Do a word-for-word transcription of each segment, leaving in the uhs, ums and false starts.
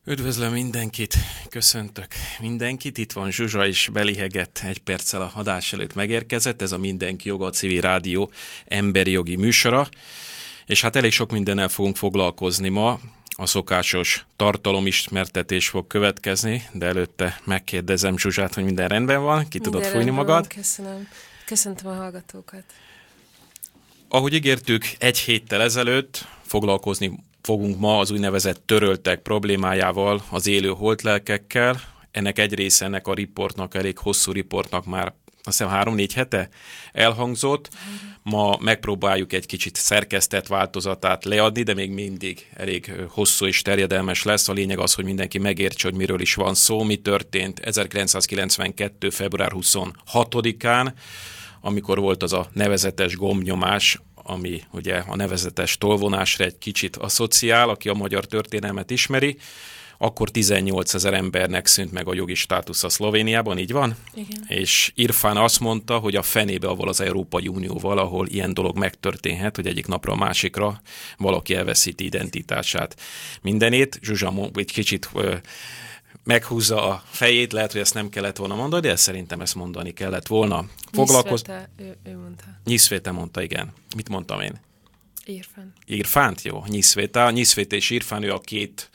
Üdvözlöm mindenkit, köszöntök mindenkit. Itt van Zsuzsa is, belihegett, egy perccel a adás előtt megérkezett. Ez a Mindenki Joga, a Civil Rádió emberi jogi műsora. És hát elég sok mindennel fogunk foglalkozni ma. A szokásos tartalomismertetés fog következni, de előtte megkérdezem Zsuzsát, hogy minden rendben van, ki minden tudod fújni magad. Van, köszönöm. Köszöntöm a hallgatókat. Ahogy ígértük, egy héttel ezelőtt foglalkozni fogunk ma az úgynevezett töröltek problémájával, az élő holtlelkekkel. Ennek egy része, ennek a riportnak, elég hosszú riportnak már azt hiszem három-négy hete elhangzott. Ma megpróbáljuk egy kicsit szerkesztett változatát leadni, de még mindig elég hosszú és terjedelmes lesz. A lényeg az, hogy mindenki megértse, hogy miről is van szó, mi történt ezerkilencszázkilencvenkettő. február huszonhatodikán, amikor volt az a nevezetes gombnyomás, ami ugye a nevezetes tolvonásra egy kicsit asszociál, aki a magyar történelmet ismeri, akkor tizennyolcezer embernek szűnt meg a jogi státusza Szlovéniában, így van? Igen. És Irfan azt mondta, hogy a fenébe avval az Európai Unióval, ahol ilyen dolog megtörténhet, hogy egyik napra a másikra valaki elveszíti identitását. Mindenét, Zsuzsa egy kicsit ö, meghúzza a fejét, lehet, hogy ezt nem kellett volna mondani, de szerintem ezt mondani kellett volna. Foglalkoz... ő, ő mondta. Nyiszvéte mondta, igen. Mit mondtam én? Irfan. Irfánt? Jó, Nyiszvéta. Nyiszvéta és Irfán, ő a két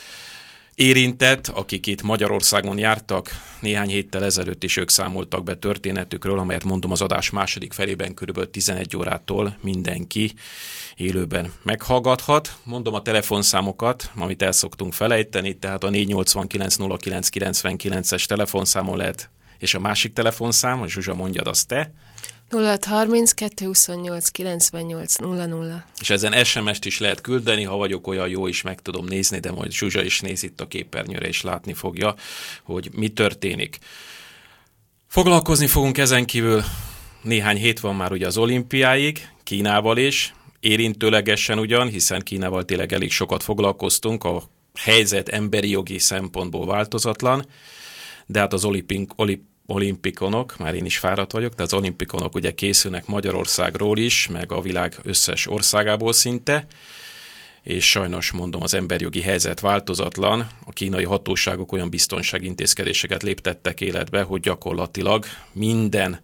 érintett, akik itt Magyarországon jártak, néhány héttel ezelőtt is ők számoltak be történetükről, amelyet mondom az adás második felében kb. tizenegy órától mindenki élőben meghallgathat. Mondom a telefonszámokat, amit el szoktunk felejteni, tehát a négy nyolcvankilenc nulla kilenc kilencvenkilences telefonszámon lehet, és a másik telefonszám, hogy Zsuzsa mondjad azt te. nulla hat harminc kettő huszonnyolc kilencvennyolc nulla nulla. És ezen es em est is lehet küldeni, ha vagyok olyan jó is meg tudom nézni, de majd Zsuzsa is néz itt a képernyőre, és látni fogja, hogy mi történik. Foglalkozni fogunk ezen kívül, néhány hét van már ugye az olimpiáig, Kínával is, érintőlegesen ugyan, hiszen Kínával tényleg elég sokat foglalkoztunk, a helyzet emberi jogi szempontból változatlan, de hát az olimpink, olimp olimpikonok, már én is fáradt vagyok, de az olimpikonok ugye készülnek Magyarországról is, meg a világ összes országából szinte, és sajnos mondom, az emberjogi helyzet változatlan. A kínai hatóságok olyan biztonságintézkedéseket léptettek életbe, hogy gyakorlatilag minden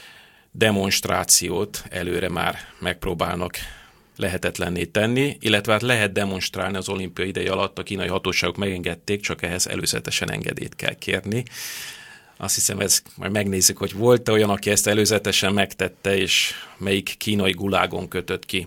demonstrációt előre már megpróbálnak lehetetlenné tenni, illetve hát lehet demonstrálni az olimpia ideje alatt, a kínai hatóságok megengedték, csak ehhez előzetesen engedélyt kell kérni. Azt hiszem, ez majd megnézzük, hogy volt-e olyan, aki ezt előzetesen megtette, és melyik kínai gulágon kötött ki.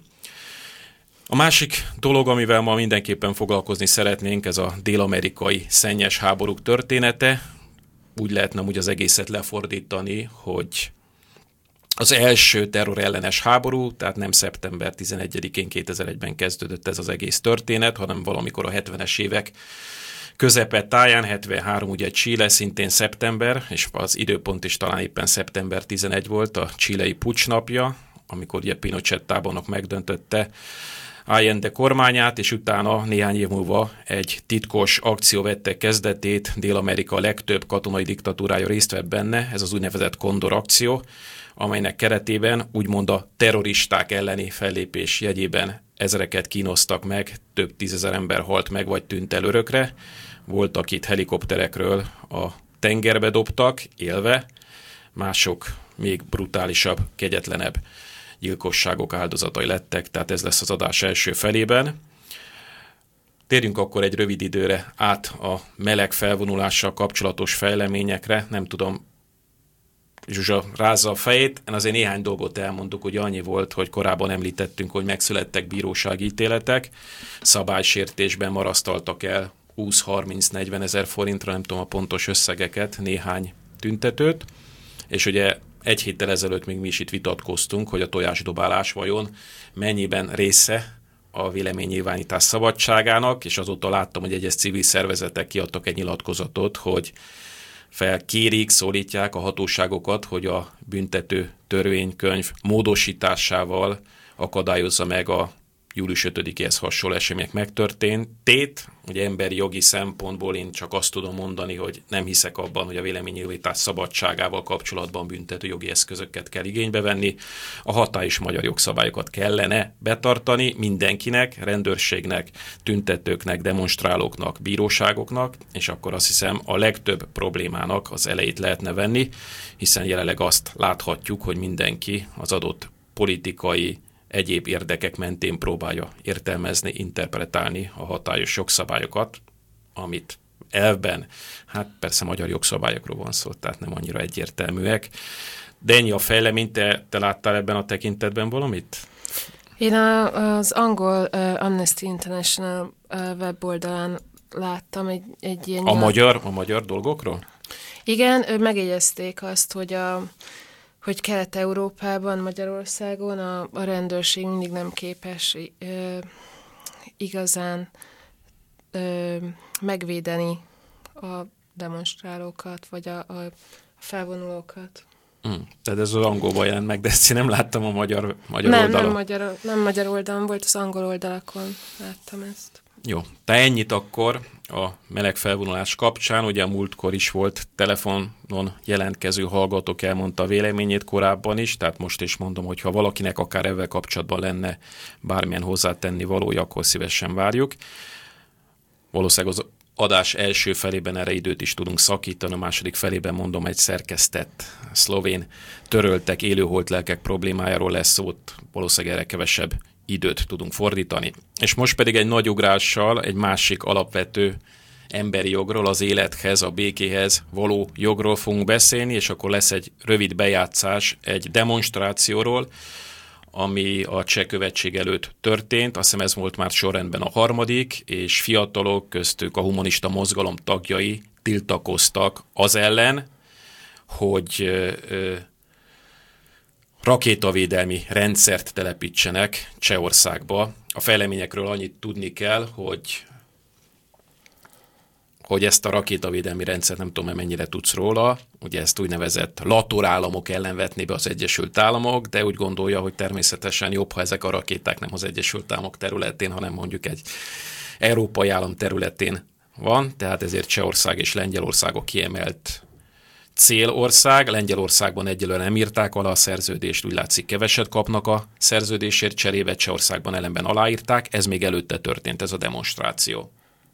A másik dolog, amivel ma mindenképpen foglalkozni szeretnénk, ez a dél-amerikai szennyes háborúk története. Úgy lehetne úgy az egészet lefordítani, hogy az első terrorellenes háború, tehát nem szeptember tizenegyedikén kétezer-egyben kezdődött ez az egész történet, hanem valamikor a hetvenes évek közepe táján, hetvenhárom ugye Chile, szintén szeptember, és az időpont is talán éppen szeptember tizenegy volt, a chilei puccs napja, amikor ugye Pinochet tábornok megdöntötte Allende kormányát, és utána néhány év múlva egy titkos akció vette kezdetét, Dél-Amerika legtöbb katonai diktatúrája részt vett benne, ez az úgynevezett Kondor akció, amelynek keretében úgymond a terroristák elleni fellépés jegyében ezreket kínoztak meg, több tízezer ember halt meg, vagy tűnt el örökre. Volt, akit helikopterekről a tengerbe dobtak, élve, mások még brutálisabb, kegyetlenebb gyilkosságok áldozatai lettek, tehát ez lesz az adás első felében. Térjünk akkor egy rövid időre át a meleg felvonulással kapcsolatos fejleményekre. Nem tudom, Zsuzsa rázza a fejét, én azért néhány dolgot elmondok, hogy annyi volt, hogy korábban említettünk, hogy megszülettek bírósági ítéletek, szabálysértésben marasztaltak el húsz-harminc-negyven ezer forintra, nem tudom a pontos összegeket, néhány tüntetőt, és ugye egy héttel ezelőtt még mi is itt vitatkoztunk, hogy a tojásdobálás vajon mennyiben része a véleménynyilvánítás szabadságának, és azóta láttam, hogy egyes civil szervezetek kiadtak egy nyilatkozatot, hogy felkérik, szólítják a hatóságokat, hogy a büntető törvénykönyv módosításával akadályozza meg a július ötödikéhez hasonló események megtörténtét. Ugye emberi jogi szempontból én csak azt tudom mondani, hogy nem hiszek abban, hogy a véleménynyilvánítás szabadságával kapcsolatban büntető jogi eszközöket kell igénybe venni. A hatályos magyar jogszabályokat kellene betartani mindenkinek, rendőrségnek, tüntetőknek, demonstrálóknak, bíróságoknak, és akkor azt hiszem a legtöbb problémának az elejét lehetne venni, hiszen jelenleg azt láthatjuk, hogy mindenki az adott politikai egyéb érdekek mentén próbálja értelmezni, interpretálni a hatályos jogszabályokat, amit elvben, hát persze magyar jogszabályokról van szó, tehát nem annyira egyértelműek. De ennyi a fejlemény, te, te láttál ebben a tekintetben valamit? Én a, az angol uh, Amnesty International uh, weboldalán láttam egy, egy ilyen... A nyilván... magyar, a magyar dolgokról? Igen, megjegyezték azt, hogy a hogy Kelet-Európában, Magyarországon a, a rendőrség mindig nem képes ö, igazán ö, megvédeni a demonstrálókat, vagy a, a felvonulókat. Mm. Tehát ez az angolban jelent meg, de ezt én nem láttam a magyar, magyar nem, oldalon. Nem magyar, nem magyar oldalon volt, az angol oldalakon láttam ezt. Jó, de ennyit akkor a meleg felvonulás kapcsán. Ugye a múltkor is volt telefonon jelentkező hallgatók, elmondta a véleményét korábban is, tehát most is mondom, hogy ha valakinek akár ezzel kapcsolatban lenne bármilyen hozzátenni valója, akkor szívesen várjuk. Valószínűleg az adás első felében erre időt is tudunk szakítani, a második felében mondom, egy szerkesztett szlovén töröltek élőholtlelkek problémájáról lesz szó, valószínűleg erre kevesebb időt tudunk fordítani. És most pedig egy nagy ugrással egy másik alapvető emberi jogról, az élethez, a békéhez való jogról fogunk beszélni, és akkor lesz egy rövid bejátszás egy demonstrációról, ami a Cseh Követség előtt történt. Azt hiszem ez volt már sorrendben a harmadik, és fiatalok, köztük a humanista mozgalom tagjai tiltakoztak az ellen, hogy ö, ö, rakétavédelmi rendszert telepítsenek Csehországba. A fejleményekről annyit tudni kell, hogy, hogy ezt a rakétavédelmi rendszert nem tudom, mennyire tudsz róla, ugye ezt úgynevezett lator államok ellen vetné be az Egyesült Államok, de úgy gondolja, hogy természetesen jobb, ha ezek a rakéták nem az Egyesült Államok területén, hanem mondjuk egy európai állam területén van, tehát ezért Csehország és Lengyelország a kiemelt célország. Lengyelországban egyelőre nem írták alá a szerződést, úgy látszik keveset kapnak a szerződésért, cserébe Csehországban ellenben aláírták, ez még előtte történt ez a demonstráció.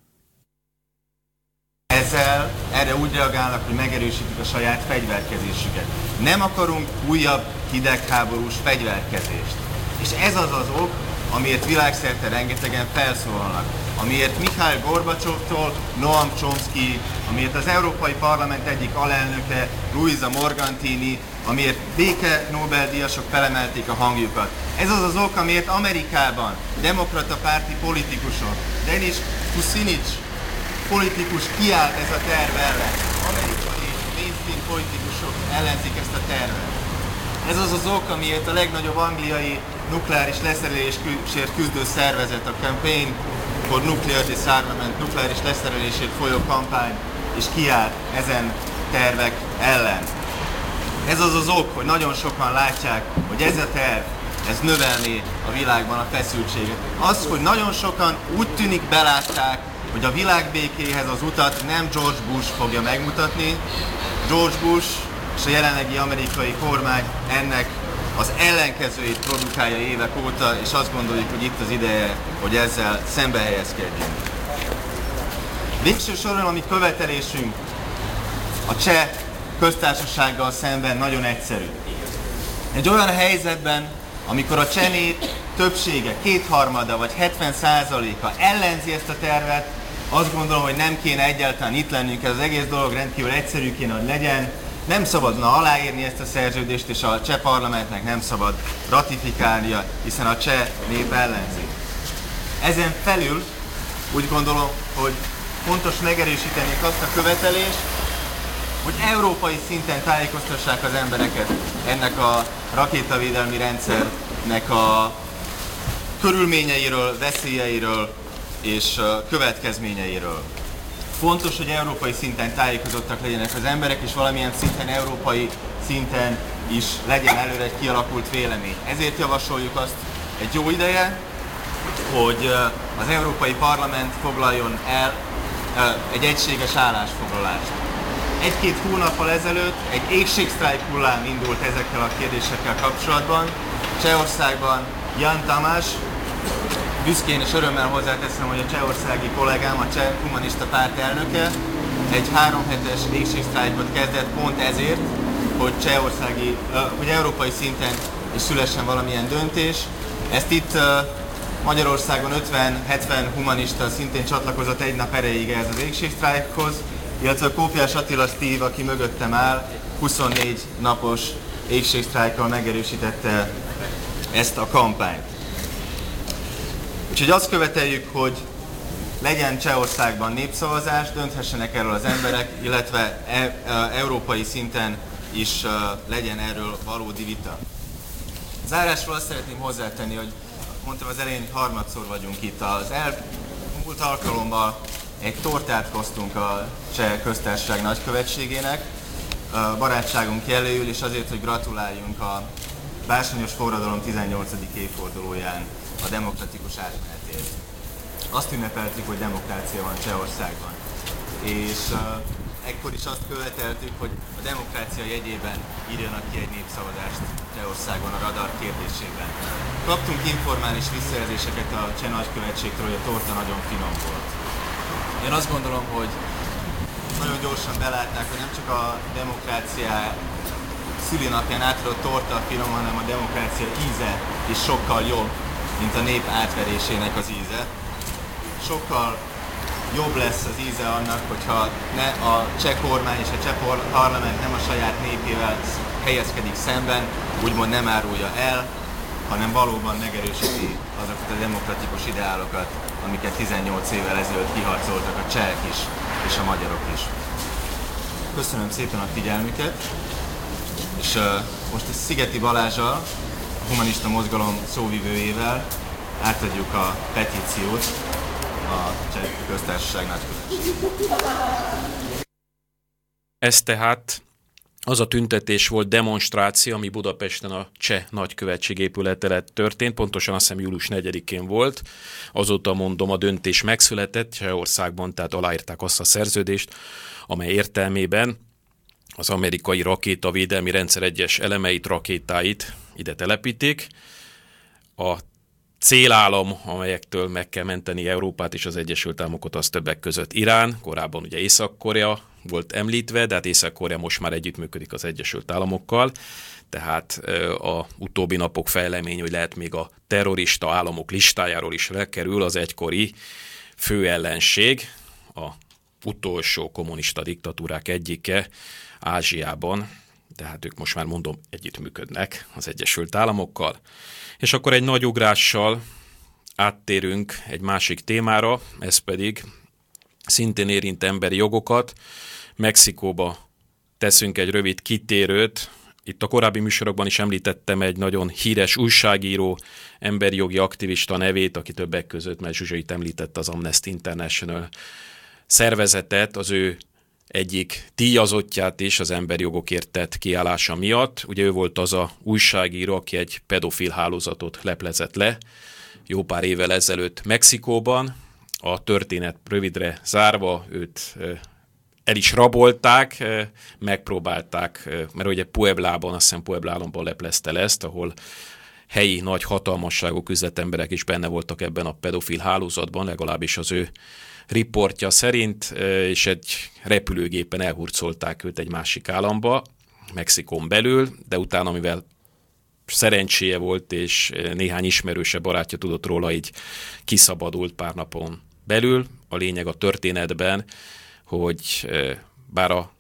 Ezzel erre úgy reagálnak, hogy megerősítik a saját fegyverkezésüket. Nem akarunk újabb hidegháborús fegyverkezést. És ez az az ok, amiért világszerte rengetegen felszólalnak. Amiért Mikhail Gorbacsovtól Noam Chomsky, amiért az Európai Parlament egyik alelnöke, Luisa Morgantini, amiért béke Nobel-díjasok felemelték a hangjukat. Ez az az ok, amiért Amerikában demokrata párti politikusok, Denis Kucinich politikus kiállt ez a terv ellen. Amerikai mainstream politikusok ellenzik ezt a tervet. Ez az az ok, amiért a legnagyobb angliai nukleáris leszerelésért küzdő szervezet, a Campaign for Nuclear Disarmament, nukleáris leszerelésért folyó kampány és kiállt ezen tervek ellen. Ez az az ok, hogy nagyon sokan látják, hogy ez a terv, ez növelné a világban a feszültséget. Az, hogy nagyon sokan úgy tűnik belátták, hogy a világbékéhez az utat nem George Bush fogja megmutatni. George Bush és a jelenlegi amerikai kormány ennek az ellenkezőjét produkálja évek óta, és azt gondoljuk, hogy itt az ideje, hogy ezzel szembe helyezkedjünk. Végső soron a mi követelésünk a Cseh köztársasággal szemben nagyon egyszerű. Egy olyan helyzetben, amikor a cseh nép többsége, kétharmada vagy hetven százaléka ellenzi ezt a tervet, azt gondolom, hogy nem kéne egyáltalán itt lennünk, ez az egész dolog rendkívül egyszerű kéne, hogy legyen. Nem szabadna aláírni ezt a szerződést, és a cseh parlamentnek nem szabad ratifikálnia, hiszen a cseh nép ellenzi. Ezen felül úgy gondolom, hogy fontos megerősíteni azt a követelést, hogy európai szinten tájékoztassák az embereket ennek a rakétavédelmi rendszernek a körülményeiről, veszélyeiről és következményeiről. Fontos, hogy európai szinten tájékozottak legyenek az emberek, és valamilyen szinten, európai szinten is legyen előre egy kialakult vélemény. Ezért javasoljuk azt egy jó ideje, hogy hogy az Európai Parlament foglaljon el egy egységes állásfoglalást. Egy-két hónappal ezelőtt egy égségsztrájk hullám indult ezekkel a kérdésekkel kapcsolatban. Csehországban Jan Tamás, büszkén és örömmel hozzáteszem, hogy a csehországi kollégám, a Cseh Humanista Párt elnöke egy három hetes égségsztrájkot kezdett pont ezért, hogy csehországi, hogy európai szinten is szülessen valamilyen döntés. Ezt itt Magyarországon ötven-hetven humanista szintén csatlakozott egy nap erejéig ez az égségsztrájkhoz, illetve a Kópiás Attila Steve, aki mögöttem áll, huszonnégy napos égségsztrájkkal megerősítette ezt a kampányt. Úgyhogy azt követeljük, hogy legyen Csehországban népszavazás, dönthessenek erről az emberek, illetve e- e- európai szinten is uh, legyen erről valódi vita. Zárásról azt szeretném hozzátenni, hogy mondtam az elején, hogy harmadszor vagyunk itt. Az elmúlt alkalommal egy tortát hoztunk a Cseh Köztársaság nagykövetségének, a barátságunk jeléül, és azért, hogy gratuláljunk a bársonyos forradalom tizennyolcadik évfordulóján a demokratikus átmenetért. Azt ünnepeltük, hogy demokrácia van Csehországban. És uh, ekkor is azt követeltük, hogy a demokrácia jegyében írjanak ki egy népszavazást Csehországban a radar kérdésében. Kaptunk informális visszajelzéseket a Cseh nagykövetségtől, hogy a torta nagyon finom volt. Én azt gondolom, hogy nagyon gyorsan belátták, hogy nem csak a demokrácia szülinapján átadott torta a finom, hanem a demokrácia íze is sokkal jobb, mint a nép átverésének az íze. Sokkal jobb lesz az íze annak, hogyha ne a cseh kormány és a cseh parlament nem a saját népével helyezkedik szemben, úgymond nem árulja el, hanem valóban megerősíti azokat a demokratikus ideálokat, amiket tizennyolc évvel ezelőtt kiharcoltak a csehek is, és a magyarok is. Köszönöm szépen a figyelmüket, és uh, most a Szigeti Balázsal, a Humanista Mozgalom szóvivőjével átadjuk a petíciót a Cseh Köztársaság nagykövetségének. Ez tehát az a tüntetés volt, demonstráció, ami Budapesten a Cseh Nagykövetség épület előtt történt, pontosan azt hiszem július negyedikén volt. Azóta mondom, a döntés megszületett Csehországban, tehát aláírták azt a szerződést, amely értelmében az amerikai rakétavédelmi rendszer egyes elemeit, rakétáit ide telepítik. A célállam, amelyektől meg kell menteni Európát és az Egyesült Államokat, az többek között Irán, korábban ugye Észak-Korea volt említve, de hát Észak-Korea most már együttműködik az Egyesült Államokkal, tehát a utóbbi napok fejlemény, hogy lehet még a terrorista államok listájáról is lekerül az egykori főellenség, a utolsó kommunista diktatúrák egyike Ázsiában, de hát ők most már mondom együttműködnek az Egyesült Államokkal. És akkor egy nagy ugrással áttérünk egy másik témára, ez pedig szintén érint emberi jogokat. Mexikóba teszünk egy rövid kitérőt. Itt a korábbi műsorokban is említettem egy nagyon híres újságíró, emberi jogi aktivista nevét, aki többek között, mert Zsuzsa itt említette az Amnesty International szervezetet, az ő egyik díjazottját is az emberi jogokért tett kiállása miatt. Ugye ő volt az a újságíró, aki egy pedofil hálózatot leplezett le jó pár évvel ezelőtt Mexikóban. A történet rövidre zárva, őt el is rabolták, megpróbálták, mert ugye Pueblában, azt hiszem Puebla államban leplezte le ezt, ahol helyi nagy hatalmasságok, üzletemberek is benne voltak ebben a pedofil hálózatban, legalábbis az ő riportja szerint, és egy repülőgépen elhurcolták őt egy másik államba, Mexikón belül, de utána, mivel szerencséje volt, és néhány ismerőse, barátja tudott róla, így kiszabadult pár napon belül. A lényeg a történetben, hogy bár a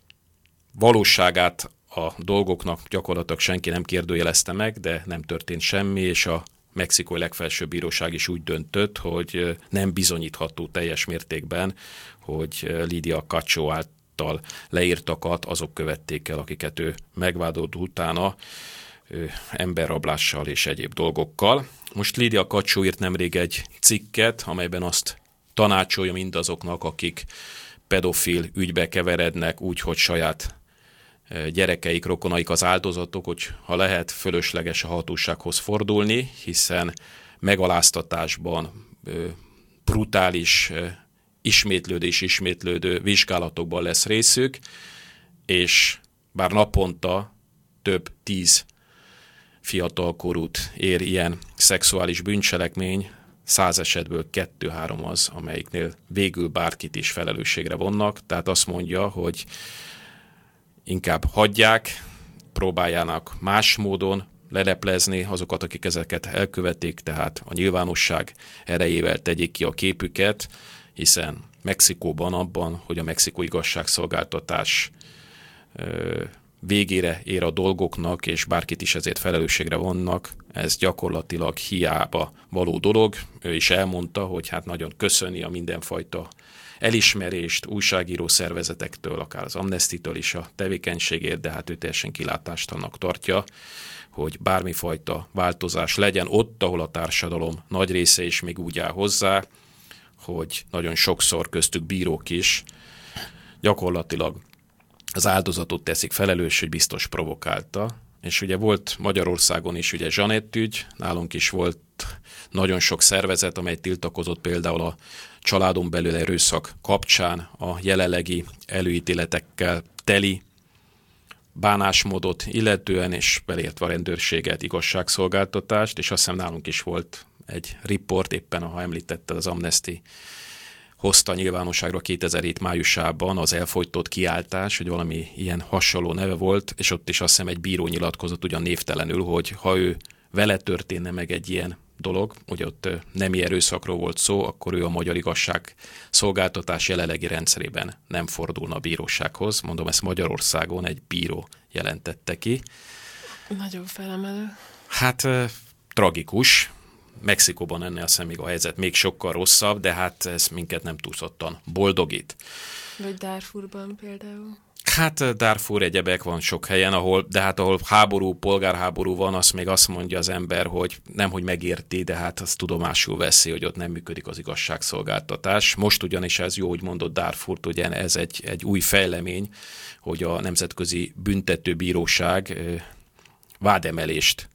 valóságát a dolgoknak gyakorlatilag senki nem kérdőjelezte meg, de nem történt semmi, és a mexikói legfelsőbb bíróság is úgy döntött, hogy nem bizonyítható teljes mértékben, hogy Lidia Cacho által leírtakat azok követték el, akiket ő megvádolt utána emberrablással és egyéb dolgokkal. Most Lidia Cacho írt nemrég egy cikket, amelyben azt tanácsolja mindazoknak, akik pedofil ügybe keverednek úgy, hogy saját gyerekeik, rokonaik az áldozatok, hogy ha lehet, fölösleges a hatósághoz fordulni, hiszen megaláztatásban, brutális, ismétlődő és ismétlődő vizsgálatokban lesz részük, és bár naponta több tíz fiatalkorút ér ilyen szexuális bűncselekmény, száz esetből kettő-három az, amelyiknél végül bárkit is felelősségre vonnak, tehát azt mondja, hogy inkább hagyják, próbáljának más módon leleplezni azokat, akik ezeket elkövetik, tehát a nyilvánosság erejével tegyék ki a képüket, hiszen Mexikóban abban, hogy a mexikói igazságszolgáltatás ö, végére ér a dolgoknak, és bárkit is ezért felelősségre vonnak, ez gyakorlatilag hiába való dolog. Ő is elmondta, hogy hát nagyon köszöni a mindenfajta elismerést újságíró szervezetektől, akár az Amnesty-től is a tevékenységért, de hát ő teljesen kilátástalannak tartja, hogy bármifajta változás legyen ott, ahol a társadalom nagy része is még úgy áll hozzá, hogy nagyon sokszor köztük bírók is gyakorlatilag az áldozatot teszik felelős, hogy biztos provokálta. És ugye volt Magyarországon is ugye Zsanett ügy, nálunk is volt nagyon sok szervezet, amely tiltakozott például a családon belül erőszak kapcsán a jelenlegi előítéletekkel teli bánásmódot illetően, és beleértve a rendőrséget, igazságszolgáltatást, és azt hiszem nálunk is volt egy riport, éppen ha említetted, az Amnesty hozta nyilvánosságra kétezer-hét májusában az elfojtott kiáltás, hogy valami ilyen hasonló neve volt, és ott is azt hiszem egy bíró nyilatkozott ugyan névtelenül, hogy ha ő vele történne meg egy ilyen dolog, hogy ott nemi erőszakról volt szó, akkor ő a magyar igazságszolgáltatás jelenlegi rendszerében nem fordulna a bírósághoz. Mondom, ezt Magyarországon egy bíró jelentette ki. Nagyon felemelő. Hát tragikus. Mexikóban ennél azt hiszem még a helyzet még sokkal rosszabb, de hát ez minket nem túlzottan boldogít. Vagy Darfurban például. Hát Darfur egyebek van sok helyen, ahol, de hát ahol háború, polgárháború van, azt még azt mondja az ember, hogy nem, hogy megérti, de hát azt tudomásul veszi, hogy ott nem működik az igazságszolgáltatás. Most ugyanis ez jó, hogy mondott Darfurt, ugye ez egy, egy új fejlemény, hogy a Nemzetközi Büntetőbíróság vádemelést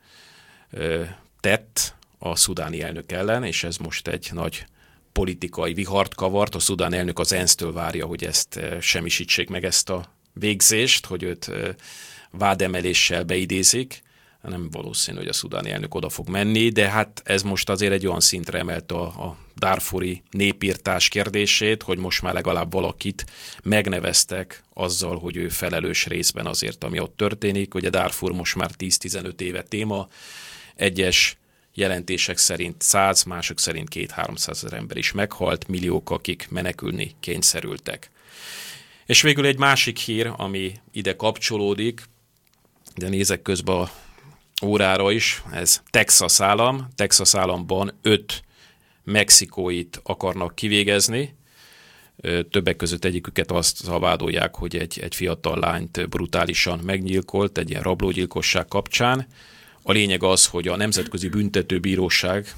tett a szudáni elnök ellen, és ez most egy nagy politikai vihart kavart. A szudán elnök az ENSZ-től várja, hogy ezt semmisítsék meg, ezt a végzést, hogy őt vádemeléssel beidézik. Nem valószínű, hogy a szudáni elnök oda fog menni, de hát ez most azért egy olyan szintre emelt a, a darfuri népírtás kérdését, hogy most már legalább valakit megneveztek azzal, hogy ő felelős részben azért, ami ott történik. Ugye Darfur most már tíz-tizenöt éve téma, egyes jelentések szerint száz, mások szerint két-háromszázezer ember is meghalt, milliók, akik menekülni kényszerültek. És végül egy másik hír, ami ide kapcsolódik, de nézek közben a órára is, ez Texas állam. Texas államban öt mexikóit akarnak kivégezni. Többek között egyiküket azt vádolják, hogy egy, egy fiatal lányt brutálisan meggyilkolt egy ilyen rablógyilkosság kapcsán. A lényeg az, hogy a Nemzetközi Büntetőbíróság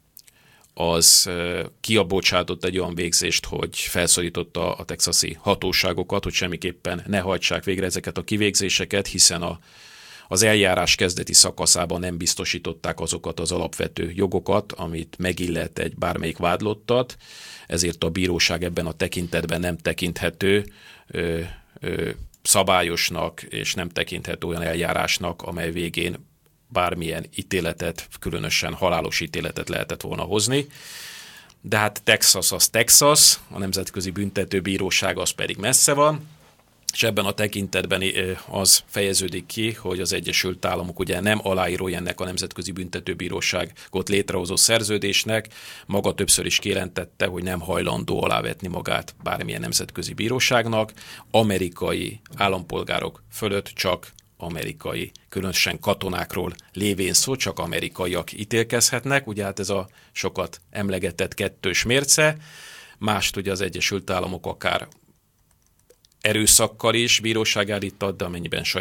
az kiabocsátott egy olyan végzést, hogy felszólította a texasi hatóságokat, hogy semmiképpen ne hajtsák végre ezeket a kivégzéseket, hiszen a, az eljárás kezdeti szakaszában nem biztosították azokat az alapvető jogokat, amit megillet egy bármelyik vádlottat, ezért a bíróság ebben a tekintetben nem tekinthető ö, ö, szabályosnak, és nem tekinthető olyan eljárásnak, amely végén bármilyen ítéletet, különösen halálos ítéletet lehetett volna hozni. De hát Texas az Texas, a Nemzetközi Büntetőbíróság az pedig messze van, és ebben a tekintetben az fejeződik ki, hogy az Egyesült Államok ugye nem aláírója ennek a Nemzetközi Büntetőbíróságot létrehozó szerződésnek, maga többször is kijelentette, hogy nem hajlandó alávetni magát bármilyen nemzetközi bíróságnak, amerikai állampolgárok fölött csak amerikai, különösen katonákról lévén szó, csak amerikaiak ítélkezhetnek, ugye hát ez a sokat emlegetett kettős mérce, mást ugye az Egyesült Államok akár erőszakkal is bíróság állított, de amennyiben saját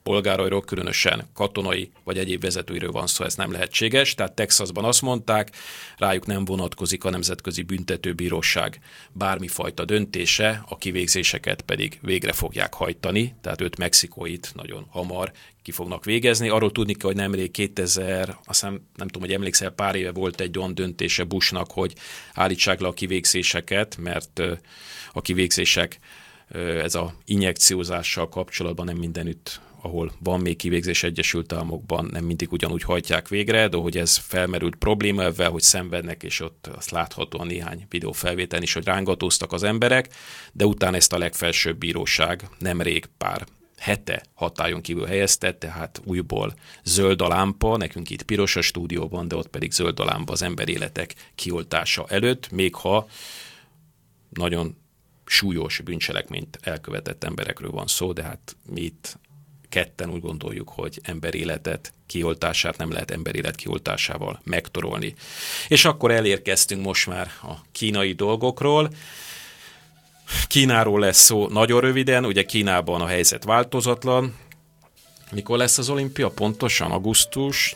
polgárairól, különösen katonai vagy egyéb vezetőiről van szó, ez nem lehetséges. Tehát Texasban azt mondták, rájuk nem vonatkozik a Nemzetközi Büntetőbíróság bármifajta döntése, a kivégzéseket pedig végre fogják hajtani, tehát öt mexikóit nagyon hamar ki fognak végezni. Arról tudni kell, hogy nemrég kétezer, azt nem, nem tudom, hogy emlékszel, pár éve volt egy olyan döntése Bushnak, hogy állítsák le a kivégzéseket, mert a kivégzések ez a injekciózással kapcsolatban nem mindenütt, ahol van még kivégzés Egyesült Államokban, nem mindig ugyanúgy hajtják végre, de hogy ez felmerült probléma ebben, hogy szenvednek, és ott azt láthatóan néhány videófelvételen is, hogy rángatóztak az emberek, de utána ezt a legfelsőbb bíróság nemrég pár hete hatályon kívül helyezte, tehát újból zöld a lámpa, nekünk itt piros a stúdióban, de ott pedig zöld a lámpa az emberéletek kioltása előtt, még ha nagyon súlyos bűncselekményt elkövetett emberekről van szó, de hát mi itt ketten úgy gondoljuk, hogy emberéletet kioltását nem lehet emberélet kioltásával megtorolni. És akkor elérkeztünk most már a kínai dolgokról. Kínáról lesz szó nagyon röviden, ugye Kínában a helyzet változatlan. Mikor lesz az olimpia? Pontosan augusztus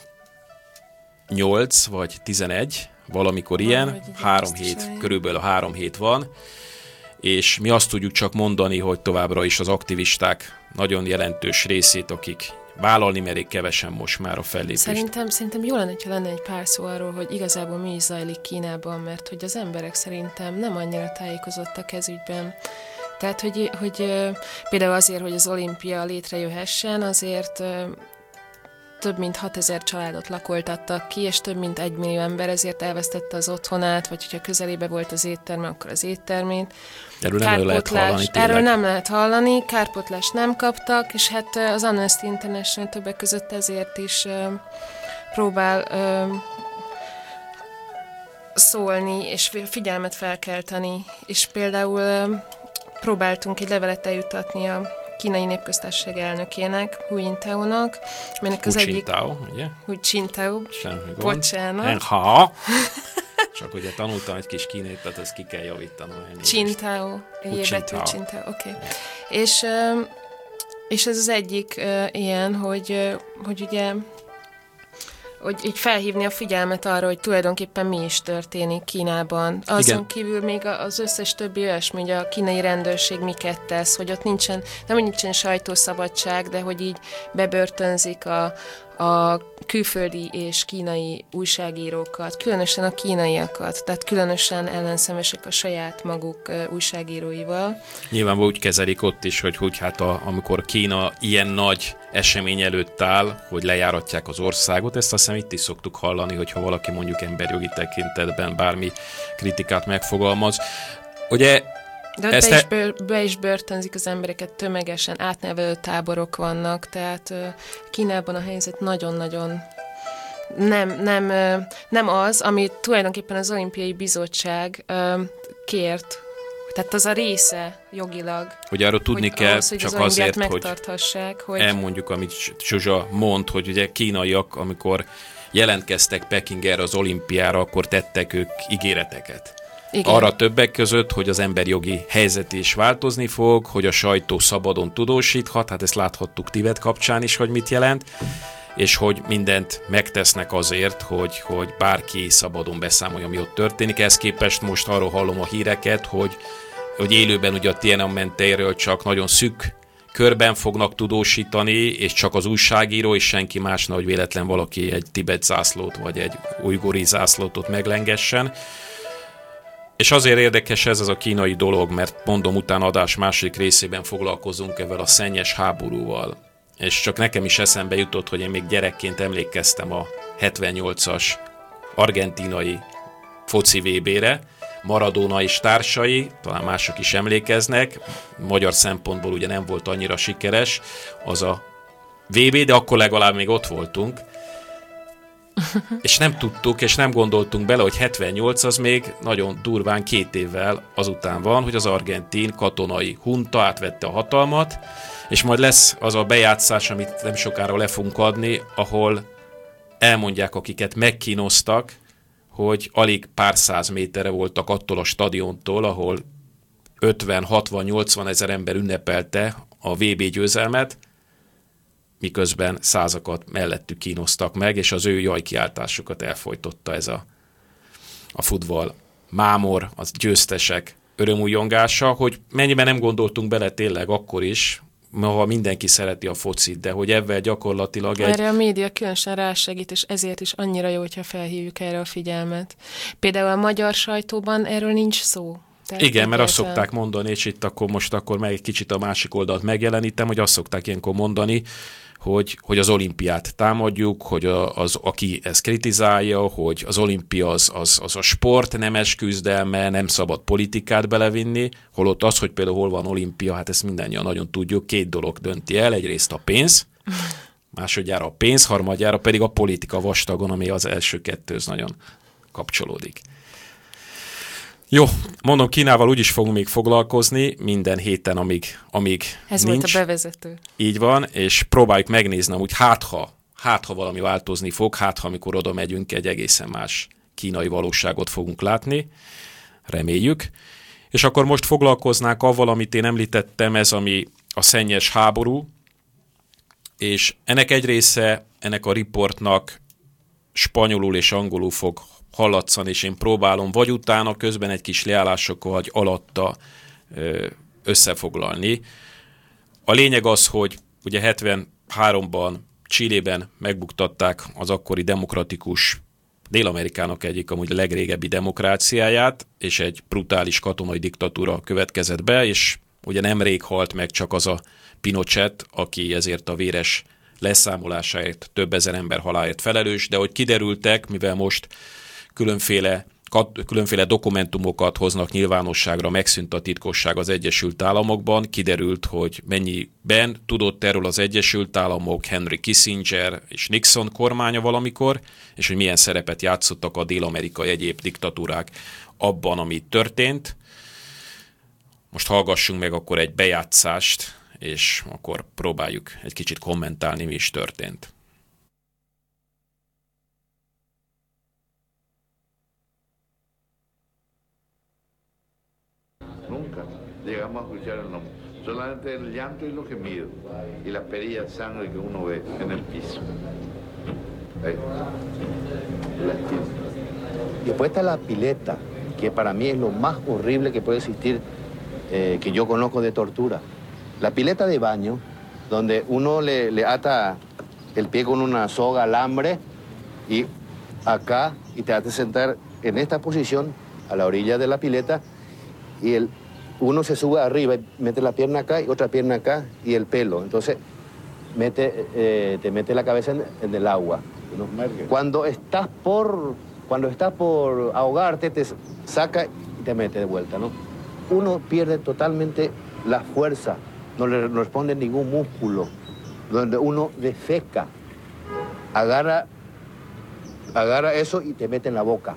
nyolc vagy tizenegy, valamikor ilyen, három hét, körülbelül a három hét van, és mi azt tudjuk csak mondani, hogy továbbra is az aktivisták nagyon jelentős részét, akik vállalni merik, kevesen most már a fellépést. Szerintem, szerintem jó lenne, ha lenne egy pár szó arról, hogy igazából mi is zajlik Kínában, mert hogy az emberek szerintem nem annyira tájékozottak ez ügyben. Tehát, hogy, hogy például azért, hogy az olimpia létrejöhessen, azért több mint hatezer családot lakoltattak ki, és több mint egy millió ember ezért elvesztette az otthonát, vagy hogyha közelébe volt az étterme, akkor az éttermét. Erről nem lehet hallani, tényleg. Erről nem lehet hallani, kárpótlást nem kaptak, és hát az Amnesty International többek között ezért is uh, próbál uh, szólni, és figyelmet felkelteni, és például uh, próbáltunk egy levelet eljutatni a Kínai Népköztársaság elnökének, Hu Jintao-nak, aminek az egyik... Jintao, ugye? Hu Jintao, semmi gond. Bocsánat. Ha! Csak ugye tanultam egy kis kínét, tehát ezt ki kell javítanom. Jintao, Hu Jintao, oké. És, és ez az egyik ilyen, hogy, hogy ugye hogy így felhívni a figyelmet arra, hogy tulajdonképpen mi is történik Kínában. Azon Igen. kívül még az összes többi olyasmi, hogy a kínai rendőrség miket tesz, hogy ott nincsen, nem hogy nincsen sajtószabadság, de hogy így bebörtönzik a, a külföldi és kínai újságírókat, különösen a kínaiakat, tehát különösen ellenszemesek a saját maguk újságíróival. Nyilván úgy kezelik ott is, hogy, hogy hát a, amikor Kína ilyen nagy esemény előtt áll, hogy lejáratják az országot, ezt azt hiszem itt is szoktuk hallani, hogyha valaki mondjuk emberjogi tekintetben bármi kritikát megfogalmaz. Ugye De ott be is, bőr, be is börtönzik az embereket tömegesen, átnevelő táborok vannak, tehát uh, Kínában a helyzet nagyon-nagyon nem, nem, uh, nem az, amit tulajdonképpen az Olimpiai Bizottság uh, kért. Tehát az a része jogilag. Hogy arról tudni hogy kell, ahhoz, hogy csak az azért, hogy, hogy elmondjuk, amit Zsuzsa mond, hogy ugye kínaiak, amikor jelentkeztek Pekingerre az olimpiára, akkor tettek ők ígéreteket. Igen. Arra többek között, hogy az emberjogi helyzet is változni fog, hogy a sajtó szabadon tudósíthat, hát ezt láthattuk Tibet kapcsán is, hogy mit jelent, és hogy mindent megtesznek azért, hogy, hogy bárki szabadon beszámolja, mi ott történik. Ehhez képest most arról hallom a híreket, hogy, hogy élőben ugye a Tiananmen-térről csak nagyon szűk körben fognak tudósítani, és csak az újságíró, és senki más, hogy véletlen valaki egy Tibet zászlót, vagy egy ujguri zászlót ott meglengessen. És azért érdekes ez az a kínai dolog, mert mondom, utána adás második részében foglalkozunk ezzel a szennyes háborúval. És csak nekem is eszembe jutott, hogy én még gyerekként emlékeztem a hetvennyolcas argentinai foci vé bére, Maradona és társai, talán mások is emlékeznek, magyar szempontból ugye nem volt annyira sikeres az a vé bé, de akkor legalább még ott voltunk. És nem tudtuk, és nem gondoltunk bele, hogy hetvennyolc az még nagyon durván két évvel azután van, hogy az argentin katonai hunta átvette a hatalmat, és majd lesz az a bejátszás, amit nem sokára le fogunk adni, ahol elmondják, akiket megkínoztak, hogy alig pár száz méterre voltak attól a stadiontól, ahol ötven, hatvan, nyolcvan ezer ember ünnepelte a vé bé győzelmet, miközben százakat mellettük kínoztak meg, és az ő jajkiáltásukat elfojtotta ez a, a futball mámor, az győztesek örömújongása, hogy mennyiben nem gondoltunk bele tényleg akkor is, ha mindenki szereti a focit, de hogy ebben gyakorlatilag egy... Erre a média különösen rásegít, és ezért is annyira jó, hogyha felhívjuk erre a figyelmet. Például a magyar sajtóban erről nincs szó. Tehát igen, mert azt szokták mondani, és itt akkor most akkor meg egy kicsit a másik oldalt megjelenítem, hogy azt szokták ilyenkor mondani, hogy, hogy az olimpiát támadjuk, hogy az, aki ezt kritizálja, hogy az olimpia az, az, az a sport nemes küzdelme, nem szabad politikát belevinni, holott az, hogy például hol van olimpia, hát ezt mindannyian nagyon tudjuk, két dolog dönti el, egyrészt a pénz, másodjára a pénz, harmadjára pedig a politika vastagon, ami az első kettőhöz nagyon kapcsolódik. Jó, mondom, Kínával úgyis fogunk még foglalkozni minden héten, amíg, amíg Ez nincs. volt a bevezető. Így van, és próbáljuk megnézni, hogy hát ha, hát ha valami változni fog, hát ha amikor oda megyünk, egy egészen más kínai valóságot fogunk látni, reméljük. És akkor most foglalkoznánk avval, amit én említettem, ez ami a szennyes háború, és ennek egy része, ennek a riportnak spanyolul és angolul fog hallatszani, és én próbálom vagy utána, közben egy kis leállások, vagy alatta összefoglalni. A lényeg az, hogy ugye hetvenháromban Chilében megbuktatták az akkori demokratikus Dél-Amerikának egyik amúgy a legrégebbi demokráciáját, és egy brutális katonai diktatúra következett be, és ugye nemrég halt meg csak az a Pinochet, aki ezért a véres leszámolásáért több ezer ember halálért felelős, de hogy kiderültek, mivel most különféle, különféle dokumentumokat hoznak nyilvánosságra, megszűnt a titkosság az Egyesült Államokban, kiderült, hogy mennyiben tudott erről az Egyesült Államok, Henry Kissinger és Nixon kormánya valamikor, és hogy milyen szerepet játszottak a dél-amerikai egyéb diktatúrák abban, ami történt. Most hallgassunk meg akkor egy bejátszást, és akkor próbáljuk egy kicsit kommentálni, mi is történt. Nunca llegamos a escuchar el nombre, solamente el llanto y los gemidos y la perilla de sangre que uno ve en el piso. Ahí. La y después está la pileta, que para mí es lo más horrible que puede existir, eh, que yo conozco de tortura. La pileta de baño, donde uno le, le ata el pie con una soga, alambre, y acá, y te hace sentar en esta posición, a la orilla de la pileta, y el, uno se sube arriba, y mete la pierna acá y otra pierna acá, y el pelo. Entonces, mete, eh, te mete la cabeza en, en el agua, ¿no? Cuando estás por, cuando estás por ahogarte, te saca y te mete de vuelta, ¿no? Uno pierde totalmente la fuerza. No le responde ningún músculo, donde uno defeca, agarra, agarra eso y te mete en la boca.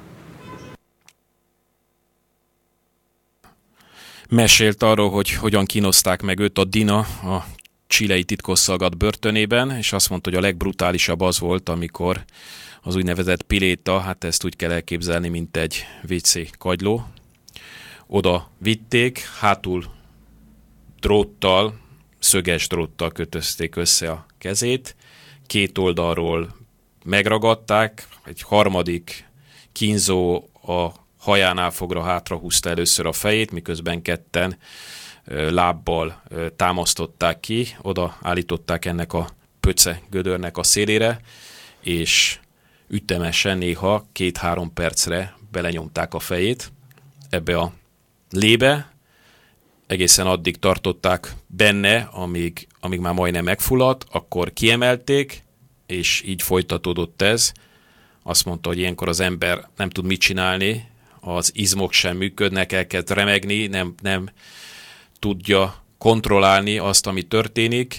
Mesélt arról, hogy hogyan kínozták meg őt a Dina a chilei titkosszolgálat börtönében, és azt mondta, hogy a legbrutálisabb az volt, amikor az úgynevezett piléta, hát ezt úgy kell elképzelni, mint egy vé cé kagyló, oda vitték, hátul dróttal, szöges dróttal kötözték össze a kezét, két oldalról megragadták, egy harmadik kínzó a hajánál fogra hátrahúzta először a fejét, miközben ketten lábbal támasztották ki, oda állították ennek a pöce gödörnek a szélére, és ütemesen néha két-három percre belenyomták a fejét ebbe a lébe, egészen addig tartották benne, amíg, amíg már majdnem megfulladt, akkor kiemelték, és így folytatódott ez. Azt mondta, hogy ilyenkor az ember nem tud mit csinálni, az izmok sem működnek, elkezd remegni, nem, nem tudja kontrollálni azt, ami történik,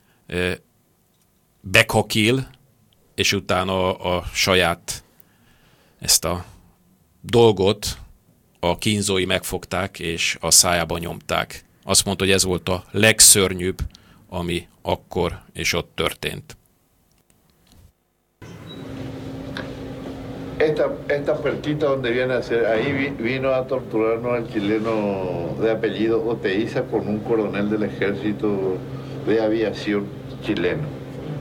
bekakil, és utána a, a saját ezt a dolgot a kínzói megfogták, és a szájába nyomták. Azt mondta, hogy ez volt a legszörnyűbb, ami akkor és ott történt. Esta, esta puertita donde viene a ser, ahí vino a torturarnos al chileno de apellido Oteiza con un coronel del ejército de aviación chileno.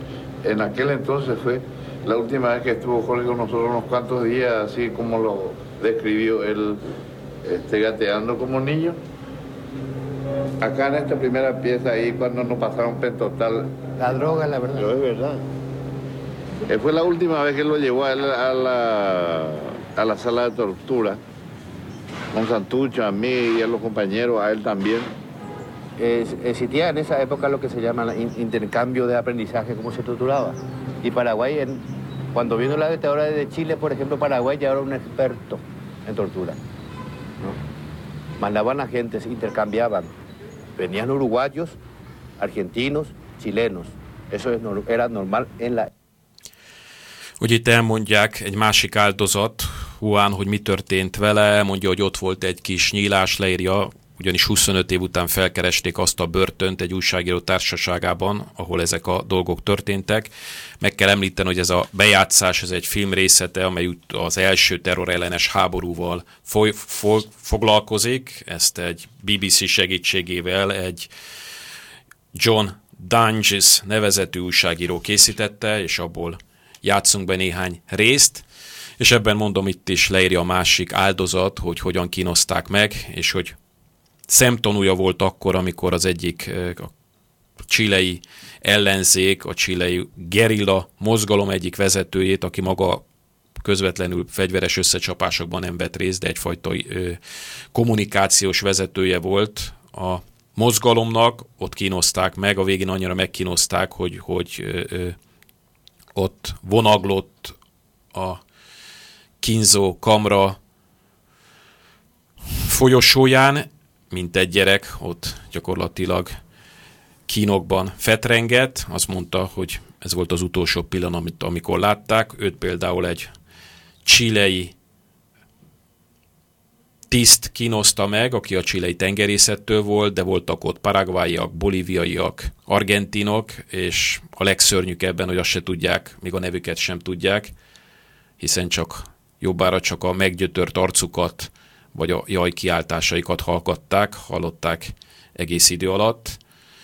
en aquel entonces fue la última vez que estuvo Jorge con nosotros unos cuantos días, así como lo describió él, este, gateando como niño. Acá en esta primera pieza, ahí cuando nos pasaron pentotal. La droga, la verdad. Pero es verdad. Eh, fue la última vez que lo llevó a, él a, la, a la sala de tortura, con Santucho, a mí y a los compañeros, a él también. Eh, existía en esa época lo que se llama el intercambio de aprendizaje, cómo se torturaba. Y Paraguay, en, cuando vino la dictadura de Chile, por ejemplo, Paraguay ya era un experto en tortura, ¿no? Mandaban agentes, intercambiaban. Venían uruguayos, argentinos, chilenos. Eso es, era normal en la... Ugye itt elmondják egy másik áldozat, Juan, hogy mi történt vele, elmondja, hogy ott volt egy kis nyílás, leírja, ugyanis huszonöt év után felkeresték azt a börtönt egy újságíró társaságában, ahol ezek a dolgok történtek. Meg kell említeni, hogy ez a bejátszás, ez egy film részlete, amely az első terrorellenes háborúval foly, foly, foglalkozik. Ezt egy bé bé cé segítségével egy John Dunges nevezetű újságíró készítette, és abból játszunk be néhány részt. És ebben mondom, itt is leírja a másik áldozat, hogy hogyan kínozták meg, és hogy szemtanúja volt akkor, amikor az egyik a chilei ellenzék, a chilei gerilla mozgalom egyik vezetőjét, aki maga közvetlenül fegyveres összecsapásokban nem vett részt, de egyfajta ö, kommunikációs vezetője volt a mozgalomnak, ott kínozták meg, a végén annyira megkínozták, hogy, hogy ö, ö, ott vonaglott a kínzó kamra folyosóján, mint egy gyerek, ott gyakorlatilag kínokban fetrengett. Azt mondta, hogy ez volt az utolsó pillanat, amikor látták. Őt például egy chilei tiszt kínozta meg, aki a chilei tengerészettől volt, de voltak ott paraguayiak, bolíviaiak, argentinok, és a legszörnyűbb ebben, hogy azt se tudják, még a nevüket sem tudják, hiszen csak jobbára csak a meggyötört arcukat, vagy a jaj kiáltásaikat hallgatták, hallották egész idő alatt.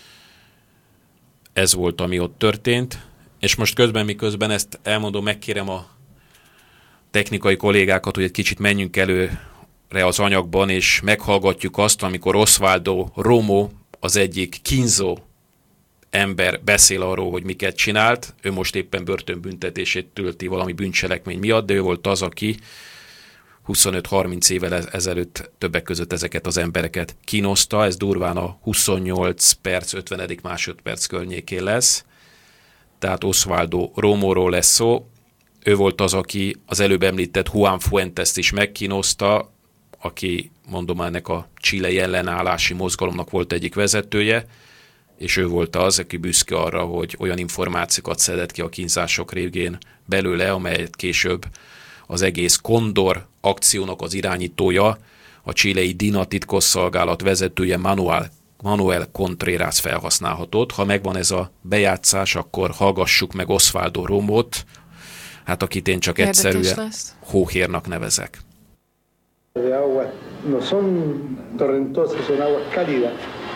Ez volt, ami ott történt. És most közben, miközben ezt elmondom, megkérem a technikai kollégákat, hogy egy kicsit menjünk előre az anyagban, és meghallgatjuk azt, amikor Osvaldo Romo, az egyik kínzó ember beszél arról, hogy miket csinált. Ő most éppen börtönbüntetését tölti valami bűncselekmény miatt, de ő volt az, aki huszonöt-harminc évvel ezelőtt többek között ezeket az embereket kínozta. Ez durván a huszonnyolc perc, ötvenedik másodperc környékén lesz. Tehát Osvaldo Romóról lesz szó. Ő volt az, aki az előbb említett Juan Fuentes-t is megkínozta, aki, mondom, ennek a chilei ellenállási mozgalomnak volt egyik vezetője, és ő volt az, aki büszke arra, hogy olyan információkat szedett ki a kínzások régén belőle, amelyet később az egész Condor akciónak az irányítója, a chilei DINA titkosszolgálat vezetője Manuel, Manuel Contreras felhasználhatott. Ha megvan ez a bejátszás, akkor hallgassuk meg Osvaldo Romót, hát akit én csak egyszerűen hóhérnak nevezek. De agua no son torrentosas, son aguas cálidas.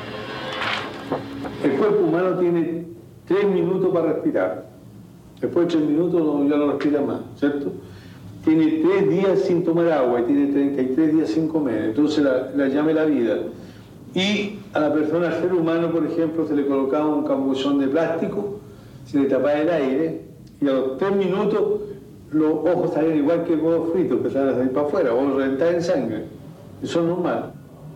El cuerpo humano tiene tres minutos para respirar. Después de tres minutos no, ya no respira más, ¿cierto? Tiene tres días sin tomar agua y tiene treinta y tres días sin comer. Entonces la, la llame la vida. Y a la persona, al ser humano, por ejemplo, se le colocaba un capuchón de plástico, se le tapaba el aire y a los tres minutos los ojos salían igual que huevos fritos, empezaban a salir para afuera, o reventar en sangre. Eso es normal.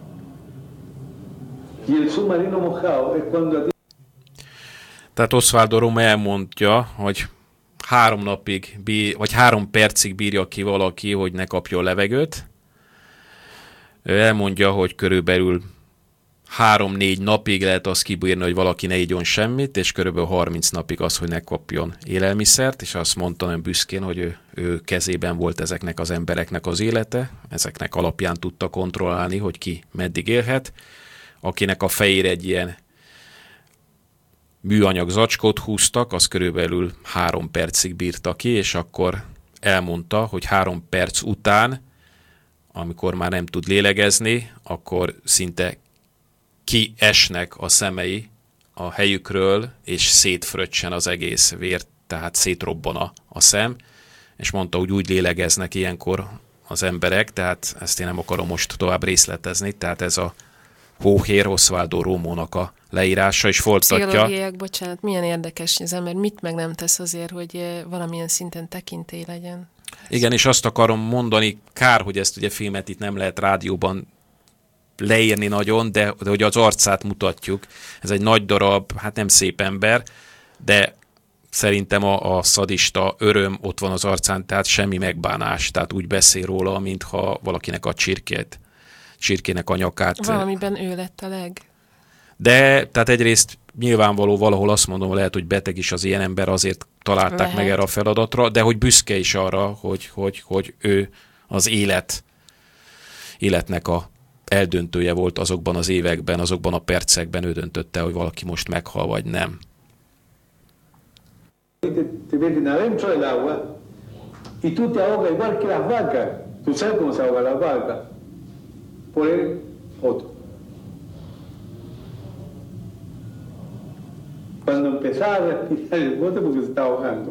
Y el submarino mojado es cuando a ti... Tehát Osvaldo Romo elmondja, hogy három napig, bír, vagy három percig bírja ki valaki, hogy ne kapjon levegőt. Ő elmondja, hogy körülbelül három-négy napig lehet azt kibírni, hogy valaki ne igyon semmit, és körülbelül harminc napig az, hogy ne kapjon élelmiszert, és azt mondta nem büszkén, hogy ő, ő kezében volt ezeknek az embereknek az élete, ezeknek alapján tudta kontrollálni, hogy ki meddig élhet. Akinek a fejére egy ilyen műanyag zacskót húztak, az körülbelül három percig bírta ki, és akkor elmondta, hogy három perc után, amikor már nem tud lélegezni, akkor szinte kiesnek a szemei a helyükről, és szétfröccsen az egész, vért tehát szétrobban a, a szem, és mondta, hogy úgy lélegeznek ilyenkor az emberek, tehát ezt én nem akarom most tovább részletezni, tehát ez a hóhér Osvaldo Romónak a leírása, és folytatja. Pszichológiák, bocsánat, milyen érdekes, hogy az ember mit meg nem tesz azért, hogy valamilyen szinten tekintély legyen. Igen, és azt akarom mondani, kár, hogy ezt ugye filmet itt nem lehet rádióban leírni nagyon, de, de hogy az arcát mutatjuk. Ez egy nagy darab, hát nem szép ember, de szerintem a, a szadista öröm ott van az arcán, tehát semmi megbánás, tehát úgy beszél róla, mintha valakinek a csirkét, csirkének a nyakát. Valamiben ő lett a leg. De, tehát egyrészt nyilvánvaló valahol azt mondom, lehet, hogy beteg is az ilyen ember, azért találták lehet meg erre a feladatra, de hogy büszke is arra, hogy, hogy, hogy ő az élet, életnek a eldöntője volt azokban az években, azokban a percekben, ő döntötte, hogy valaki most meghal, vagy nem. Te meten adentro del agua y tú te ahogas igual que las vacas. Tú sabes cómo se ahogan las vacas. Por el otro. Cuando empezaba a respirar el bote porque se estaba ahogando.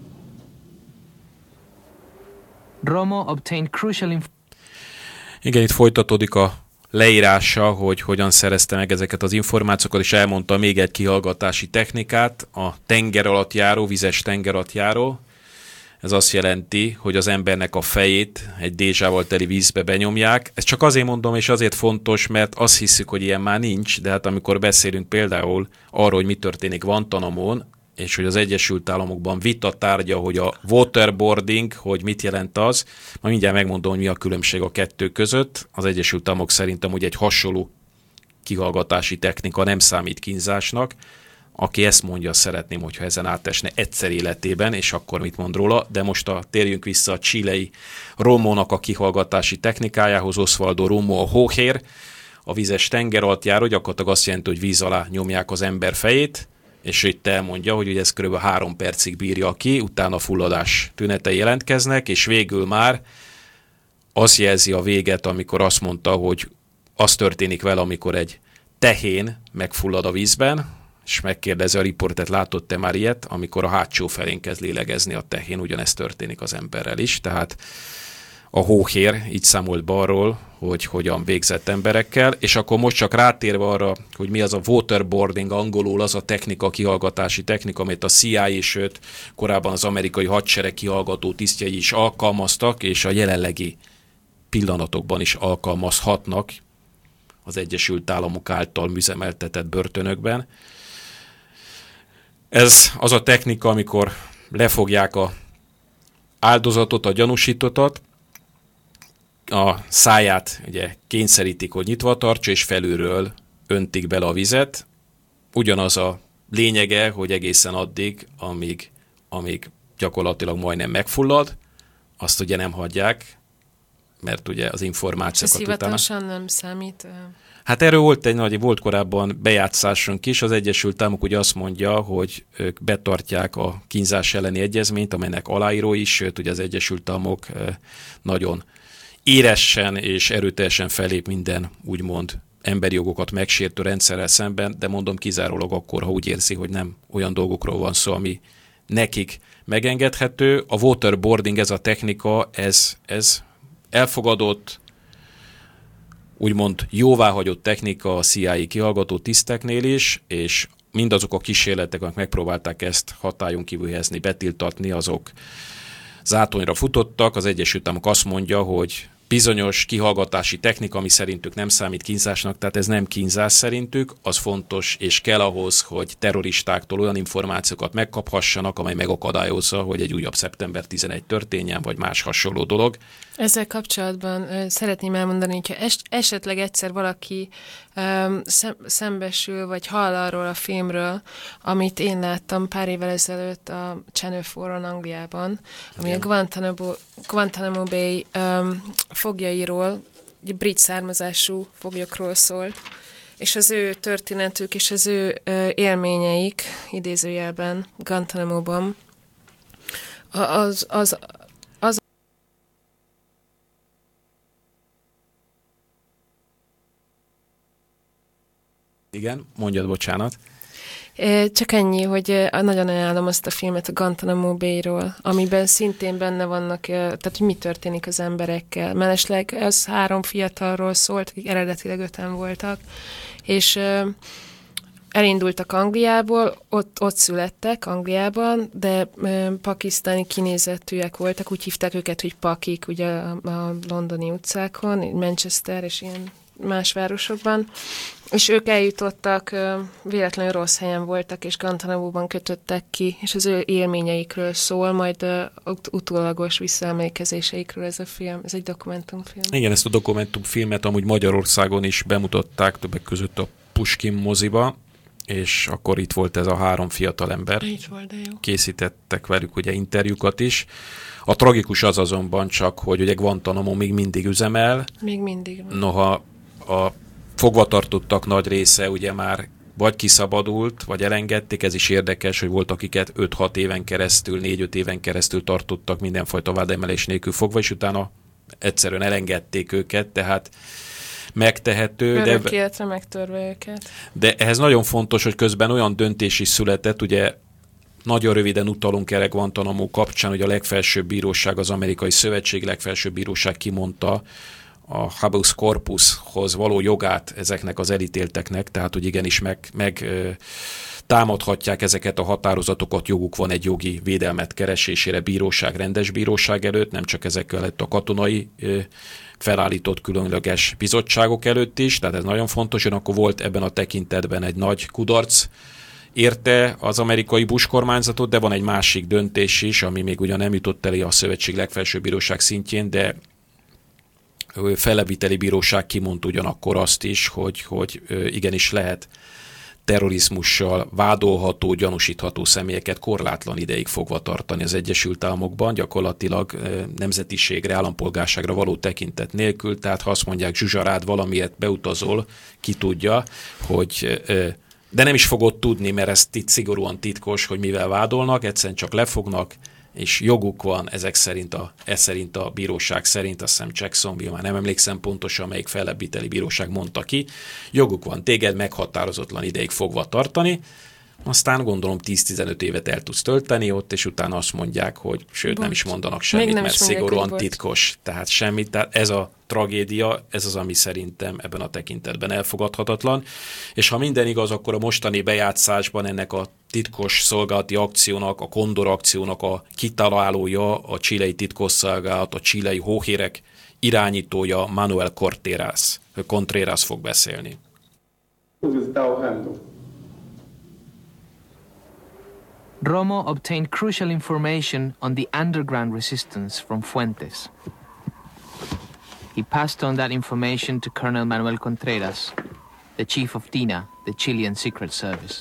Romo obtained crucial information. Igen, itt folytatódik a leírása, hogy hogyan szerezte meg ezeket az információkat, és elmondta még egy kihallgatási technikát, a tenger alatt járó, vizes tenger alatt járó. Ez azt jelenti, hogy az embernek a fejét egy dézsával teli vízbe benyomják. Ezt csak azért mondom, és azért fontos, mert azt hiszük, hogy ilyen már nincs, de hát amikor beszélünk például arról, hogy mi történik Guantanamón, és hogy az Egyesült Államokban vita tárgya, hogy a waterboarding, hogy mit jelent az. Ma mindjárt megmondom, hogy mi a különbség a kettő között. Az Egyesült Államok szerintem ugye egy hasonló kihallgatási technika nem számít kínzásnak. Aki ezt mondja, szeretném, hogyha ezen átesne egyszer életében, és akkor mit mond róla. De most a, térjünk vissza a chilei Romónak a kihallgatási technikájához. Osvaldo Romo a hóhér, a vizes tenger alatt járó, gyakorlatilag azt jelenti, hogy víz alá nyomják az ember fejét, és itt elmondja, hogy ez kb. három percig bírja ki, utána fulladás tünetei jelentkeznek, és végül már azt jelzi a véget, amikor azt mondta, hogy az történik vele, amikor egy tehén megfullad a vízben, és megkérdezi a riportet, látott-e már ilyet, amikor a hátsó felén kezd lélegezni a tehén, ugyanezt történik az emberrel is, tehát a hóhér így számolt be arról, hogy hogyan végzett emberekkel, és akkor most csak rátérve arra, hogy mi az a waterboarding, angolul az a technika, kihallgatási technika, amit a C I A, sőt korábban az amerikai hadsereg kihallgató tisztjei is alkalmaztak, és a jelenlegi pillanatokban is alkalmazhatnak az Egyesült Államok által műzemeltetett börtönökben. Ez az a technika, amikor lefogják a áldozatot, a gyanúsítottat, a száját ugye kényszerítik, hogy nyitva tartsa, és felülről öntik bele a vizet. Ugyanaz a lényege, hogy egészen addig, amíg, amíg gyakorlatilag majdnem megfullad, azt ugye nem hagyják, mert ugye az információkat utána... Hivatalosan nem számít... Hát erről volt egy nagy, volt korábban bejátszásunk is, az Egyesült Államok ugye azt mondja, hogy ők betartják a kínzás elleni egyezményt, amelynek aláírói is, sőt ugye az Egyesült Államok nagyon éresen és erőteljesen fellép minden úgymond emberi jogokat megsértő rendszerrel szemben, de mondom kizárólag akkor, ha úgy érzi, hogy nem olyan dolgokról van szó, ami nekik megengedhető. A waterboarding, ez a technika, ez, ez elfogadott, úgymond jóváhagyott technika a C I A kihallgató tiszteknél is, és mindazok a kísérletek, amik megpróbálták ezt hatályon kívül helyezni, betiltatni, azok zátonyra futottak. Az Egyesült Államok azt mondja, hogy bizonyos kihallgatási technika, ami szerintük nem számít kínzásnak, tehát ez nem kínzás szerintük, az fontos és kell ahhoz, hogy terroristáktól olyan információkat megkaphassanak, amely megakadályozza, hogy egy újabb szeptember tizenegy történjen, vagy más hasonló dolog. Ezzel kapcsolatban uh, szeretném elmondani, hogyha es- esetleg egyszer valaki um, szem- szembesül, vagy hall arról a filmről, amit én láttam pár évvel ezelőtt a Channel négy Angliában, ami igen. a Guantanamo, Guantanamo Bay um, foglyairól, egy brit származású foglyokról szólt, és az ő történetük és az ő uh, élményeik, idézőjelben, Guantanamo-ban, az, az Igen, mondjad, bocsánat. Csak ennyi, hogy nagyon ajánlom azt a filmet a Guantanamo Bay-ról, amiben szintén benne vannak, tehát hogy mi történik az emberekkel. Mellesleg ez három fiatalról szólt, akik eredetileg öten voltak, és elindultak Angliából, ott, ott születtek Angliában, de ö, pakisztáni kinézetűek voltak, úgy hívták őket, hogy pakik, ugye a, a londoni utcákon, Manchester és ilyen más városokban, és ők eljutottak, ö, véletlenül rossz helyen voltak, és Guantanamo-ban kötöttek ki, és az ő élményeikről szól, majd ö, ut- utólagos visszaemlékezéseikről ez a film, ez egy dokumentumfilm. Igen, ezt a dokumentumfilmet amúgy Magyarországon is bemutatták, többek között a Puskin moziba, és akkor itt volt ez a három fiatal ember. Így volt, de jó. Készítettek velük ugye interjúkat is. A tragikus az azonban csak, hogy ugye Guantanamo még mindig üzemel. Még mindig. Noha a fogvatartottak nagy része ugye már vagy kiszabadult, vagy elengedték. Ez is érdekes, hogy volt akiket öt-hat éven keresztül, négy-öt éven keresztül tartottak mindenfajta vádemelés nélkül fogva, és utána egyszerűen elengedték őket, tehát megtehető. Örök életre megtörve őket. De ehhez nagyon fontos, hogy közben olyan döntés is született, ugye nagyon röviden utalunk erre Guantanamo kapcsán, hogy a legfelsőbb bíróság, az Amerikai Szövetség legfelsőbb bíróság kimondta a habeas corpushoz való jogát ezeknek az elítélteknek, tehát hogy igenis meg, meg ö, támadhatják ezeket a határozatokat, joguk van egy jogi védelmet keresésére bíróság, rendes bíróság előtt, nem csak ezek előtt a katonai ö, felállított különleges bizottságok előtt is, tehát ez nagyon fontos, hogy akkor volt ebben a tekintetben egy nagy kudarc érte az amerikai Bush kormányzatot, de van egy másik döntés is, ami még ugyan nem jutott elé a szövetség legfelsőbb bíróság szintjén, de fellebbviteli bíróság kimondta ugyanakkor azt is, hogy, hogy igenis lehet terrorizmussal vádolható, gyanúsítható személyeket korlátlan ideig fogva tartani az Egyesült Államokban, gyakorlatilag nemzetiségre, állampolgárságra való tekintet nélkül, tehát ha azt mondják Zsuzsarád valamiért beutazol, ki tudja, hogy de nem is fogod tudni, mert ez tit, szigorúan titkos, hogy mivel vádolnak, egyszerűen csak lefognak, és joguk van ezek szerint a, ez szerint a bíróság szerint, azt hiszem Jacksonville, már nem emlékszem pontosan, melyik fellebbviteli bíróság mondta ki, joguk van téged meghatározatlan ideig fogva tartani, aztán gondolom tíz-tizenöt évet el tudsz tölteni ott, és utána azt mondják, hogy sőt, bocs. Nem is mondanak semmit, mert szigorúan titkos. Tehát semmit, tehát ez a tragédia, ez az, ami szerintem ebben a tekintetben elfogadhatatlan. És ha minden igaz, akkor a mostani bejátszásban ennek a titkos szolgálati akciónak, a Kondor akciónak a kitalálója, a chilei titkosszolgálat, a chilei hóhérek irányítója Manuel Contreras, Contreras fog beszélni. Romo obtained crucial information on the underground resistance from Fuentes. He passed on that information to Colonel Manuel Contreras, the chief of DINA, the Chilean Secret Service.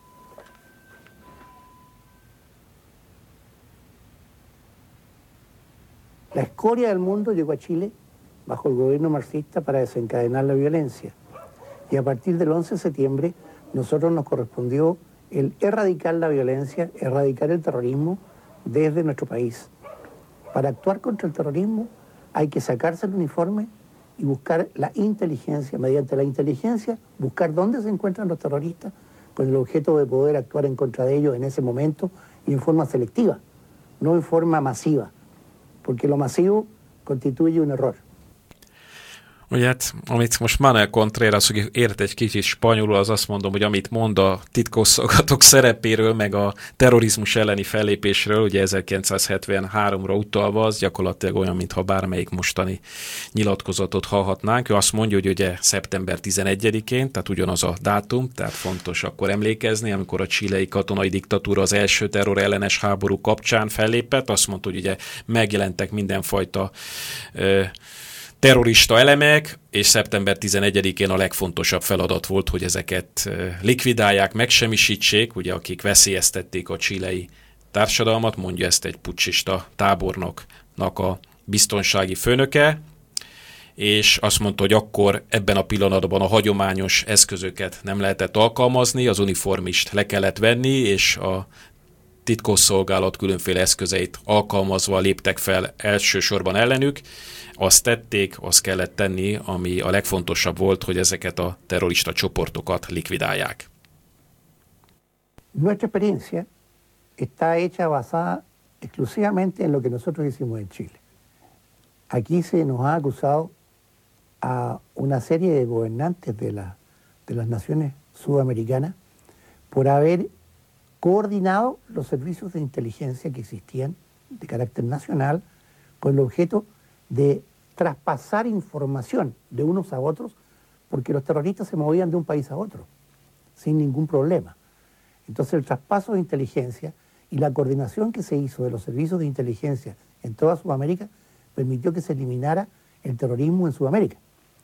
La escoria del mundo llegó a Chile bajo el gobierno marxista para desencadenar la violencia. Y a partir del once de septiembre, nosotros nos correspondió el erradicar la violencia, erradicar el terrorismo desde nuestro país. Para actuar contra el terrorismo hay que sacarse el uniforme y buscar la inteligencia, mediante la inteligencia, buscar dónde se encuentran los terroristas con el objeto de poder actuar en contra de ellos en ese momento y en forma selectiva, no en forma masiva, porque lo masivo constituye un error. Ugye hát, amit most Manuel Contreras, hogy ért egy kicsit spanyolul, az azt mondom, hogy amit mond a titkosszolgálatok szerepéről, meg a terrorizmus elleni fellépésről, ugye ezerkilencszázhetvenháromra utalva, az gyakorlatilag olyan, mintha bármelyik mostani nyilatkozatot hallhatnánk. Ő azt mondja, hogy ugye szeptember tizenegyedikén, tehát ugyanaz a dátum, tehát fontos akkor emlékezni, amikor a chilei katonai diktatúra az első terror ellenes háború kapcsán fellépett, azt mondta, hogy ugye megjelentek mindenfajta ö, terrorista elemek, és szeptember tizenegyedikén a legfontosabb feladat volt, hogy ezeket likvidálják, megsemmisítsék, ugye akik veszélyeztették a chilei társadalmat, mondja ezt egy puccsista tábornoknak a biztonsági főnöke, és azt mondta, hogy akkor ebben a pillanatban a hagyományos eszközöket nem lehetett alkalmazni, az uniformist le kellett venni, és a titkosszolgálat különféle eszközeit alkalmazva léptek fel elsősorban ellenük. Azt tették, azt kellett tenni, ami a legfontosabb volt, hogy ezeket a terrorista csoportokat likvidálják. Nuestra experiencia está hecha basada exclusivamente en lo que nosotros hicimos en Chile. Aquí se nos ha acusado a una serie de gobernantes de, la, de las naciones sudamericanas por haber coordinado los servicios de inteligencia que existían de carácter nacional con el objeto de traspasar información de unos a otros, porque los terroristas se movían de un país a otro sin ningún problema. Entonces el traspaso de inteligencia y la coordinación que se hizo de los servicios de inteligencia en toda Sudamérica permitió que se eliminara el terrorismo en Sudamérica.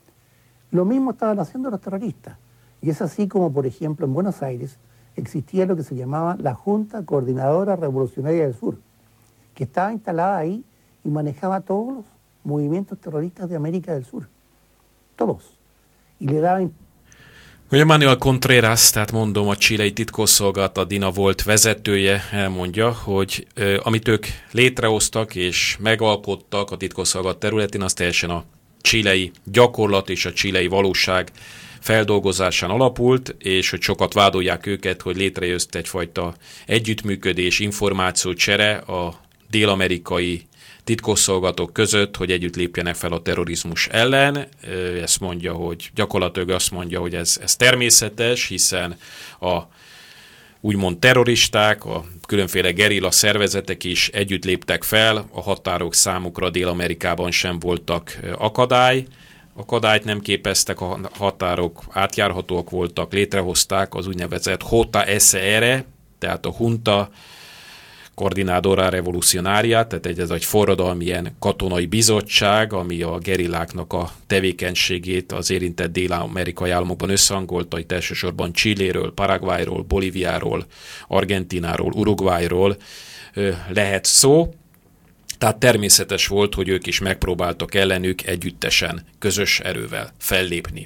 Lo mismo estaban haciendo los terroristas. Y es así como, por ejemplo, en Buenos Aires existía lo que se llamaba la Junta Coordinadora Revolucionaria del Sur, que estaba instalada ahí y manejaba todos los movimientos terroristas de América del Sur. Todos. Y le daban... Ugye Manuel Contreras, tehát mondom, a chilei titkosszolgálat, a DINA volt vezetője, elmondja, hogy ö, amit ők létrehoztak és megalkottak a titkosszolgálat területén, az teljesen a chilei gyakorlat és a chilei valóság feldolgozásán alapult, és hogy sokat vádolják őket, hogy létrejött egyfajta együttműködés, információcsere a dél-amerikai titkosszolgálatok között, hogy együtt lépjenek fel a terrorizmus ellen. Ezt mondja, hogy gyakorlatilag azt mondja, hogy ez, ez természetes, hiszen a úgymond terroristák, a különféle gerilla szervezetek is együtt léptek fel, a határok számukra Dél-Amerikában sem voltak akadály, akadályt nem képeztek, a határok átjárhatóak voltak, létrehozták az úgynevezett J S R, tehát a Junta Coordinadora Revolucionaria, tehát egy, ez egy forradalmi ilyen katonai bizottság, ami a gerilláknak a tevékenységét az érintett dél-amerikai államokban összehangolta, itt elsősorban Chiléről, Paraguayról, Bolíviáról, Argentináról, Uruguayról lehet szó. Tehát természetes volt, hogy ők is megpróbáltak ellenük együttesen, közös erővel fellépni.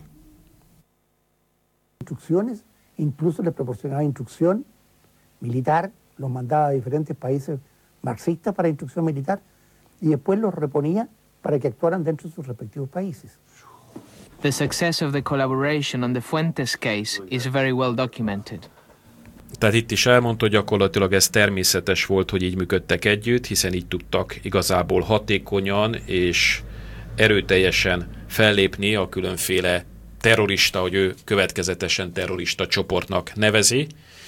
Instrucciones, incluso le proporcionaba instrucción militar, los mandaba a diferentes países marxistas para instrucción militar y después los reponía para que actuaran dentro de sus respectivos países. The success of the collaboration on the Fuentes case is very well documented. Tehát itt is elmondta, hogy gyakorlatilag ez természetes volt, hogy így működtek együtt, hiszen így tudtak igazából hatékonyan és erőteljesen fellépni a különféle terrorista, hogy ő következetesen terrorista csoportnak nevezi.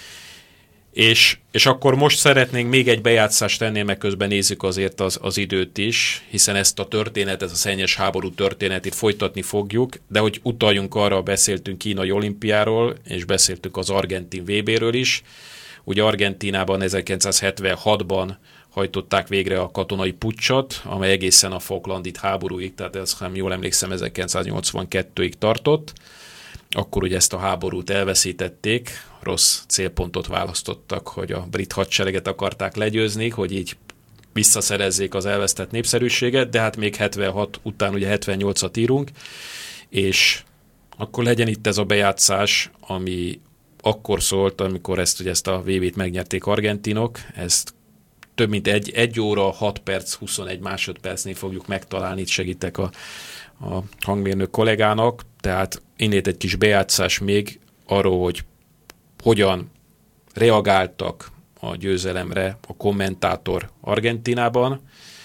És, és akkor most szeretnénk még egy bejátszást tenni, meg közben nézzük azért az, az időt is, hiszen ezt a történetet, a szennyes háború történetét folytatni fogjuk, de hogy utaljunk arra, beszéltünk kínai olimpiáról, és beszéltünk az argentin vé béről is. Ugye Argentínában ezerkilencszázhetvenhatban hajtották végre a katonai puccsot, amely egészen a Falklandi háborúig, tehát ez, ha jól emlékszem, ezerkilencszáznyolcvankettőig tartott. Akkor ugye ezt a háborút elveszítették, rossz célpontot választottak, hogy a brit hadsereget akarták legyőzni, hogy így visszaszerezzék az elvesztett népszerűséget, de hát még hetvenhat után ugye hetvennyolcat írunk, és akkor legyen itt ez a bejátszás, ami akkor szólt, amikor ezt, ugye ezt a vé bét megnyerték argentinok, ezt több mint egy, egy óra, hat perc, huszonegy másodpercnél fogjuk megtalálni, itt segítek a, a hangmérnök kollégának, tehát innét egy kis bejátszás még arról, hogy hogyan reagáltak a győzelemre a kommentátor Argentinában,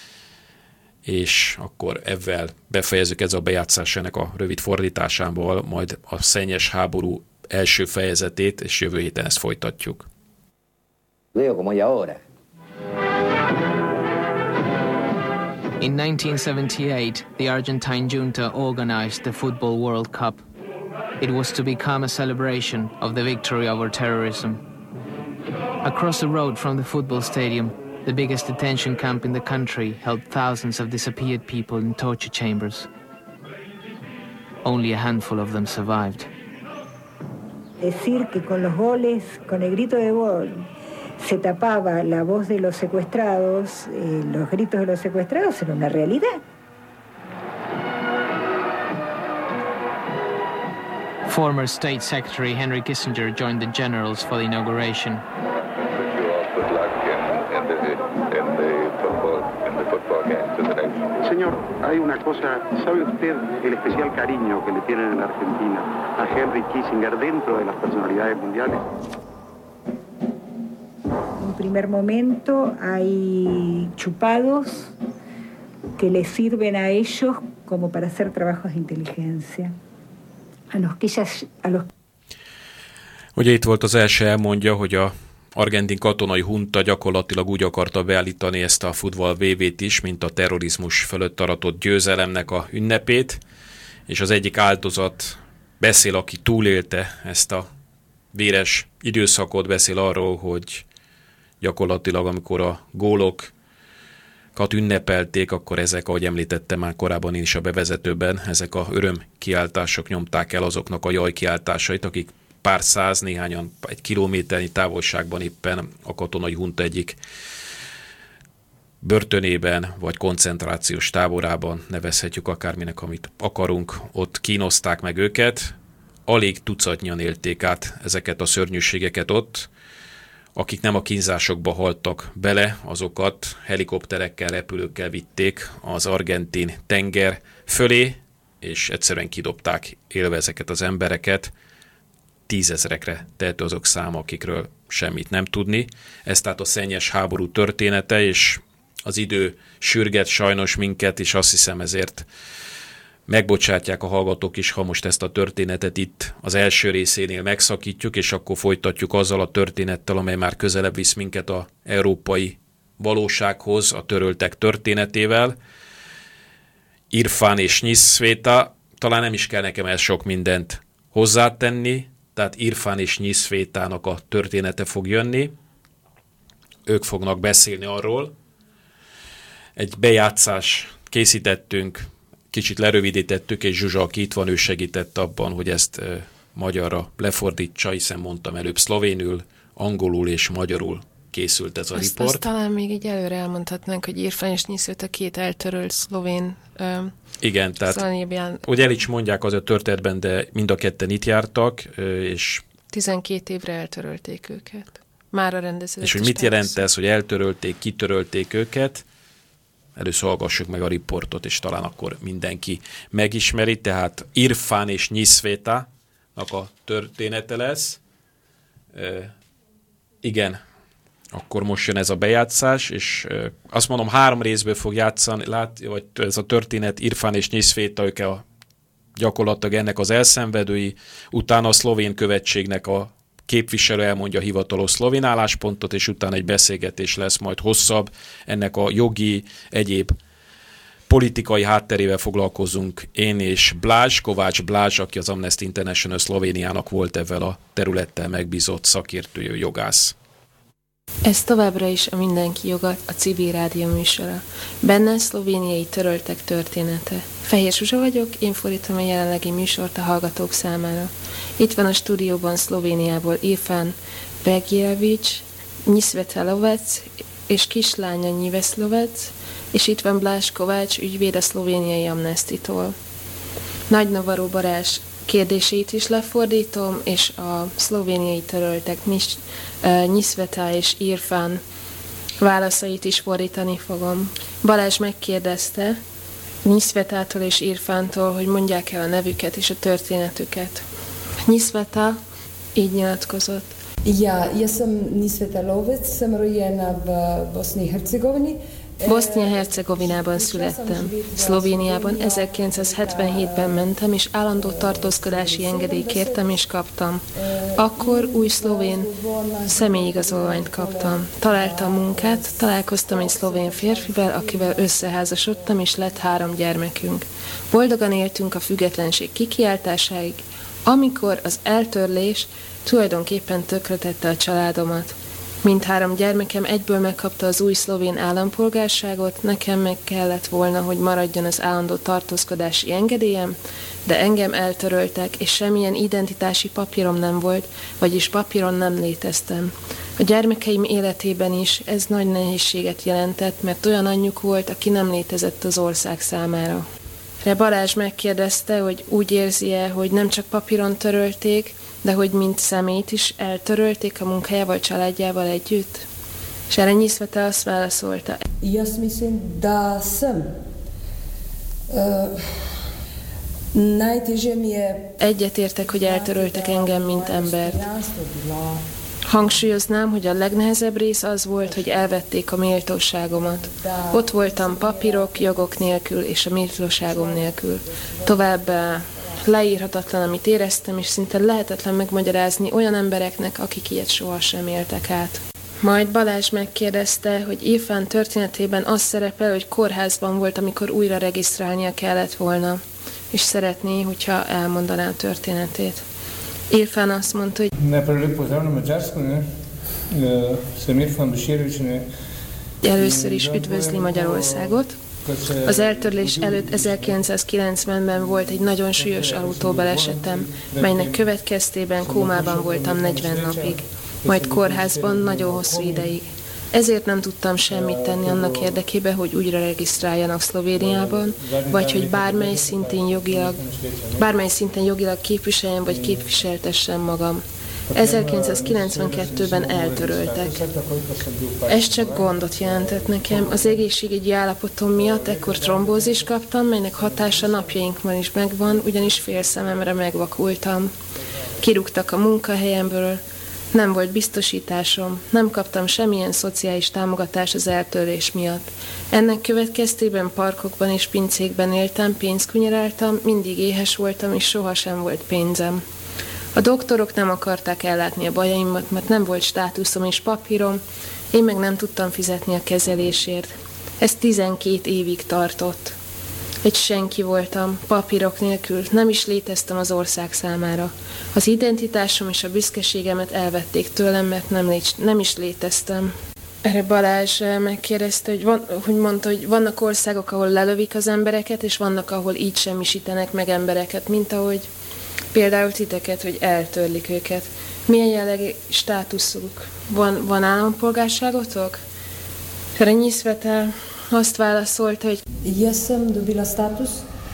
és akkor ezzel befejezzük ez a bejátszás ennek a rövid fordításával, majd a szennyes háború első fejezetét, és jövő héten ezt folytatjuk. Veo como hay ahora. In nineteen seventy-eight, the Argentine junta organized the Football World Cup. It was to become a celebration of the victory over terrorism. Across the road from the football stadium, the biggest detention camp in the country held thousands of disappeared people in torture chambers. Only a handful of them survived. Decir que con los goles, con el grito de gol, se tapaba la voz de los secuestrados, eh, los gritos de los secuestrados era una realidad. Former State Secretary Henry Kissinger joined the generals for the inauguration. Good luck in, in, the, in, the football, in the football game to the nation. Señor, hay una cosa, ¿sabe usted el especial cariño que le tienen en la Argentina a Henry Kissinger dentro de las personalidades mundiales? primer momento hay chupados que les sirven a ellos como para hacer trabajos de inteligencia. A los que ellas, a los... Ugye itt volt az első, elmondja, hogy a argentin katonai hunta gyakorlatilag úgy akarta beállítani ezt a futball vé vét is, mint a terrorizmus fölött aratott győzelemnek a ünnepét, és az egyik áldozat beszél, aki túlélte ezt a véres időszakot, beszél arról, hogy gyakorlatilag amikor a gólokat ünnepelték, akkor ezek, ahogy említettem már korábban én is a bevezetőben, ezek a örömkiáltások nyomták el azoknak a jajkiáltásait, akik pár száz, néhányan egy kilométernyi távolságban éppen a katonai hunta egyik börtönében, vagy koncentrációs táborában, nevezhetjük akárminek, amit akarunk, ott kínozták meg őket. Alig tucatnyian élték át ezeket a szörnyűségeket ott. Akik nem a kínzásokba haltak bele, azokat helikopterekkel, repülőkkel vitték az argentin tenger fölé, és egyszerűen kidobták élve ezeket az embereket. Tízezrekre tehető azok száma, akikről semmit nem tudni. Ez tehát a szennyes háború története, és az idő sürget sajnos minket, és azt hiszem ezért megbocsátják a hallgatók is, ha most ezt a történetet itt az első részénél megszakítjuk, és akkor folytatjuk azzal a történettel, amely már közelebb visz minket az európai valósághoz, a töröltek történetével. Irfan és Nyisveta, talán nem is kell nekem el sok mindent hozzátenni, tehát Irfan és Nyisvetának a története fog jönni. Ők fognak beszélni arról. Egy bejátszás készítettünk, kicsit lerövidítettük, és Zsuzsa, aki itt van, ő segített abban, hogy ezt e, magyarra lefordítsa, hiszen mondtam előbb szlovénül, angolul és magyarul készült ez a azt, riport. Azt talán még így előre elmondhatnánk, hogy Irfan és Nyisveta két eltörölt szlovén. Ö, Igen, tehát szlovéniában. Ugye el is mondják az a történetben, de mind a ketten itt jártak, és tizenkét évre eltörölték őket. Már a rendező. És hogy mit jelent ez, hogy eltörölték, kitörölték őket? Először hallgassuk meg a riportot, és talán akkor mindenki megismeri. Tehát Irfan és Nyisvetának a története lesz. E, igen, akkor most jön ez a bejátszás, és e, azt mondom, három részből fog játszani, lát, vagy ez a történet, Irfan és Nyisveta, ők a, gyakorlatilag ennek az elszenvedői, utána a szlovén követségnek a képviselő elmondja a hivatalos szlovén álláspontot, és utána egy beszélgetés lesz majd hosszabb. Ennek a jogi, egyéb politikai hátterével foglalkozunk én és Blázs, Kovács Blázs, aki az Amnesty International Szlovéniának volt ezzel a területtel megbízott szakértője, jogász. Ez továbbra is a Mindenki Joga, a Civil Rádió műsora. Benne szlovéniai töröltek története. Fehér Zsuzsa vagyok, én fordítom a jelenlegi műsort a hallgatók számára. Itt van a stúdióban Szlovéniából Irfan Begjevics, Nyisveta Lovec és kislánya Nyives Lovec, és itt van Blázs Kovács, ügyvéd a szlovéniai Amnesty-tól. Nagy Navaró Balázs kérdéseit is lefordítom, és a szlovéniai töröltek Nyisveta és Irfan válaszait is fordítani fogom. Balázs megkérdezte Nyisvetától és Irfántól, hogy mondják el a nevüket és a történetüket. Nyisveta így nyilatkozott. Ja, ja sam Nyisveta Lovec, sam rojena v Bosni i Hercegovini. Bosznia-Hercegovinában születtem. Szlovéniában ezerkilencszázhetvenhétben mentem, és állandó tartózkodási engedélyt kértem és kaptam. Akkor új szlovén személyigazolványt kaptam. Találtam munkát, találkoztam egy szlovén férfivel, akivel összeházasodtam, és lett három gyermekünk. Boldogan éltünk a függetlenség kikiáltásáig, amikor az eltörlés tulajdonképpen tönkretette a családomat. Mindhárom gyermekem egyből megkapta az új szlovén állampolgárságot, nekem meg kellett volna, hogy maradjon az állandó tartózkodási engedélyem, de engem eltöröltek, és semmilyen identitási papírom nem volt, vagyis papíron nem léteztem. A gyermekeim életében is ez nagy nehézséget jelentett, mert olyan anyjuk volt, aki nem létezett az ország számára. De Balázs megkérdezte, hogy úgy érzi-e, hogy nem csak papíron törölték, de hogy mint személyt is eltörölték a munkájával, családjával együtt? És erre Nyisveta azt válaszolta. Ja mislim da sam. Egyetértek, hogy eltöröltek engem, mint embert. Hangsúlyoznám, hogy a legnehezebb rész az volt, hogy elvették a méltóságomat. Ott voltam papírok, jogok nélkül és a méltóságom nélkül. Továbbá leírhatatlan, amit éreztem, és szinte lehetetlen megmagyarázni olyan embereknek, akik ilyet sohasem éltek át. Majd Balázs megkérdezte, hogy Irfán történetében az szerepel, hogy kórházban volt, amikor újra regisztrálnia kellett volna, és szeretné, hogyha elmondaná a történetét. Irfán azt mondta, hogy először is üdvözli Magyarországot. Az eltörlés előtt ezerkilencszázkilencvenben volt egy nagyon súlyos autóbalesetem, melynek következtében kómában voltam negyven napig, majd kórházban nagyon hosszú ideig. Ezért nem tudtam semmit tenni annak érdekében, hogy újra regisztráljanak Szlovéniában, vagy hogy bármely szinten jogilag, bármely szinten jogilag képviseljem, vagy képviseltessem magam. ezerkilencszázkilencvenkettőben eltöröltek. Ez csak gondot jelentett nekem. Az egészségügyi állapotom miatt ekkor trombózist kaptam, melynek hatása napjainkban is megvan, ugyanis fél szememre megvakultam. Kirúgtak a munkahelyemből, nem volt biztosításom, nem kaptam semmilyen szociális támogatást az eltörlés miatt. Ennek következtében parkokban és pincékben éltem, pénzt kunyeráltam, mindig éhes voltam, és sohasem volt pénzem. A doktorok nem akarták ellátni a bajaimat, mert nem volt státuszom és papírom, én meg nem tudtam fizetni a kezelésért. Ez tizenkét évig tartott. Egy senki voltam, papírok nélkül, nem is léteztem az ország számára. Az identitásom és a büszkeségemet elvették tőlem, mert nem, lé- nem is léteztem. Erre Balázs megkérdezte, hogy, van, hogy mondta, hogy vannak országok, ahol lelövik az embereket, és vannak, ahol így semmisítenek meg embereket, mint ahogy például titeket, hogy eltörlik őket. Milyen jellegű státuszuk? Van, van állampolgárságotok? Renyi Svetel azt válaszolta, hogy Jaz sem dobila status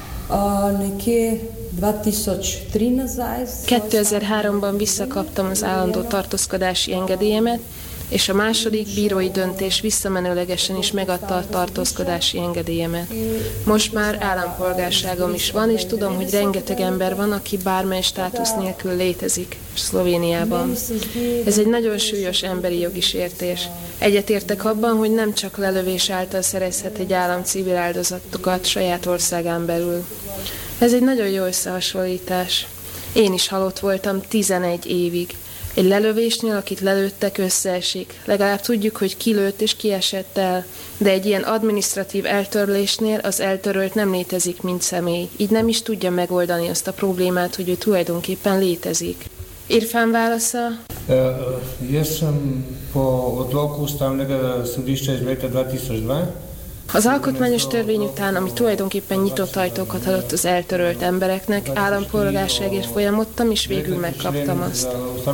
a nekje kétezer-három nazaj. kétezer-háromban visszakaptam az állandó tartózkodási engedélyemet, és a második bírói döntés visszamenőlegesen is megadta a tartózkodási engedélyemet. Most már állampolgárságom is van, és tudom, hogy rengeteg ember van, aki bármely státusz nélkül létezik Szlovéniában. Ez egy nagyon súlyos emberi jogi sértés. Egyetértek abban, hogy nem csak lelövés által szerezhet egy állam civil áldozatokat saját országán belül. Ez egy nagyon jó összehasonlítás. Én is halott voltam tizenegy évig. Egy lelövésnél, akit lelőttek, összeesik. Legalább tudjuk, hogy ki lőtt és ki esett el. De egy ilyen adminisztratív eltörlésnél az eltörölt nem létezik, mint személy. Így nem is tudja megoldani azt a problémát, hogy ő tulajdonképpen létezik. Irfán válasza? Jaz sem po odloku ustavnega sodišča iz leta dva tisoč dva. Az alkotmányos törvény után, ami tulajdonképpen nyitott ajtókat adott az eltörölt embereknek, állampolgárságért folyamodtam, és végül megkaptam azt.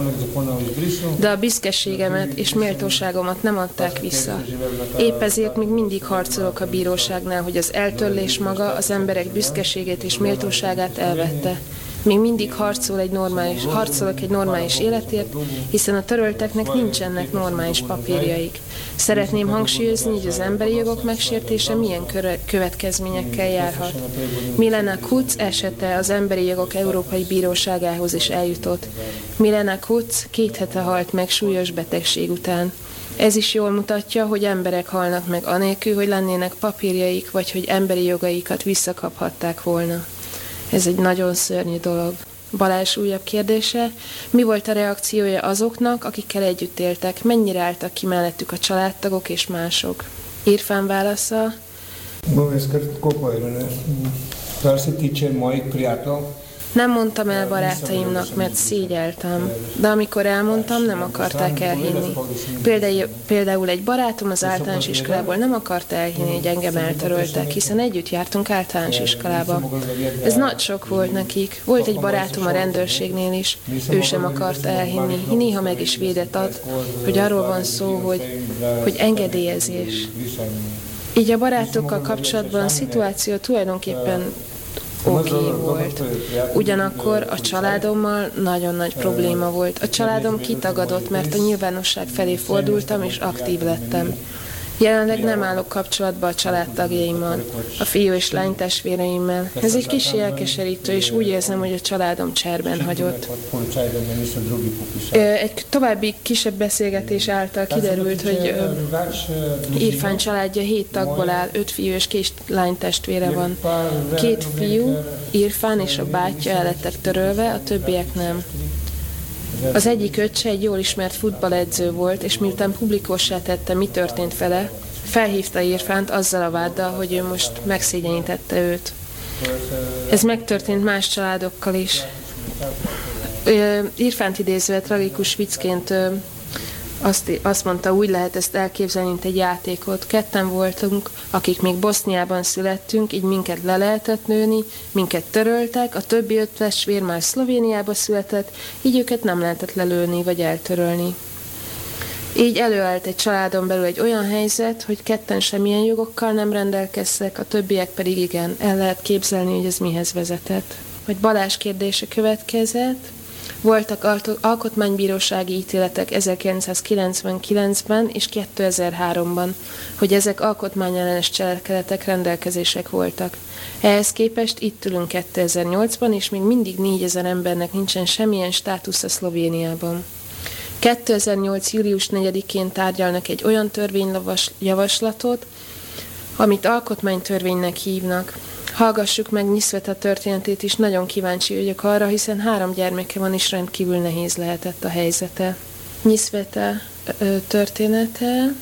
De a büszkeségemet és méltóságomat nem adták vissza. Épp ezért még mindig harcolok a bíróságnál, hogy az eltörlés maga az emberek büszkeségét és méltóságát elvette. Még mindig harcol egy normális, harcolok egy normális életért, hiszen a törölteknek nincsenek normális papírjaik. Szeretném hangsúlyozni, hogy az emberi jogok megsértése milyen következményekkel járhat. Milena Kuc esete az Emberi Jogok Európai Bíróságához is eljutott. Milena Kuc két hete halt meg súlyos betegség után. Ez is jól mutatja, hogy emberek halnak meg anélkül, hogy lennének papírjaik, vagy hogy emberi jogaikat visszakaphatták volna. Ez egy nagyon szörnyű dolog. Balázs újabb kérdése, mi volt a reakciója azoknak, akikkel együtt éltek, mennyire álltak ki mellettük a családtagok és mások? Irfán válasza? Nem mondtam el barátaimnak, mert szégyeltem, de amikor elmondtam, nem akarták elhinni. Például, például egy barátom az általános iskolából nem akarta elhinni, hogy engem eltöröltek, hiszen együtt jártunk általános iskolába. Ez nagy sok volt nekik. Volt egy barátom a rendőrségnél is, ő sem akarta elhinni, néha meg is védet ad, hogy arról van szó, hogy, hogy engedélyezés. Így a barátokkal kapcsolatban a szituáció tulajdonképpen oké okay volt. Ugyanakkor a családommal nagyon nagy probléma volt. A családom kitagadott, mert a nyilvánosság felé fordultam és aktív lettem. Jelenleg nem állok kapcsolatba a családtagjaimmal, a fiú és lány testvéreimmel. Ez egy kicsi elkeserítő, és úgy érzem, hogy a családom cserben hagyott. Egy további kisebb beszélgetés által kiderült, hogy Irfán családja hét tagból áll, öt fiú és két lány testvére van. Két fiú, Irfán és a bátyja el lettek törölve, a többiek nem. Az egyik öccse egy jól ismert futballedző volt, és miután publikussá tette, mi történt vele, felhívta Irfánt azzal a váddal, hogy ő most megszégyenítette őt. Ez megtörtént más családokkal is. Irfánt idézve tragikus viccként azt, azt mondta, úgy lehet ezt elképzelni, mint egy játékot. Ketten voltunk, akik még Boszniában születtünk, így minket le lehetett nőni, minket töröltek, a többi öt testvér már Szlovéniába született, így őket nem lehetett lelőni vagy eltörölni. Így előállt egy családon belül egy olyan helyzet, hogy ketten semmilyen jogokkal nem rendelkeztek, a többiek pedig igen. El lehet képzelni, hogy ez mihez vezetett. Vagy Balázs kérdése következett. Voltak alkotmánybírósági ítéletek ezerkilencszázkilencvenkilencben és kétezer-háromban, hogy ezek alkotmányellenes cselekedetek, rendelkezések voltak. Ehhez képest itt ülünk kétezer-nyolcban, és még mindig négyezer embernek nincsen semmilyen státusza Szlovéniában. kétezer-nyolc. július negyedikén tárgyalnak egy olyan törvényjavaslatot, amit alkotmánytörvénynek hívnak. Hallgassuk meg Niszveta történetét is, nagyon kíváncsi vagyok arra, hiszen három gyermeke van, és rendkívül nehéz lehetett a helyzete. Niszveta története...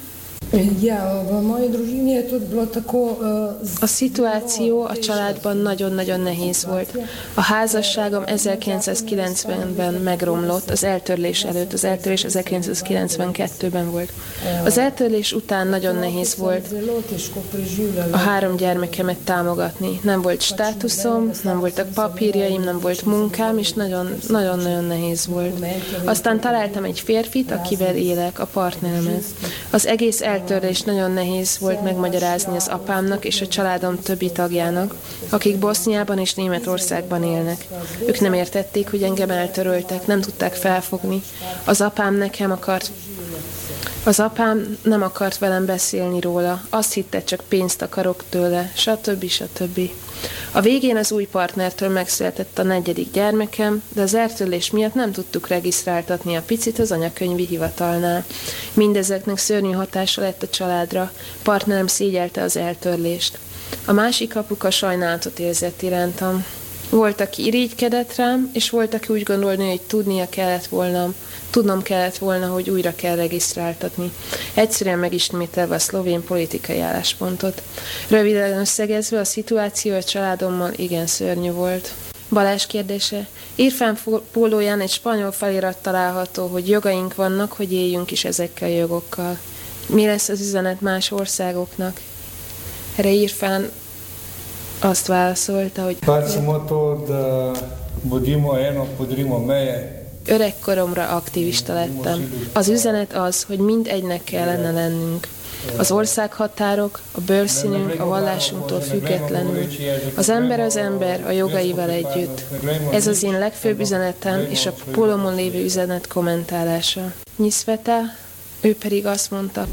A szituáció a családban nagyon-nagyon nehéz volt. A házasságom ezerkilencszázkilencvenben megromlott, az eltörlés előtt, az eltörlés ezerkilencszázkilencvenkettőben volt. Az eltörlés után nagyon nehéz volt a három gyermekemet támogatni. Nem volt státuszom, nem voltak papírjaim, nem volt munkám, és nagyon-nagyon nehéz volt. Aztán találtam egy férfit, akivel élek, a partneremet. Az egész eltörlés nagyon nehéz volt megmagyarázni az apámnak és a családom többi tagjának, akik Boszniában és Németországban élnek. Ők nem értették, hogy engem eltöröltek, nem tudták felfogni. Az apám nekem akart... Az apám nem akart velem beszélni róla, azt hitte, csak pénzt akarok tőle, stb. stb. A végén az új partnertől megszületett a negyedik gyermekem, de az eltörlés miatt nem tudtuk regisztráltatni a picit az anyakönyvi hivatalnál. Mindezeknek szörnyű hatása lett a családra, partnerem szégyelte az eltörlést. A másik apuka sajnálatot érzett irántam. Volt, aki irigykedett rám, és volt, aki úgy gondolni, hogy tudnia kellett volna, tudnom kellett volna, hogy újra kell regisztráltatni. Egyszerűen megismételve a szlovén politikai álláspontot. Röviden összegezve, a szituáció a családommal igen szörnyű volt. Balázs kérdése. Irfán pólóján egy spanyol felirat található, hogy jogaink vannak, hogy éljünk is ezekkel a jogokkal. Mi lesz az üzenet más országoknak? Erre Irfán azt válaszolta, hogy öregkoromra aktivista lettem. Az üzenet az, hogy mindegynek kellene lennünk. Az országhatárok, a bőrszínünk, a vallásunktól függetlenül. Az ember az ember, a jogaival együtt. Ez az én legfőbb üzenetem, és a pólómon lévő üzenet kommentálása. Niszveta, ő pedig azt mondta,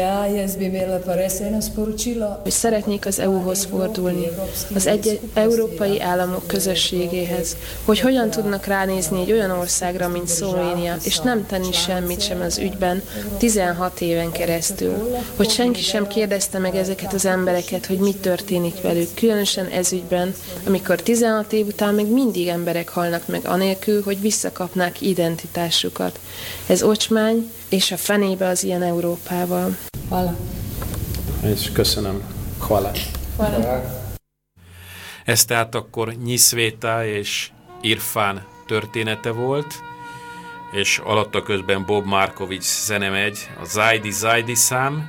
hogy szeretnék az é u-hoz fordulni, az egy európai államok közösségéhez, hogy hogyan tudnak ránézni egy olyan országra, mint Szlovénia, és nem tenni semmit sem az ügyben tizenhat éven keresztül, hogy senki sem kérdezte meg ezeket az embereket, hogy mi történik velük, különösen ez ügyben, amikor tizenhat év után még mindig emberek halnak meg anélkül, hogy visszakapnák identitásukat. Ez ocsmány, és a fenébe az ilyen Európával. Hvala. És köszönöm. Hvala. Hvala. Ez tehát akkor Niszveta és Irfán története volt, és alatta közben Bob Markovics zene megy, a Zajdi Zajdi szám.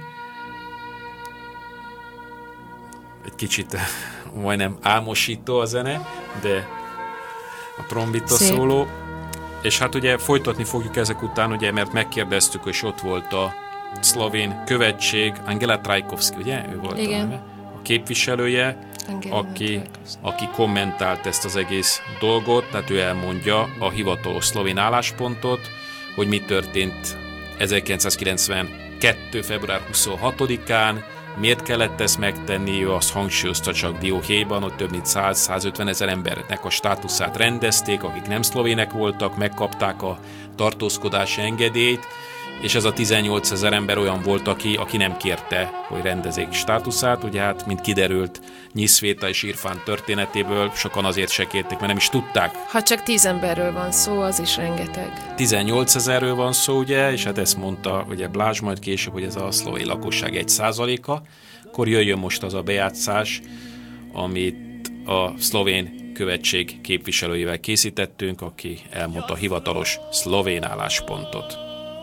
Egy kicsit majdnem álmosító a zene, de a trombita szóló. És hát ugye folytatni fogjuk ezek után, ugye, mert megkérdeztük, és ott volt a szlovén követség, Angela Trajkovski, ugye? Ő volt Igen. A, a képviselője, aki, aki kommentált ezt az egész dolgot, tehát ő elmondja a hivatalos szlovén álláspontot, hogy mi történt ezerkilencszázkilencven kettő február huszonhatodikán. Miért kellett ezt megtenni, ő azt hangsúlyozta csak dióhéjban, hogy több mint száz-százötven ezer embernek a státuszát rendezték, akik nem szlovének voltak, megkapták a tartózkodási engedélyt, és ez a tizennyolc ezer ember olyan volt, aki, aki nem kérte, hogy rendezzék státuszát. Ugye hát, mint kiderült Nyiszvéta és Irfán történetéből, sokan azért se kérték, mert nem is tudták. Ha csak tíz emberről van szó, az is rengeteg. tizennyolc ezerről van szó, ugye, és hát ezt mondta ugye Blázs majd később, hogy ez a szlovén lakosság egy százaléka. Akkor jöjjön most az a bejátszás, amit a szlovén követség képviselőjével készítettünk, aki elmondta a hivatalos szlovén álláspontot.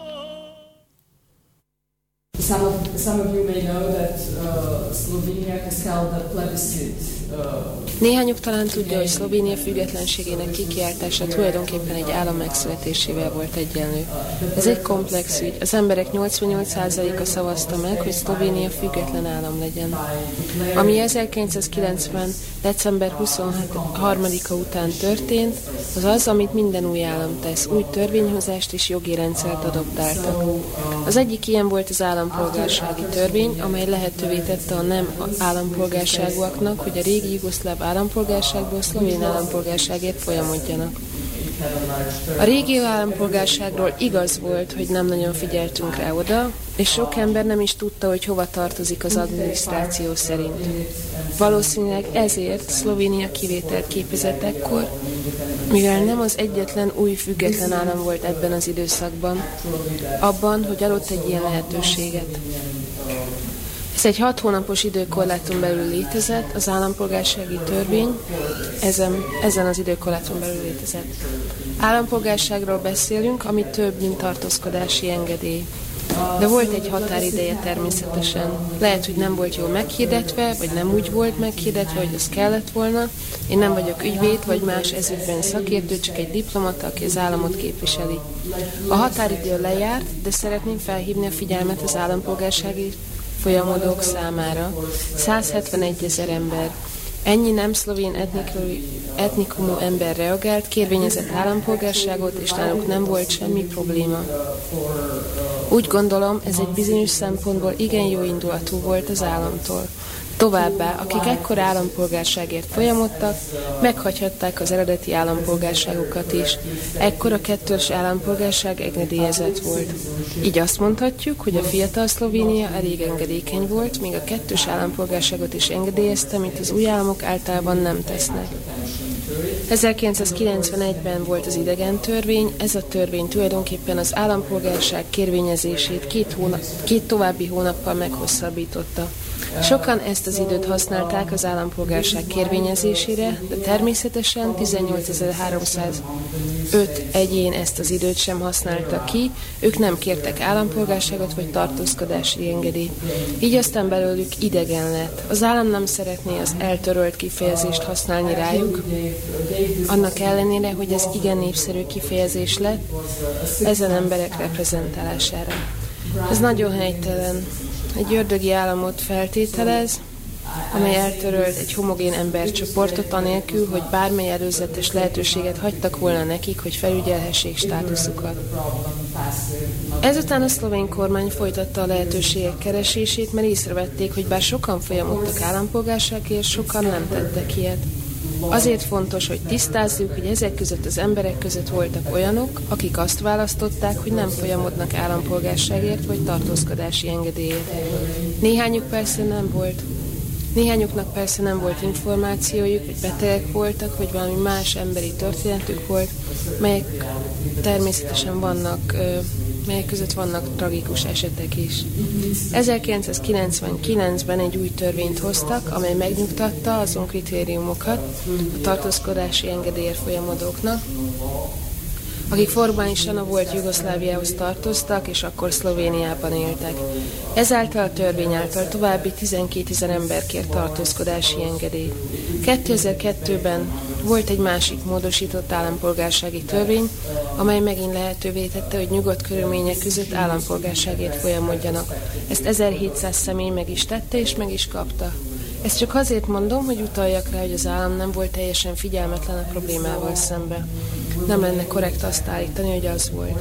Some of, some of you may know that uh, Slovenia has held a plebiscite. Uh, Néhányuk talán tudja, hogy Szlovénia függetlenségének kikiáltása tulajdonképpen egy állam megszületésével volt egyenlő. Ez egy komplex ügy. Az emberek nyolcvannyolc százaléka szavazta meg, hogy Szlovénia független állam legyen. Ami ezerkilencszázkilencven. december huszonharmadika után történt, az az, amit minden új állam tesz. Új törvényhozást és jogi rendszert adoptáltak. Az egyik ilyen volt az állampolgársági törvény, amely lehetővé tette a nem állampolgárságúaknak, hogy a régi jugoszláv állampolgárságból szlovén állampolgárságért folyamodjanak. A régi állampolgárságról igaz volt, hogy nem nagyon figyeltünk rá oda, és sok ember nem is tudta, hogy hova tartozik az adminisztráció szerint. Valószínűleg ezért Szlovénia kivételt képezett ekkor, mivel nem az egyetlen új független állam volt ebben az időszakban, abban, hogy adott egy ilyen lehetőséget. Ez egy hat hónapos időkorláton belül létezett, az állampolgársági törvény ezen, ezen az időkorláton belül létezett. Állampolgárságról beszélünk, ami több, mint tartózkodási engedély. De volt egy határideje természetesen. Lehet, hogy nem volt jól meghirdetve, vagy nem úgy volt meghirdetve, hogy az kellett volna. Én nem vagyok ügyvéd, vagy más ezügyben szakértő, csak egy diplomata, aki az államot képviseli. A határidő lejárt, de szeretném felhívni a figyelmet az állampolgársági folyamodók számára. száz hetvenegy ezer ember. Ennyi nem szlovén etnikumú ember reagált, kérvényezett állampolgárságot, és náluk nem volt semmi probléma. Úgy gondolom, ez egy bizonyos szempontból igen jó indulatú volt az államtól. Továbbá, akik ekkor állampolgárságért folyamodtak, meghagyhatták az eredeti állampolgárságukat is. Ekkor a kettős állampolgárság engedélyezett volt. Így azt mondhatjuk, hogy a fiatal Szlovénia elég engedékeny volt, míg a kettős állampolgárságot is engedélyezte, mint az új államok általában nem tesznek. ezerkilencszázkilencvenegyben volt az idegen törvény, ez a törvény tulajdonképpen az állampolgárság kérvényezését két, hónap, két további hónappal meghosszabbította. Sokan ezt az időt használták az állampolgárság kérvényezésére, de természetesen tizennyolcezer-háromszázöt egyén ezt az időt sem használta ki, ők nem kértek állampolgárságot vagy tartózkodási engedélyt. Így aztán belőlük idegen lett. Az állam nem szeretné az eltörölt kifejezést használni rájuk, annak ellenére, hogy ez igen népszerű kifejezés lett ezen emberek reprezentálására. Ez nagyon helytelen. Egy ördögi államot feltételez, amely eltörölt egy homogén embercsoportot anélkül, hogy bármely előzetes lehetőséget hagytak volna nekik, hogy felügyelhessék státuszukat. Ezután a szlovén kormány folytatta a lehetőségek keresését, mert észrevették, hogy bár sokan folyamodtak állampolgárságért, sokan nem tettek ilyet. Azért fontos, hogy tisztázzuk, hogy ezek között az emberek között voltak olyanok, akik azt választották, hogy nem folyamodnak állampolgárságért vagy tartózkodási engedélyért. Néhányuk persze nem volt. Néhányuknak persze nem volt információjuk, vagy betegek voltak, vagy valami más emberi történetük volt, melyek természetesen vannak, melyek között vannak tragikus esetek is. ezerkilencszázkilencvenkilencben egy új törvényt hoztak, amely megnyugtatta azon kritériumokat a tartózkodási engedélyért folyamodóknak, akik formálisan a volt Jugoszláviához tartoztak, és akkor Szlovéniában éltek. Ezáltal a törvény által további tizenkétezer ember kért tartózkodási engedélyt. kétezer-kettőben volt egy másik módosított állampolgársági törvény, amely megint lehetővé tette, hogy nyugodt körülmények között állampolgárságért folyamodjanak. Ezt ezerhétszáz személy meg is tette, és meg is kapta. Ezt csak azért mondom, hogy utaljak rá, hogy az állam nem volt teljesen figyelmetlen a problémával szembe. Nem lenne korrekt azt állítani, hogy az volt.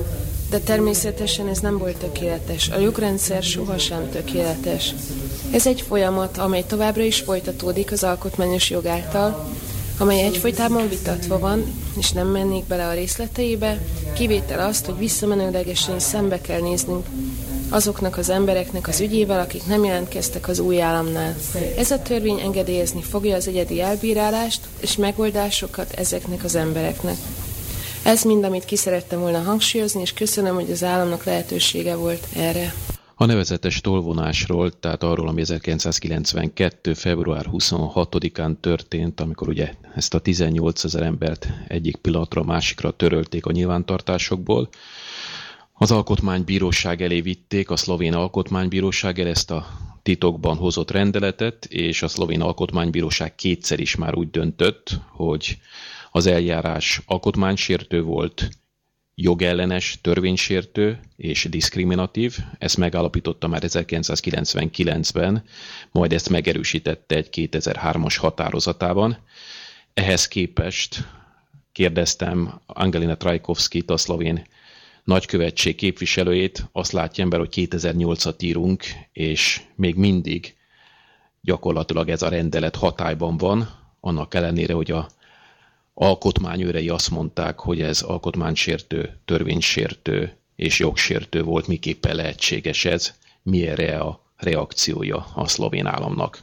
De természetesen ez nem volt tökéletes. A jogrendszer sohasem tökéletes. Ez egy folyamat, amely továbbra is folytatódik az alkotmányos jog által, amely egyfolytában vitatva van, és nem mennék bele a részleteibe, kivétel azt, hogy visszamenőlegesen szembe kell néznünk azoknak az embereknek az ügyével, akik nem jelentkeztek az új államnál. Ez a törvény engedélyezni fogja az egyedi elbírálást és megoldásokat ezeknek az embereknek. Ez mind, amit ki szerettem volna hangsúlyozni, és köszönöm, hogy az államnak lehetősége volt erre. A nevezetes tolvonásról, tehát arról, ami ezerkilencszázkilencvenkettő. február huszonhatodikán történt, amikor ugye ezt a tizennyolcezer embert egyik pillanatra a másikra törölték a nyilvántartásokból. Az alkotmánybíróság elé vitték, a szlovén alkotmánybíróság elé ezt a titokban hozott rendeletet, és a szlovén alkotmánybíróság kétszer is már úgy döntött, hogy az eljárás alkotmánysértő volt, jogellenes, törvénysértő és diszkriminatív. Ezt megállapította már ezerkilencszázkilencvenkilencben, majd ezt megerősítette egy kétezer-hármas határozatában. Ehhez képest kérdeztem Angelina Trajkovskit, a szlovén nagykövetség képviselőjét, azt látja ember, hogy kétezer-nyolcat írunk, és még mindig gyakorlatilag ez a rendelet hatályban van, annak ellenére, hogy a alkotmányőrei azt mondták, hogy ez alkotmánysértő, törvénysértő és jogsértő volt, miképpen lehetséges ez, mi erre a reakciója a szlovén államnak.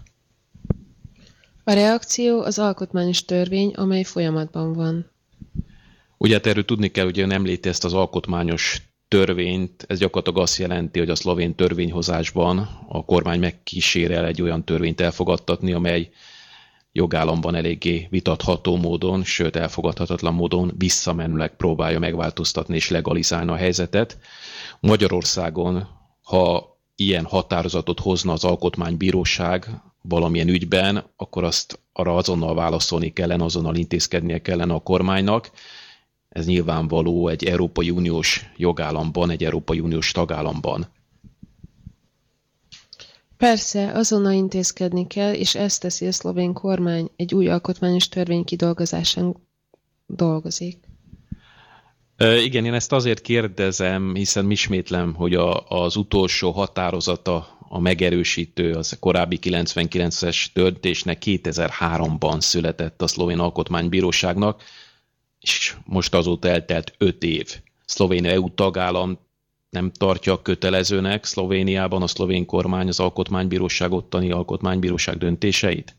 A reakció az alkotmányos törvény, amely folyamatban van. Ugye hát erről tudni kell, hogy ön említi ezt az alkotmányos törvényt, ez gyakorlatilag azt jelenti, hogy a szlovén törvényhozásban a kormány megkísérel egy olyan törvényt elfogadtatni, amely jogállamban eléggé vitatható módon, sőt elfogadhatatlan módon visszamenőleg próbálja megváltoztatni és legalizálni a helyzetet. Magyarországon, ha ilyen határozatot hozna az alkotmánybíróság valamilyen ügyben, akkor azt arra azonnal válaszolni kellene, azonnal intézkednie kellene a kormánynak. Ez nyilvánvaló egy Európai Uniós jogállamban, egy Európai Uniós tagállamban. Persze, azonnal intézkedni kell, és ezt teszi a szlovén kormány, egy új alkotmányos törvény kidolgozásán dolgozik. E, igen, én ezt azért kérdezem, hiszen ismétlem, hogy a, az utolsó határozata, a megerősítő, az a korábbi kilencvenkilences döntésnek kétezer-háromban született a szlovén alkotmánybíróságnak, és most azóta eltelt öt év. Szlovénia é u tagállam nem tartja kötelezőnek Szlovéniában a szlovén kormány az alkotmánybíróság ottani alkotmánybíróság döntéseit?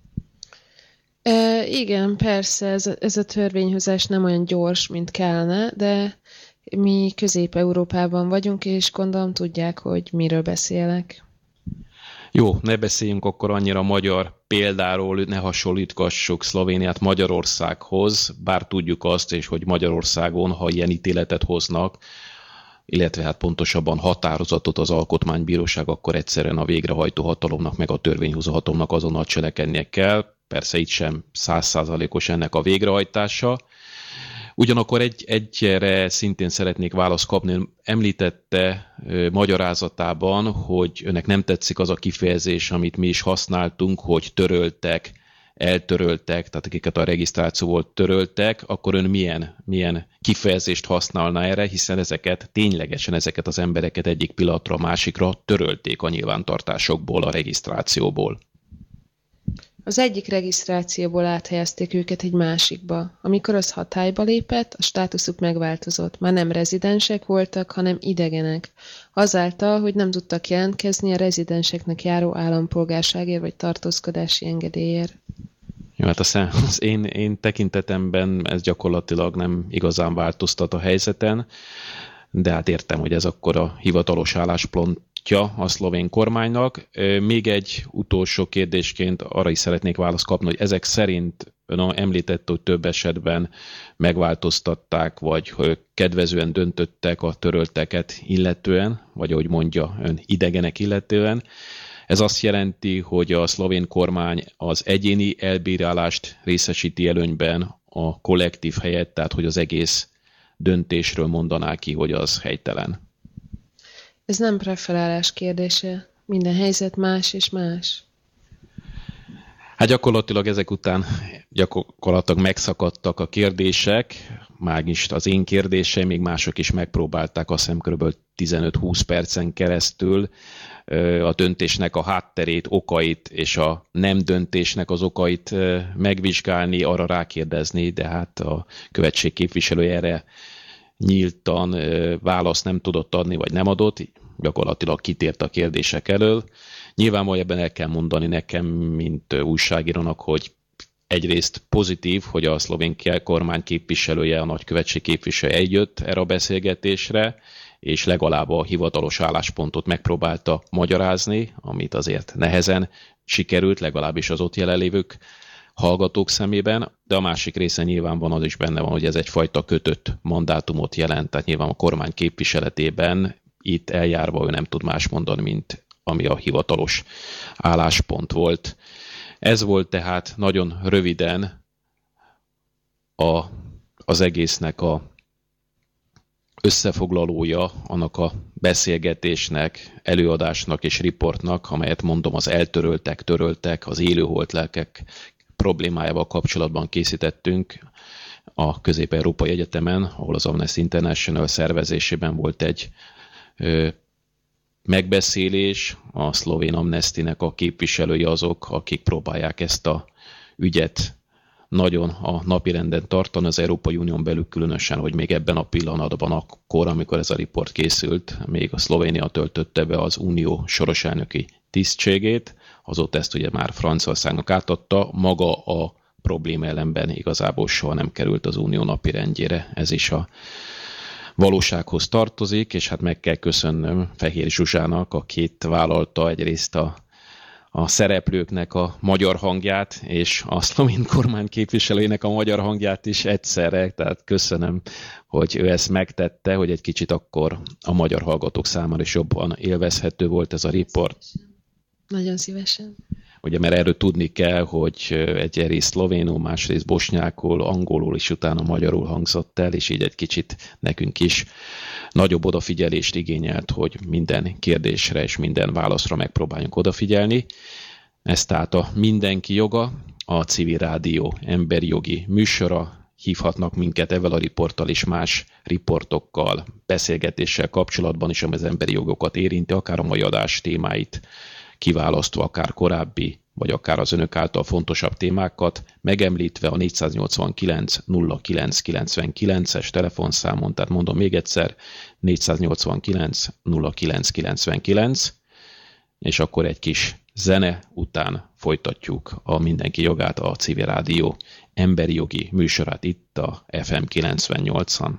E, igen, persze, ez a, ez a törvényhozás nem olyan gyors, mint kellene, de mi Közép-Európában vagyunk, és gondolom tudják, hogy miről beszélek. Jó, ne beszéljünk akkor annyira magyar példáról, ne hasonlítgassuk Szlovéniát Magyarországhoz, bár tudjuk azt, és hogy Magyarországon, ha ilyen ítéletet hoznak, illetve hát pontosabban határozatot az alkotmánybíróság, akkor egyszerűen a végrehajtó hatalomnak, meg a törvényhozó hatalomnak azonnal cselekednie kell. Persze itt sem száz százalékos ennek a végrehajtása. Ugyanakkor egy, egyre szintén szeretnék választ kapni. Említette ö, magyarázatában, hogy önnek nem tetszik az a kifejezés, amit mi is használtunk, hogy töröltek, eltöröltek, tehát akiket a regisztrációból töröltek, akkor ön milyen, milyen kifejezést használna erre, hiszen ezeket ténylegesen ezeket az embereket egyik pillanatra a másikra törölték a nyilvántartásokból, a regisztrációból. Az egyik regisztrációból áthelyezték őket egy másikba. Amikor az hatályba lépett, a státuszuk megváltozott. Már nem rezidensek voltak, hanem idegenek. Azáltal, hogy nem tudtak jelentkezni a rezidenseknek járó állampolgárságért vagy tartózkodási engedélyért. Jó, hát az én, én tekintetemben ez gyakorlatilag nem igazán változtat a helyzeten, de hát értem, hogy ez akkor a hivatalos álláspontja a szlovén kormánynak. Még egy utolsó kérdésként arra is szeretnék választ kapni, hogy ezek szerint ön említette, hogy több esetben megváltoztatták, vagy kedvezően döntöttek a törölteket illetően, vagy ahogy mondja ön, idegenek illetően. Ez azt jelenti, hogy a szlovén kormány az egyéni elbírálást részesíti előnyben a kollektív helyett, tehát hogy az egész döntésről mondaná ki, hogy az helytelen. Ez nem preferálás kérdése. Minden helyzet más és más. Hát gyakorlatilag ezek után gyakorlatilag megszakadtak a kérdések, mágis az én kérdéseim, még mások is megpróbálták, azt hiszem kb. tizenöt-húsz percen keresztül a döntésnek a hátterét, okait és a nem döntésnek az okait megvizsgálni, arra rákérdezni, de hát a követség képviselője erre nyíltan választ nem tudott adni, vagy nem adott, gyakorlatilag kitért a kérdések elől. Nyilvánvalóan ebben el kell mondani nekem, mint újságírónak, hogy egyrészt pozitív, hogy a szlovén kormány képviselője, a nagykövetség képviselője eljött erre a beszélgetésre, és legalább a hivatalos álláspontot megpróbálta magyarázni, amit azért nehezen sikerült, legalábbis az ott jelenlévők hallgatók szemében, de a másik része nyilván van, az is benne van, hogy ez egyfajta kötött mandátumot jelent, tehát nyilván a kormány képviseletében itt eljárva ő nem tud más mondani, mint ami a hivatalos álláspont volt. Ez volt tehát nagyon röviden a, az egésznek a összefoglalója, annak a beszélgetésnek, előadásnak és riportnak, amelyet mondom az eltöröltek, töröltek, az élőholt lelkek problémájával kapcsolatban készítettünk a Közép-Európai Egyetemen, ahol az Amnesty International szervezésében volt egy ö, megbeszélés, a szlovén Amnestynek a képviselői azok, akik próbálják ezt a ügyet nagyon a napirenden tartani az Európai Unión belül, különösen, hogy még ebben a pillanatban, akkor, amikor ez a riport készült, még a Szlovénia töltötte be az Unió soros elnöki tisztségét, azóta ezt ugye már Franciaországnak átadta, maga a probléma ellenben igazából soha nem került az Unió napirendjére, ez is a valósághoz tartozik, és hát meg kell köszönnöm Fehér Zsuzsának, aki vállalta egyrészt a, a szereplőknek a magyar hangját, és a szlovén kormány képviselőinek a magyar hangját is egyszerre, tehát köszönöm, hogy ő ezt megtette, hogy egy kicsit akkor a magyar hallgatók számára is jobban élvezhető volt ez a riport. Nagyon szívesen. Ugye, mert erről tudni kell, hogy egy rész szlovénul, másrészt bosnyákul, angolul és utána magyarul hangzott el, és így egy kicsit nekünk is nagyobb odafigyelést igényelt, hogy minden kérdésre és minden válaszra megpróbáljunk odafigyelni. Ez tehát a Mindenki Joga, a Civil Rádió emberi jogi műsora. Hívhatnak minket ezzel a riporttal és más riportokkal, beszélgetéssel kapcsolatban is, ami az emberi jogokat érinti, akár a mai adás témáit kiválasztva, akár korábbi, vagy akár az önök által fontosabb témákat, megemlítve a négyszáznyolcvankilenc nulla kilenc kilencvenkilences telefonszámon, tehát mondom még egyszer, négyszáznyolcvankilenc nulla kilenc kilencvenkilenc, és akkor egy kis zene után folytatjuk a Mindenki Jogát, a Civil Rádió emberi jogi műsorát itt a ef em kilencvennyolcon.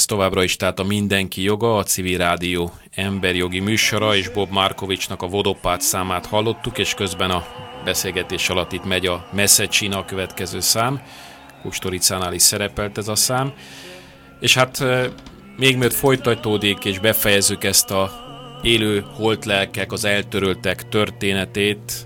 továbbra is tehát a Mindenki joga, a Civil Rádió emberjogi műsora, és Bob Markovicsnak a Vodopád számát hallottuk, és közben a beszélgetés alatt itt megy a Messecina a következő szám. Kustoricánál is szerepelt ez a szám. És hát még mielőtt folytatódik, és befejezzük ezt a élő holtlelkek, az eltöröltek történetét,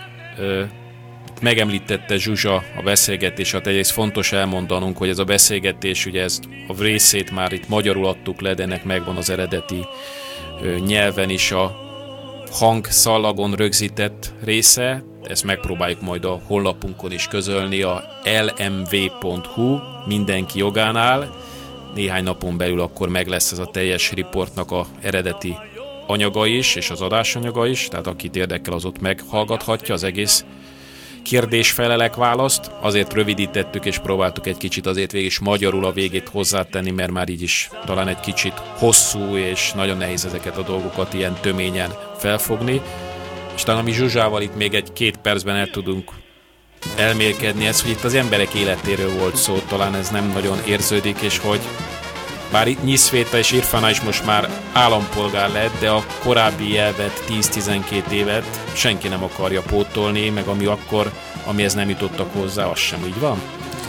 megemlítette Zsuzsa a beszélgetés, hát egyrészt fontos elmondanunk, hogy ez a beszélgetés, ugye ez a részét már itt magyarul adtuk le, de ennek megvan az eredeti nyelven is a hangszallagon rögzített része, ezt megpróbáljuk majd a honlapunkon is közölni, a el em vé pont hú mindenki jogánál. Néhány napon belül akkor meg lesz ez a teljes riportnak a eredeti anyaga is, és az adásanyaga is, tehát akit érdekel, az ott meghallgathatja az egész kérdés-felelek választ. Azért rövidítettük és próbáltuk egy kicsit azért végig is magyarul a végét hozzátenni, mert már így is talán egy kicsit hosszú, és nagyon nehéz ezeket a dolgokat ilyen töményen felfogni. És talán mi Zsuzsával itt még egy-két percben el tudunk elmélkedni ez, hogy itt az emberek életéről volt szó, talán ez nem nagyon érződik, és hogy bár Nyiszvéta és Irfana is most már állampolgár lett, de a korábbi elvet, tíz-tizenkét évet senki nem akarja pótolni, meg ami akkor, amihez nem jutottak hozzá, az sem így van?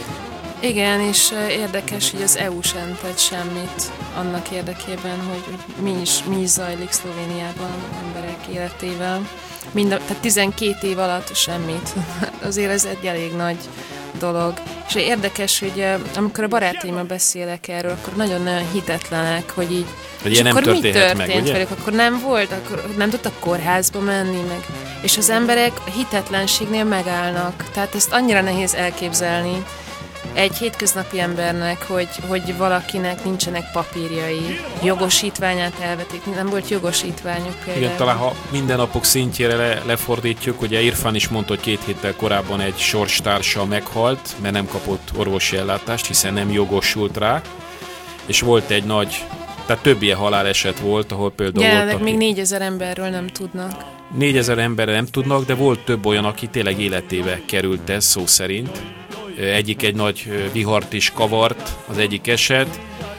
Igen, és érdekes, hogy az é u sem tett semmit annak érdekében, hogy mi is, mi is zajlik Szlovéniában emberek életével. Mind a, tehát tizenkét év alatt semmit. Azért ez egy elég nagy dolog. És érdekes, hogy amikor a barátaimmal beszélek erről, akkor nagyon-nagyon hitetlenek, hogy így, hogy és akkor mi történt meg, ugye? velük? Akkor nem volt, akkor nem tudtak kórházba menni, meg. És az emberek a hitetlenségnél megállnak. Tehát ezt annyira nehéz elképzelni egy hétköznapi embernek, hogy, hogy valakinek nincsenek papírjai, jogosítványát elvetik, nem volt jogosítványuk például. Igen, talán ha mindennapok szintjére le, lefordítjuk, ugye Irfan is mondta, hogy két héttel korábban egy sorstársa meghalt, mert nem kapott orvosi ellátást, hiszen nem jogosult rá, és volt egy nagy, tehát több ilyen haláleset volt, ahol például jelenleg volt, még négyezer emberről nem tudnak. négyezer emberre nem tudnak, de volt több olyan, aki tényleg életébe került ez szó szerint. Egyik egy nagy vihart is kavart, az egyik eset.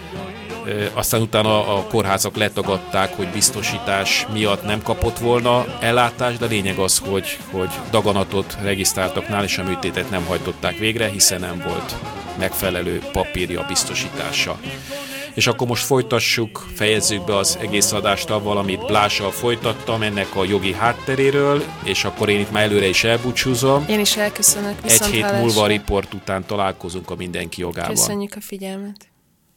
Aztán utána a kórházak letagadták, hogy biztosítás miatt nem kapott volna ellátást, de a lényeg az, hogy, hogy daganatot regisztráltak nála, és a műtétet nem hajtották végre, hiszen nem volt megfelelő papírja, biztosítása. És akkor most folytassuk, fejezzük be az egész adást avval, amit Blással folytattam, ennek a jogi hátteréről, és akkor én itt már előre is elbúcsúzom. Én is elköszönök, viszont Egy hét múlva a riport után találkozunk a Mindenki jogával. Köszönjük a figyelmet.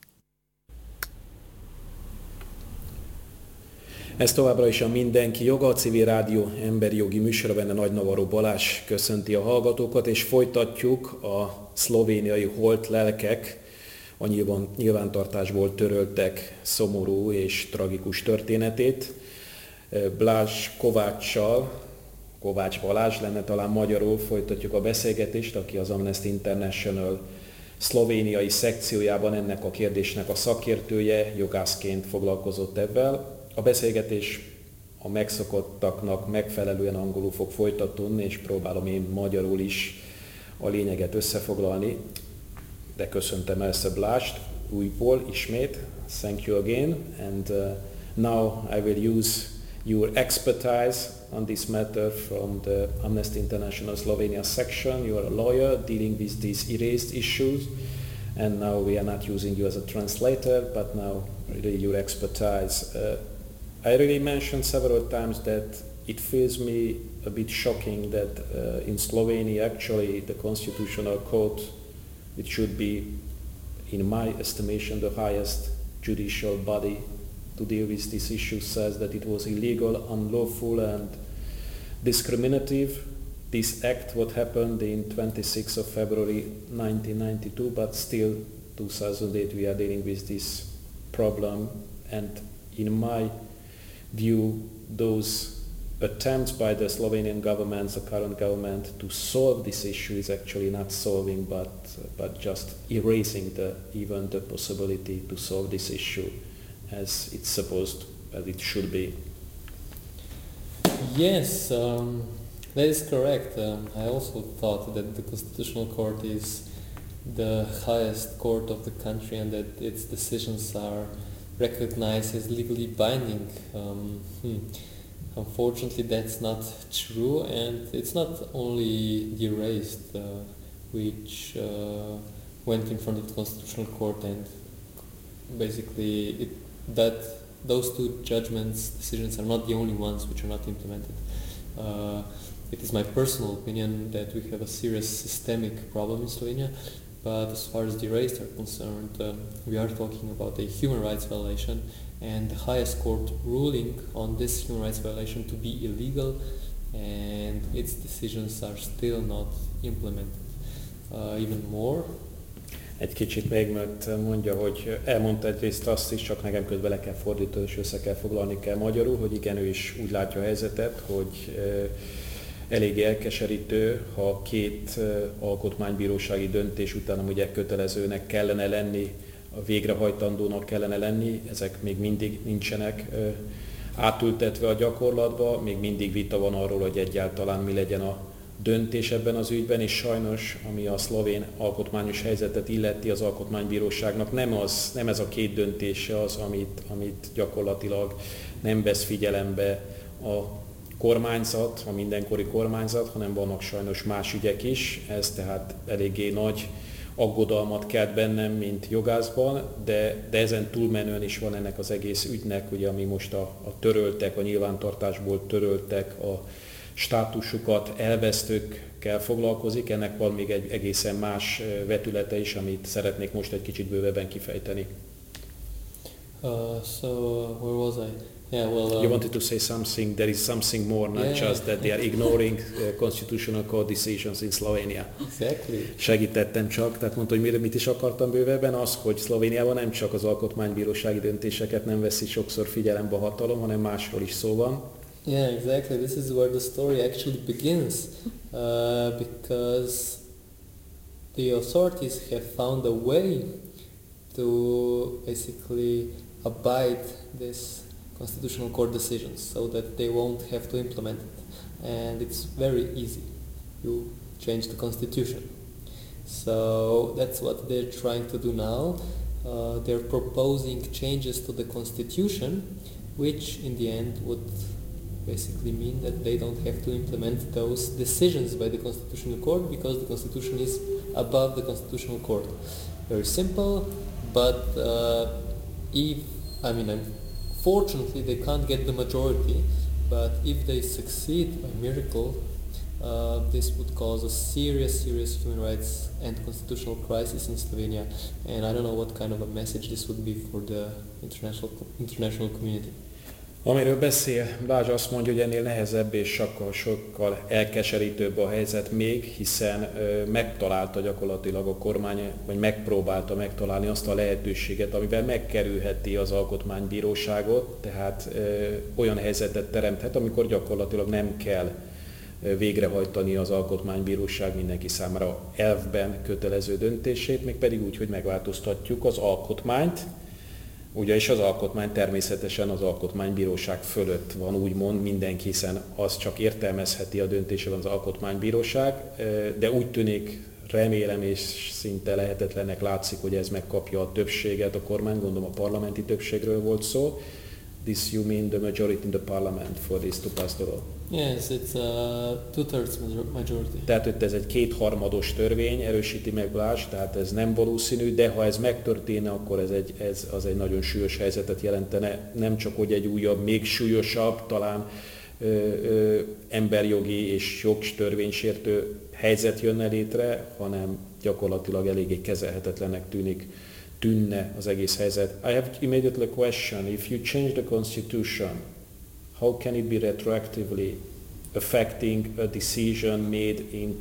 Ez továbbra is a Mindenki joga, a Civil Rádió emberi jogi műsora, benne Nagy Navarro Balázs köszönti a hallgatókat, és folytatjuk a szlovéniai holtlelkek, a nyilván, nyilvántartásból töröltek szomorú és tragikus történetét. Blázs Kovácssal, Kovács Balázs lenne talán magyarul, folytatjuk a beszélgetést, aki az Amnesty International szlovéniai szekciójában ennek a kérdésnek a szakértője, jogászként foglalkozott ebben. A beszélgetés a megszokottaknak megfelelően angolul fog folytatódni, és próbálom én magyarul is a lényeget összefoglalni. De köszöntem először Blást újból ismét. Thank you again. And uh, now I will use your expertise on this matter from the Amnesty International Slovenia section. You are a lawyer dealing with these erased issues. And now we are not using you as a translator, but now really your expertise. Uh, I really mentioned several times that it feels me a bit shocking that uh, in Slovenia actually the Constitutional Court, it should be, in my estimation, the highest judicial body to deal with this issue, says that it was illegal, unlawful and discriminative. This act, what happened in twenty-sixth of February nineteen ninety-two, but still two thousand eight we are dealing with this problem. And in my view, those attempts by the Slovenian government, the current government, to solve this issue is actually not solving, but but just erasing the even the possibility to solve this issue as it's supposed, as it should be. Yes, um, that is correct. Um, I also thought that the Constitutional Court is the highest court of the country and that its decisions are recognized as legally binding. Um, hmm. Unfortunately, that's not true, and it's not only the erased, uh, which uh, went in front of the Constitutional Court, and basically it, that those two judgments, decisions, are not the only ones which are not implemented. Uh, it is my personal opinion that we have a serious systemic problem in Slovenia, but as far as the erased are concerned, um, we are talking about a human rights violation, and the highest court ruling on this human rights violation to be illegal, and its decisions are still not implemented. Uh, even more. Egy kicsit még, mert mondja, hogy elmondta egyrészt azt is, csak nekem közben le kell fordítani, és össze kell foglalni kell magyarul, hogy igen, ő is úgy látja a helyzetet, hogy elég elkeserítő, ha két alkotmánybírósági döntés után ugye kötelezőnek kellene lenni, a végrehajtandónak kellene lenni, ezek még mindig nincsenek átültetve a gyakorlatba, még mindig vita van arról, hogy egyáltalán mi legyen a döntés ebben az ügyben, és sajnos, ami a szlovén alkotmányos helyzetet illeti, az alkotmánybíróságnak nem, az, nem ez a két döntése az, amit, amit gyakorlatilag nem vesz figyelembe a kormányzat, a mindenkori kormányzat, hanem vannak sajnos más ügyek is, ez tehát eléggé nagy aggodalmat kelt bennem, mint jogászban, de, de ezen túlmenően is van ennek az egész ügynek, ugye, ami most a, a töröltek, a nyilvántartásból töröltek, a státusukat elvesztőkkel foglalkozik, ennek van még egy egészen más vetülete is, amit szeretnék most egy kicsit bővebben kifejteni. Uh, so, where was I? Yeah, well, um, you wanted to say something, there is something more, not yeah, just that they are ignoring uh, constitutional court decisions in Slovenia. Exactly. Segítettem csak, tehát mondta, hogy mire, mit is akartam bővebben, az, hogy Szlovéniában nem csak az alkotmánybírósági döntéseket nem veszi sokszor figyelembe a hatalom, hanem másról is szó van. Yeah, exactly. This is where the story actually begins, uh, because the authorities have found a way to basically abide this constitutional court decisions so that they won't have to implement it. And it's very easy. You change the constitution. So that's what they're trying to do now. Uh, they're proposing changes to the constitution, which in the end would basically mean that they don't have to implement those decisions by the Constitutional Court because the Constitution is above the Constitutional Court. Very simple, but uh, if, I mean, unfortunately they can't get the majority, but if they succeed by miracle, uh, this would cause a serious, serious human rights and constitutional crisis in Slovenia, and I don't know what kind of a message this would be for the international, international community. Amiről beszél, Balázs azt mondja, hogy ennél nehezebb és sokkal, sokkal elkeserítőbb a helyzet még, hiszen ö, megtalálta gyakorlatilag a kormány, vagy megpróbálta megtalálni azt a lehetőséget, amivel megkerülheti az alkotmánybíróságot, tehát ö, olyan helyzetet teremthet, amikor gyakorlatilag nem kell végrehajtani az alkotmánybíróság mindenki számára elvben kötelező döntését, mégpedig úgy, hogy megváltoztatjuk az alkotmányt. Ugye, és az alkotmány természetesen az alkotmánybíróság fölött van, úgymond mindenki, hiszen az csak értelmezheti a döntésében az alkotmánybíróság, de úgy tűnik, remélem és szinte lehetetlennek látszik, hogy ez megkapja a többséget a kormány, gondolom a parlamenti többségről volt szó. This you mean the majority in the parliament for this to pass the law? Yes, it's a two-thirds majority. Tehát hogy ez egy kétharmados törvény, erősíti meg Balázs, tehát ez nem valószínű, de ha ez megtörténne, akkor ez, egy, ez az egy nagyon súlyos helyzetet jelentene, nem csak hogy egy újabb, még súlyosabb, talán ö, ö, emberjogi és jogtörvénysértő helyzet jönne létre, hanem gyakorlatilag eléggé kezelhetetlennek tűnik. tűnne az egész helyzet. I have immediately a question. If you change the constitution, how can it be retroactively affecting a decision made in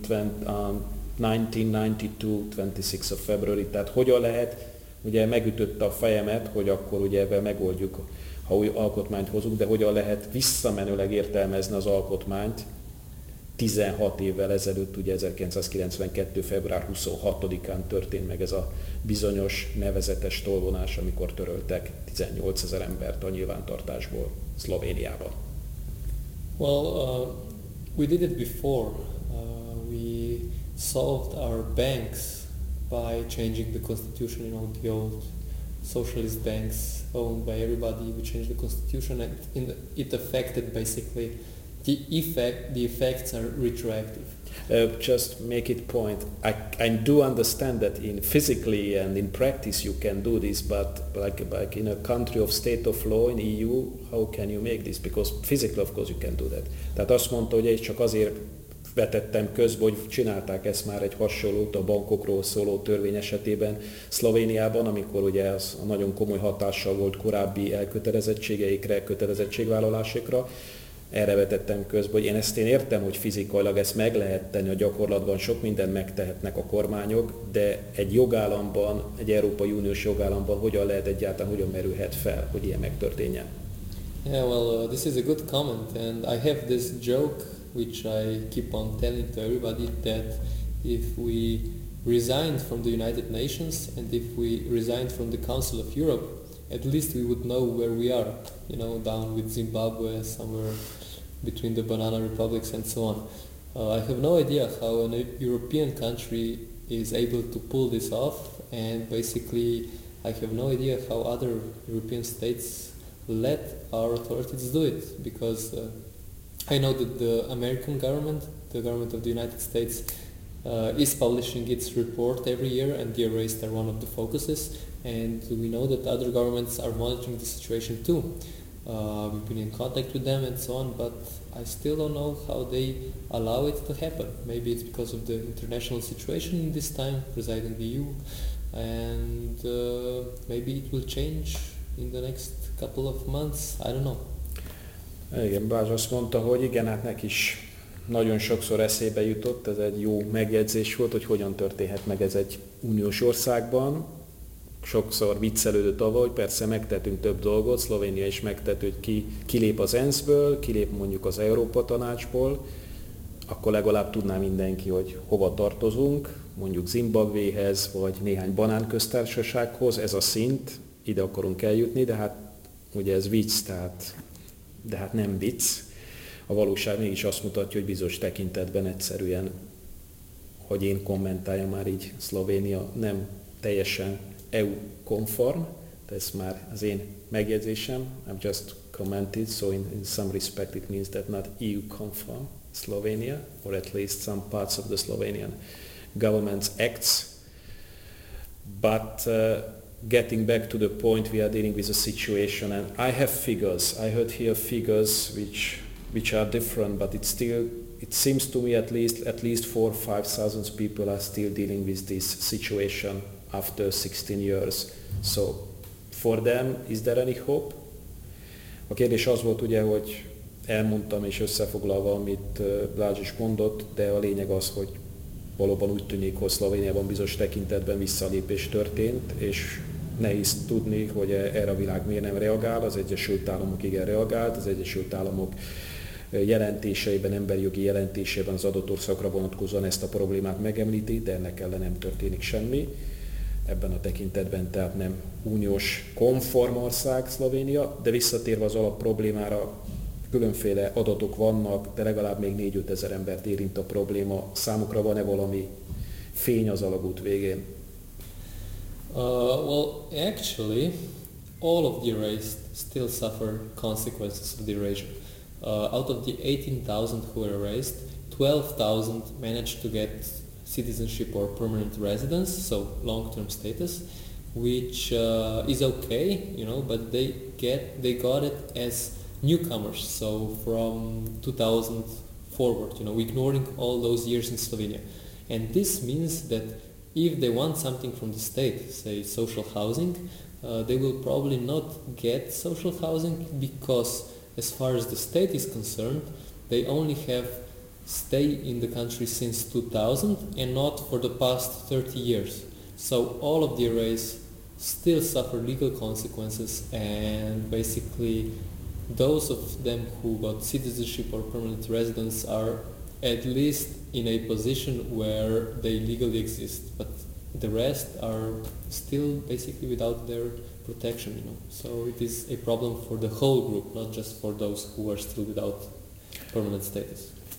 nineteen ninety-two, twenty-sixth of February? Tehát hogyan lehet, ugye megütötte a fejemet, hogy akkor ugye ebben megoldjuk, ha új alkotmányt hozunk, de hogyan lehet visszamenőleg értelmezni az alkotmányt tizenhat évvel ezelőtt, ugye ezerkilencszázkilencvenkettő. február huszonhatodikán történt meg ez a bizonyos nevezetes tolvonás, amikor töröltek tizennyolcezer embert a nyilvántartásból Szlovéniában. Well, uh, we did it before. Uh, we solved our banks by changing the constitution, you know, the old socialist banks owned by everybody. We changed the constitution, and in the, it affected basically the effect. The effects are retroactive. Uh, just make it point. I, I do understand that in physically and in practice you can do this, but like, like in a country of state of law, in E U, how can you make this? Because physically, of course, you can do that. Tehát azt mondta, hogy én csak azért vetettem közbe, hogy csinálták ezt már egy hasonlót a bankokról szóló törvény esetében Szlovéniában, amikor ugye az nagyon komoly hatással volt korábbi elkötelezettségeikre, kötelezettségvállalásokra. Erre vetettem közbe, hogy én ezt én értem, hogy fizikailag ezt meg lehet tenni, a gyakorlatban sok mindent megtehetnek a kormányok, de egy jogállamban, egy Európai Uniós jogállamban hogyan lehet egyáltalán, hogyan merülhet fel, hogy ilyen megtörténjen? Yeah, well, uh, this is a good comment, and I have this joke which I keep on telling to everybody, that if we resigned from the United Nations and if we resigned from the Council of Europe, at least we would know where we are, you know, down with Zimbabwe, somewhere between the banana republics and so on. Uh, I have no idea how a European country is able to pull this off, and basically I have no idea how other European states let our authorities do it, because uh, I know that the American government, the government of the United States, uh, is publishing its report every year, and the erased are one of the focuses, and we know that other governments are monitoring the situation too. Uh, we've been in contact with them and so on, but I still don't know how they allow it to happen. Maybe it's because of the international situation in this time, presiding the E U, and uh, maybe it will change in the next couple of months, I don't know. Igen, Balázs azt mondta, hogy igen, hát neki is nagyon sokszor eszébe jutott, ez egy jó megjegyzés volt, hogy hogyan történhet meg ez egy uniós országban. Sokszor viccelődött avval, hogy persze megtettünk több dolgot, Szlovénia is megtett, hogy ki, kilép az ENSZ-ből, kilép mondjuk az Európa Tanácsból, akkor legalább tudná mindenki, hogy hova tartozunk, mondjuk Zimbabvéhez, vagy néhány banánköztársasághoz, ez a szint, ide akarunk eljutni, de hát ugye ez vicc, tehát, de hát nem vicc. A valóság mégis azt mutatja, hogy bizonyos tekintetben egyszerűen, hogy én kommentáljam már így, Szlovénia nem teljesen E U-konform, ez már az én megjegyzésem, I've just commented, so in, in some respect it means that not E U-conform Slovenia, or at least some parts of the Slovenian government's acts. But uh, getting back to the point, we are dealing with a situation, and I have figures, I heard here figures which which are different, but it's still, it seems to me at least at least four or five thousand people are still dealing with this situation after sixteen years. So for them, is there any hope? A kérdés az volt ugye, hogy elmondtam és összefoglalva, amit Balázs is mondott, de a lényeg az, hogy valóban úgy tűnik, hogy Szlovéniában bizonyos tekintetben visszalépés történt, és nehéz tudni, hogy erre a világ miért nem reagál. Az Egyesült Államok igen reagált, az Egyesült Államok jelentéseiben, emberi jogi jelentésében az adott országokra vonatkozóan ezt a problémát megemlíti, de ennek ellen nem történik semmi. Ebben a tekintetben tehát nem uniós konform ország Szlovénia, de visszatérve az alap problémára, különféle adatok vannak, de legalább még négy-öt ezer embert érint a probléma. Számukra van-e valami fény az alagút végén? Uh, well, actually, all of the erased still suffer consequences of the erasure. Uh, out of the eighteen thousand who were erased, twelve thousand managed to get citizenship or permanent residence, so long-term status, which uh, is okay, you know, but they get they got it as newcomers, so from two thousand forward, you know, ignoring all those years in Slovenia. And this means that if they want something from the state, say social housing, uh, they will probably not get social housing because as far as the state is concerned, they only have stay in the country since two thousand and not for the past thirty years. So all of the arrays still suffer legal consequences, and basically those of them who got citizenship or permanent residence are at least in a position where they legally exist, but the rest are still basically without their protection, you know. So it is a problem for the whole group, not just for those who are still without permanent status.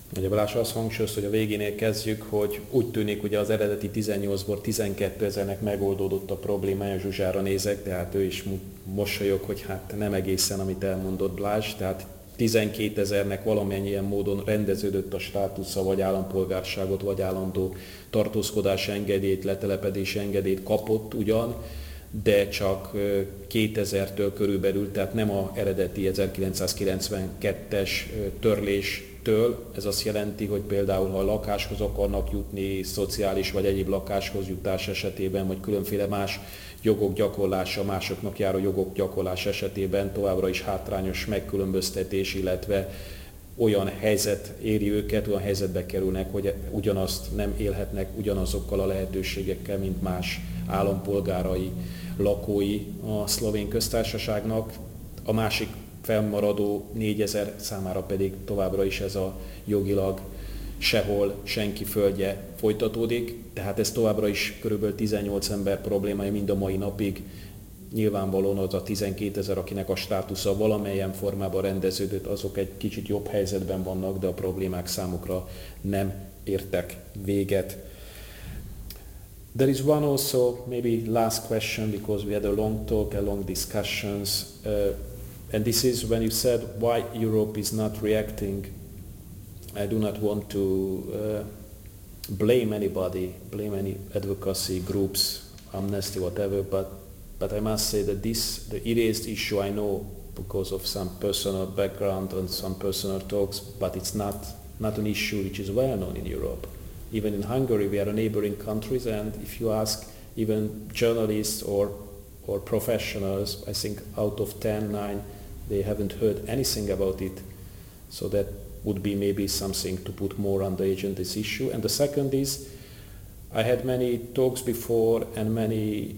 Ugye Balázs azt hangsúlyozta, hogy a végénél kezdjük, hogy úgy tűnik, hogy az eredeti tizennyolcból tizenkettő ezernek megoldódott a problémája, Zsuzsára nézek, tehát ő is mosolyog, hogy hát nem egészen, amit elmondott Balázs, tehát tizenkét ezernek valamennyien módon rendeződött a státusza, vagy állampolgárságot, vagy állandó tartózkodási engedélyt, letelepedési engedélyt kapott ugyan, de csak kétezertől körülbelül, tehát nem az eredeti ezerkilencszázkilencvenkettes törléstől. Ez azt jelenti, hogy például ha a lakáshoz akarnak jutni, szociális vagy egyéb lakáshoz jutás esetében, vagy különféle más jogok gyakorlása, másoknak járó jogok gyakorlás esetében továbbra is hátrányos megkülönböztetés, illetve olyan helyzet éri őket, olyan helyzetbe kerülnek, hogy ugyanazt nem élhetnek ugyanazokkal a lehetőségekkel, mint más állampolgárai, lakói a szlovén köztársaságnak. A másik fennmaradó négyezer számára pedig továbbra is ez a jogilag sehol senki földje folytatódik, tehát ez továbbra is kb. tizennyolc ember problémája mind a mai napig. Nyilvánvalóan az a tizenkétezer, akinek a státusza valamelyen formában rendeződött, azok egy kicsit jobb helyzetben vannak, de a problémák számukra nem értek véget. There is one also, maybe last question, because we had a long talk, a long discussions, uh, and this is when you said why Europe is not reacting. I do not want to uh, blame anybody, blame any advocacy groups, Amnesty, whatever, but but I must say that this, the erased issue, I know because of some personal background and some personal talks, but it's not not an issue which is well known in Europe. Even in Hungary, we are a neighboring countries, and if you ask even journalists or or professionals, I think out of ten, nine, they haven't heard anything about it. So that would be maybe something to put more on the agenda, this issue. And the second is, I had many talks before and many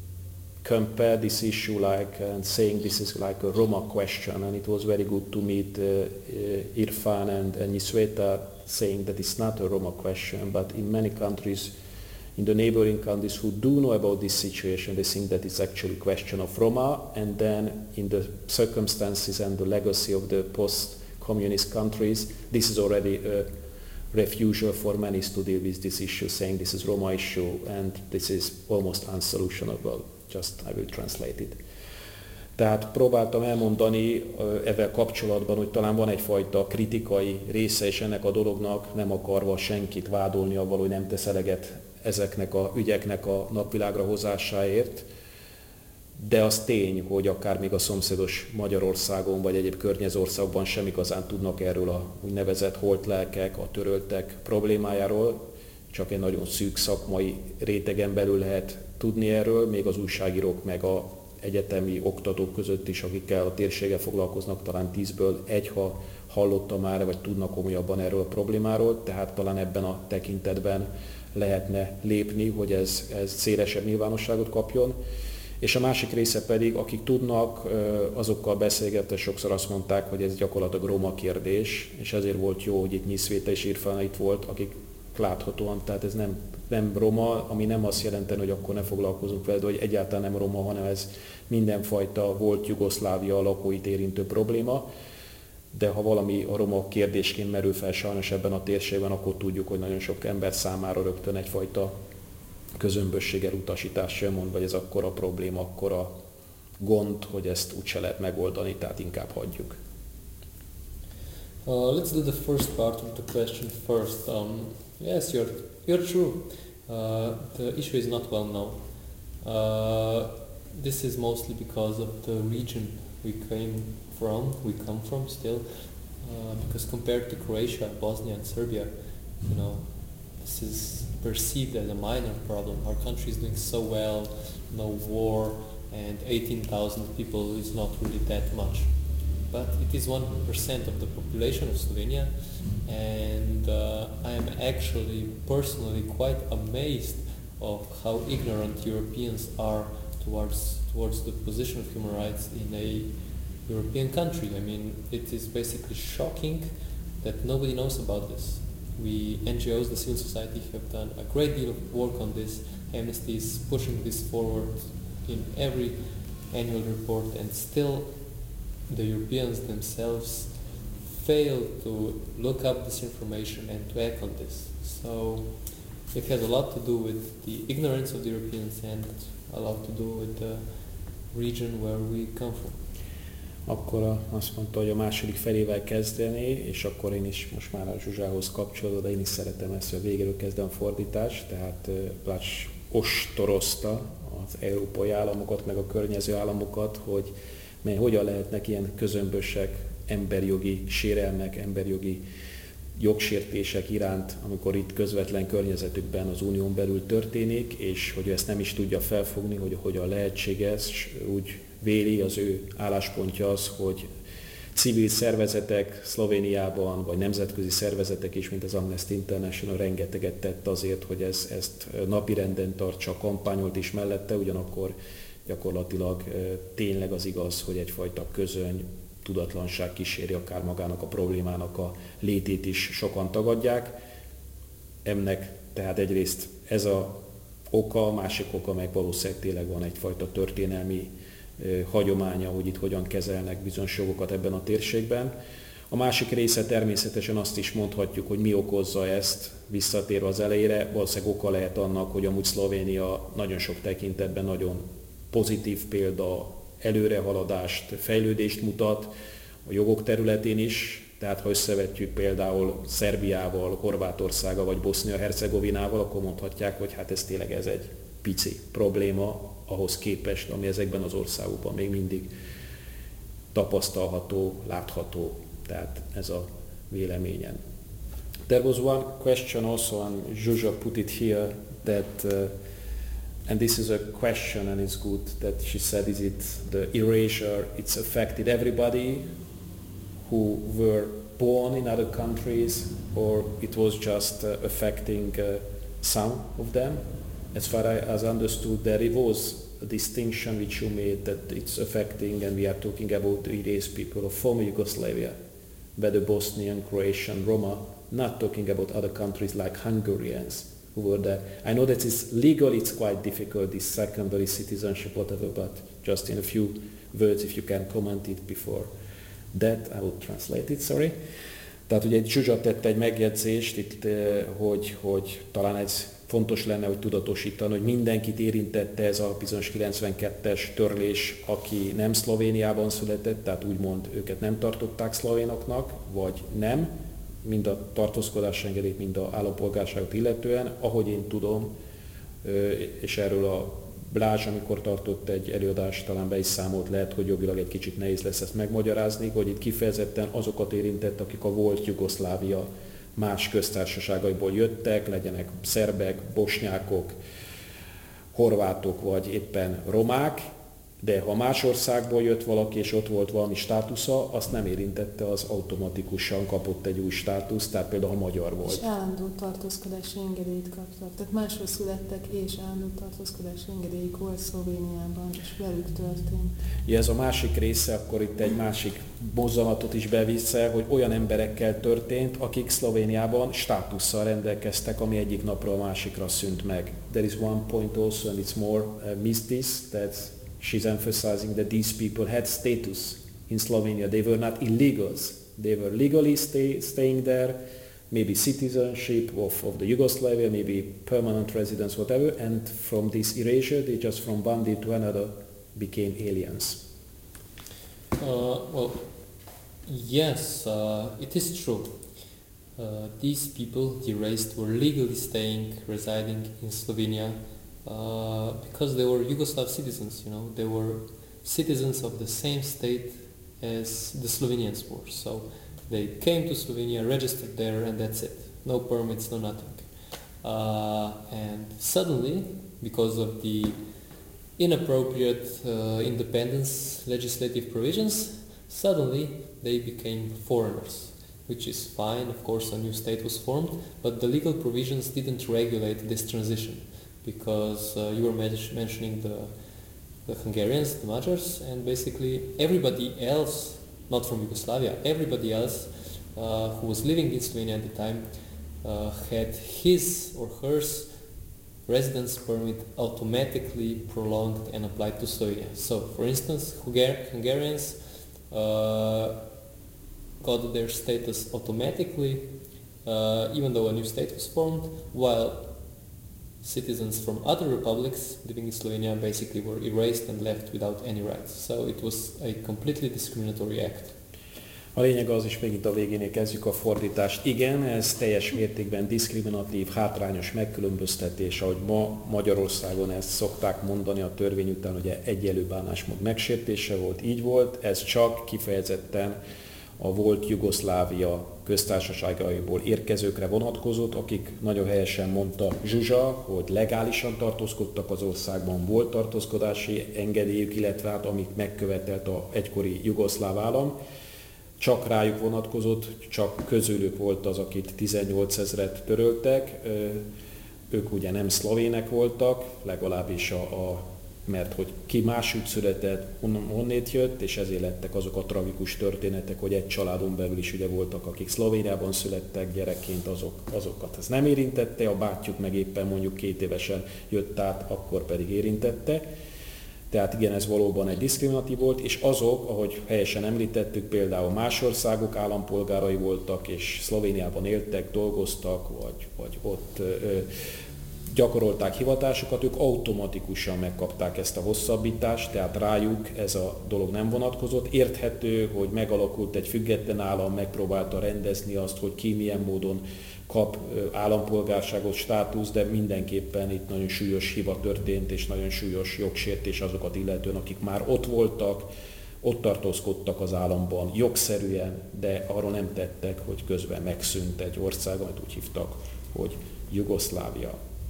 compare this issue like and saying this is like a Roma question, and it was very good to meet uh, uh, Irfan and, and Nisveta saying that it's not a Roma question, but in many countries, in the neighboring countries who do know about this situation, they think that it's actually a question of Roma, and then in the circumstances and the legacy of the post-communist countries, this is already a refusal for many to deal with this issue, saying this is Roma issue and this is almost unsolutionable. Just I will translate it. Tehát próbáltam elmondani ezzel kapcsolatban, hogy talán van egyfajta kritikai része is ennek a dolognak, nem akarva senkit vádolni avval, hogy nem tesz eleget ezeknek a ügyeknek a napvilágra hozásáért, de az tény, hogy akár még a szomszédos Magyarországon vagy egyéb környező országban sem igazán tudnak erről a úgynevezett holtlelkek, a töröltek problémájáról, csak egy nagyon szűk szakmai rétegen belül lehet tudni erről, még az újságírók meg a egyetemi oktatók között is, akikkel a térséggel foglalkoznak, talán tízből egy, ha hallotta már, vagy tudnak komolyabban erről a problémáról, tehát talán ebben a tekintetben lehetne lépni, hogy ez, ez szélesebb nyilvánosságot kapjon. És a másik része pedig, akik tudnak, azokkal beszélgetve sokszor azt mondták, hogy ez gyakorlatilag roma kérdés, és ezért volt jó, hogy itt Nisveta és Irfan itt volt, akik láthatóan, tehát ez nem, nem roma, ami nem azt jelenteni, hogy akkor ne foglalkozunk vele, hogy egyáltalán nem roma, hanem ez mindenfajta volt Jugoszlávia lakóit érintő probléma, de ha valami a roma kérdésként merül fel sajnos ebben a térségben, akkor tudjuk, hogy nagyon sok ember számára rögtön egyfajta közömbösséggel utasítás jön, mondva, hogy ez akkora probléma, akkora gond, hogy ezt úgyse lehet megoldani, tehát inkább hagyjuk. Uh, let's do the first part of the question first. Um, yes, you're, you're true. Uh, the issue is not well known. Uh, this is mostly because of the region we came from, we come from still, uh, because compared to Croatia, Bosnia and Serbia, you know, this is perceived as a minor problem. Our country is doing so well, no war, and eighteen thousand people is not really that much. But it is one percent of the population of Slovenia, and uh, I am actually personally quite amazed of how ignorant Europeans are towards towards the position of human rights in a European country. I mean, it is basically shocking that nobody knows about this. We, N G Os, the civil society, have done a great deal of work on this. Amnesty is pushing this forward in every annual report, and still the Europeans themselves fail to look up this information and to act on this. So it has a lot to do with the ignorance of the Europeans and a lot to do with the region where we come from. Akkor a, azt mondta, hogy a második felével kezdené, és akkor én is most már a Zsuzsához kapcsolódva, de én is szeretem ezt, hogy a végéről kezdem a fordítást, tehát Placs ostorozta az európai államokat, meg a környező államokat, hogy mely, hogyan lehetnek ilyen közömbösek, emberjogi sérelmek, emberjogi jogsértések iránt, amikor itt közvetlen környezetükben az unión belül történik, és hogy ő ezt nem is tudja felfogni, hogy hogyan lehetséges, úgy véli, az ő álláspontja az, hogy civil szervezetek Szlovéniában, vagy nemzetközi szervezetek is, mint az Amnesty International rengeteget tett azért, hogy ez, ezt napirenden tartsa, kampányolt is mellette, ugyanakkor gyakorlatilag tényleg az igaz, hogy egyfajta közöny, tudatlanság kíséri akár magának a problémának a létét is sokan tagadják. Ennek tehát egyrészt ez a oka, a másik oka meg valószínűleg tényleg van egyfajta történelmi eh, hagyománya, hogy itt hogyan kezelnek bizonyos jogokat ebben a térségben. A másik része természetesen azt is mondhatjuk, hogy mi okozza ezt, visszatérve az elejére, valószínűleg oka lehet annak, hogy amúgy Szlovénia nagyon sok tekintetben nagyon pozitív példa, előrehaladást, fejlődést mutat a jogok területén is, tehát ha összevetjük például Szerbiával, Horvátországgal vagy Bosznia-Hercegovinával, akkor mondhatják, hogy hát ez tényleg ez egy pici probléma ahhoz képest, ami ezekben az országokban még mindig tapasztalható, látható. Tehát ez a véleményem. There was one question also, and Zsuzsa put it here, that uh, and this is a question, and it's good that she said, is it the erasure, it's affected everybody who were born in other countries, or it was just uh, affecting uh, some of them? As far as I understood, there it was a distinction which you made that it's affecting, and we are talking about the erased people of former Yugoslavia, whether Bosnian, Croatian, Roma, not talking about other countries like Hungarians who were there. I know that it's legal, it's quite difficult, this secondary citizenship, whatever, but just in a few words, if you can comment it before that, I will translate it, sorry. Tehát ugye Zsuzsa tette egy megjegyzést itt, hogy, hogy talán ez fontos lenne, hogy tudatosítani, hogy mindenkit érintette ez a bizonyos kilencvenkettes törlés, aki nem Szlovéniában született, tehát úgymond őket nem tartották szlovénoknak, vagy nem, mind a tartózkodási engedélyt, mind a állampolgárságot illetően, ahogy én tudom, és erről a Blázs, amikor tartott egy előadást, talán be is számolt, lehet, hogy jogilag egy kicsit nehéz lesz ezt megmagyarázni, hogy itt kifejezetten azokat érintett, akik a volt Jugoszlávia más köztársaságaiból jöttek, legyenek szerbek, bosnyákok, horvátok vagy éppen romák, de ha más országból jött valaki és ott volt valami státusza, azt nem érintette, az automatikusan kapott egy új státuszt, tehát például ha magyar volt. És állandó tartózkodási engedélyt kaptak. Tehát máshol születtek és állandó tartózkodási engedélyük volt Szlovéniában, és velük történt. Ja, ez a másik része, akkor itt egy másik mozzanatot is bevisze, hogy olyan emberekkel történt, akik Szlovéniában státusszal rendelkeztek, ami egyik napról a másikra szűnt meg. There is one point also, and it's more uh, missed this, that she's emphasizing that these people had status in Slovenia. They were not illegals. They were legally stay, staying there, maybe citizenship of, of the Yugoslavia, maybe permanent residence, whatever, and from this erasure, they just from one day to another became aliens. Uh, well, yes, uh, it is true. Uh, these people, the erased, were legally staying, residing in Slovenia, Uh, because they were Yugoslav citizens, you know, they were citizens of the same state as the Slovenians were. So they came to Slovenia, registered there, and that's it. No permits, no nothing. Uh, and suddenly, because of the inappropriate uh, independence legislative provisions, suddenly they became foreigners, which is fine. Of course, a new state was formed, but the legal provisions didn't regulate this transition. Because uh, you were men- mentioning the, the Hungarians, the Magyars, and basically everybody else, not from Yugoslavia, everybody else uh, who was living in Slovenia at the time uh, had his or hers residence permit automatically prolonged and applied to Slovenia. So, for instance, Hungar- Hungarians uh, got their status automatically, uh, even though a new state was formed, while citizens from other republics living in Slovenia basically were erased and left without any rights. So it was a completely discriminatory act. A lényeg az, és megint a végénél kezdjük a fordítást. Igen, ez teljes mértékben diszkriminatív, hátrányos megkülönböztetés, ahogy ma Magyarországon ezt szokták mondani a törvény után, hogy egyenlő bánásmód megsértése volt, így volt, ez csak kifejezetten a volt Jugoszlávia köztársaságaiból érkezőkre vonatkozott, akik nagyon helyesen mondta Zsuzsa, hogy legálisan tartózkodtak az országban, volt tartózkodási engedélyük, illetve hát amit megkövetelt az egykori jugoszláv állam, csak rájuk vonatkozott, csak közülük volt az, akit tizennyolc ezret töröltek, ők ugye nem szlovének voltak, legalábbis a, a mert hogy ki máshogy született, honnét jött, és ezért lettek azok a tragikus történetek, hogy egy családon belül is ugye voltak, akik Szlovéniában születtek gyerekként, azok, azokat ez nem érintette, a bátyjuk meg éppen mondjuk két évesen jött át, akkor pedig érintette. Tehát igen, ez valóban egy diszkriminatív volt, és azok, ahogy helyesen említettük, például más országok állampolgárai voltak, és Szlovéniában éltek, dolgoztak, vagy, vagy ott ö, gyakorolták hivatásokat, ők automatikusan megkapták ezt a hosszabbítást, tehát rájuk ez a dolog nem vonatkozott. Érthető, hogy megalakult egy független állam, megpróbálta rendezni azt, hogy ki milyen módon kap állampolgárságot, státusz, de mindenképpen itt nagyon súlyos hiba történt, és nagyon súlyos jogsértés azokat illetően, akik már ott voltak, ott tartózkodtak az államban jogszerűen, de arról nem tettek, hogy közben megszűnt egy ország, amit úgy hívtak, hogy Jugoszlávia.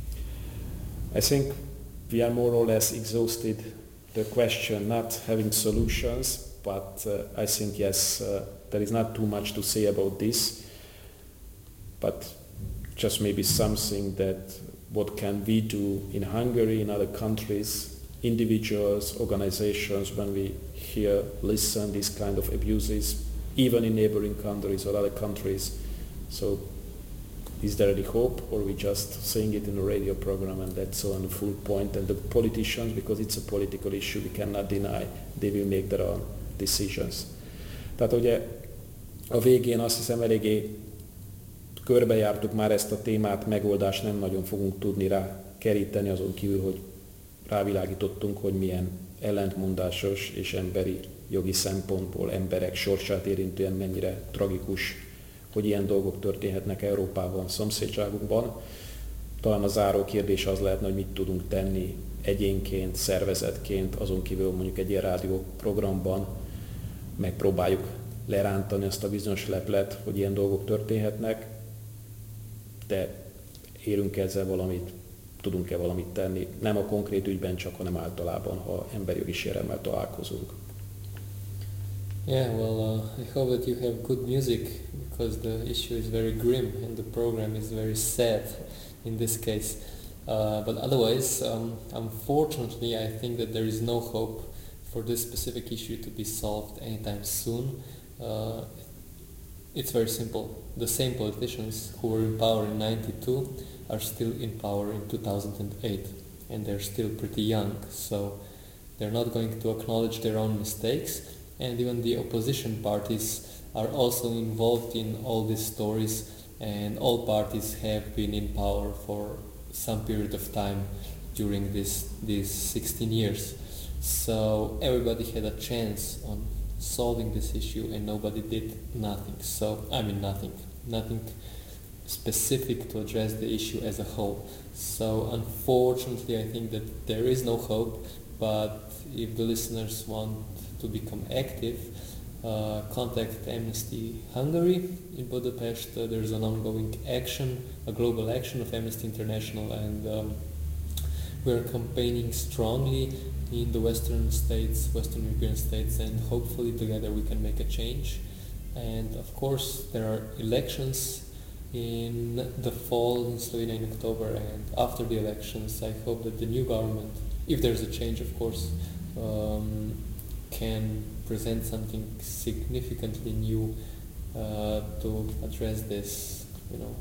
I think we are more or less exhausted the question, not having solutions, but uh, I think yes, uh, there is not too much to say about this, but just maybe something that what can we do in Hungary, in other countries, individuals, organizations, when we hear, listen these kind of abuses, even in neighboring countries or other countries. So is there any hope, or we just saying it in a radio program and that's on the full point? And the politicians, because it's a political issue, we cannot deny, they will make their own decisions. Tehát ugye a végén azt hiszem eléggé körbejártuk már ezt a témát, megoldást nem nagyon fogunk tudni rá keríteni, azon kívül, hogy rávilágítottunk, hogy milyen ellentmondásos és emberi jogi szempontból emberek sorsát érintően mennyire tragikus, hogy ilyen dolgok történhetnek Európában, szomszédságunkban. Talán a záró kérdés az lehetne, hogy mit tudunk tenni egyénként, szervezetként, azon kívül mondjuk egy ilyen rádióprogramban megpróbáljuk lerántani azt a bizonyos leplet, hogy ilyen dolgok történhetnek, de érünk ezzel valamit, tudunk-e valamit tenni, nem a konkrét ügyben csak, hanem általában, ha emberi jogi sérelemmel találkozunk. Yeah, well, uh, I hope that you have good music, because the issue is very grim and the program is very sad in this case. Uh, but otherwise, um, unfortunately, I think that there is no hope for this specific issue to be solved anytime soon. Uh, it's very simple. The same politicians who were in power in ninety-two are still in power in two thousand eight, and they're still pretty young, so they're not going to acknowledge their own mistakes. And even the opposition parties are also involved in all these stories, and all parties have been in power for some period of time during this these sixteen years. So everybody had a chance on solving this issue and nobody did nothing. So, I mean nothing. Nothing specific to address the issue as a whole. So unfortunately I think that there is no hope, but if the listeners want to become active, uh, contact Amnesty Hungary in Budapest. Uh, there's an ongoing action, a global action of Amnesty International, and um, we're campaigning strongly in the Western states, Western European states, and hopefully together we can make a change. And of course there are elections in the fall in Slovenia in October, and after the elections I hope that the new government, if there's a change of course, um, can present something significantly new uh, to address this. You know,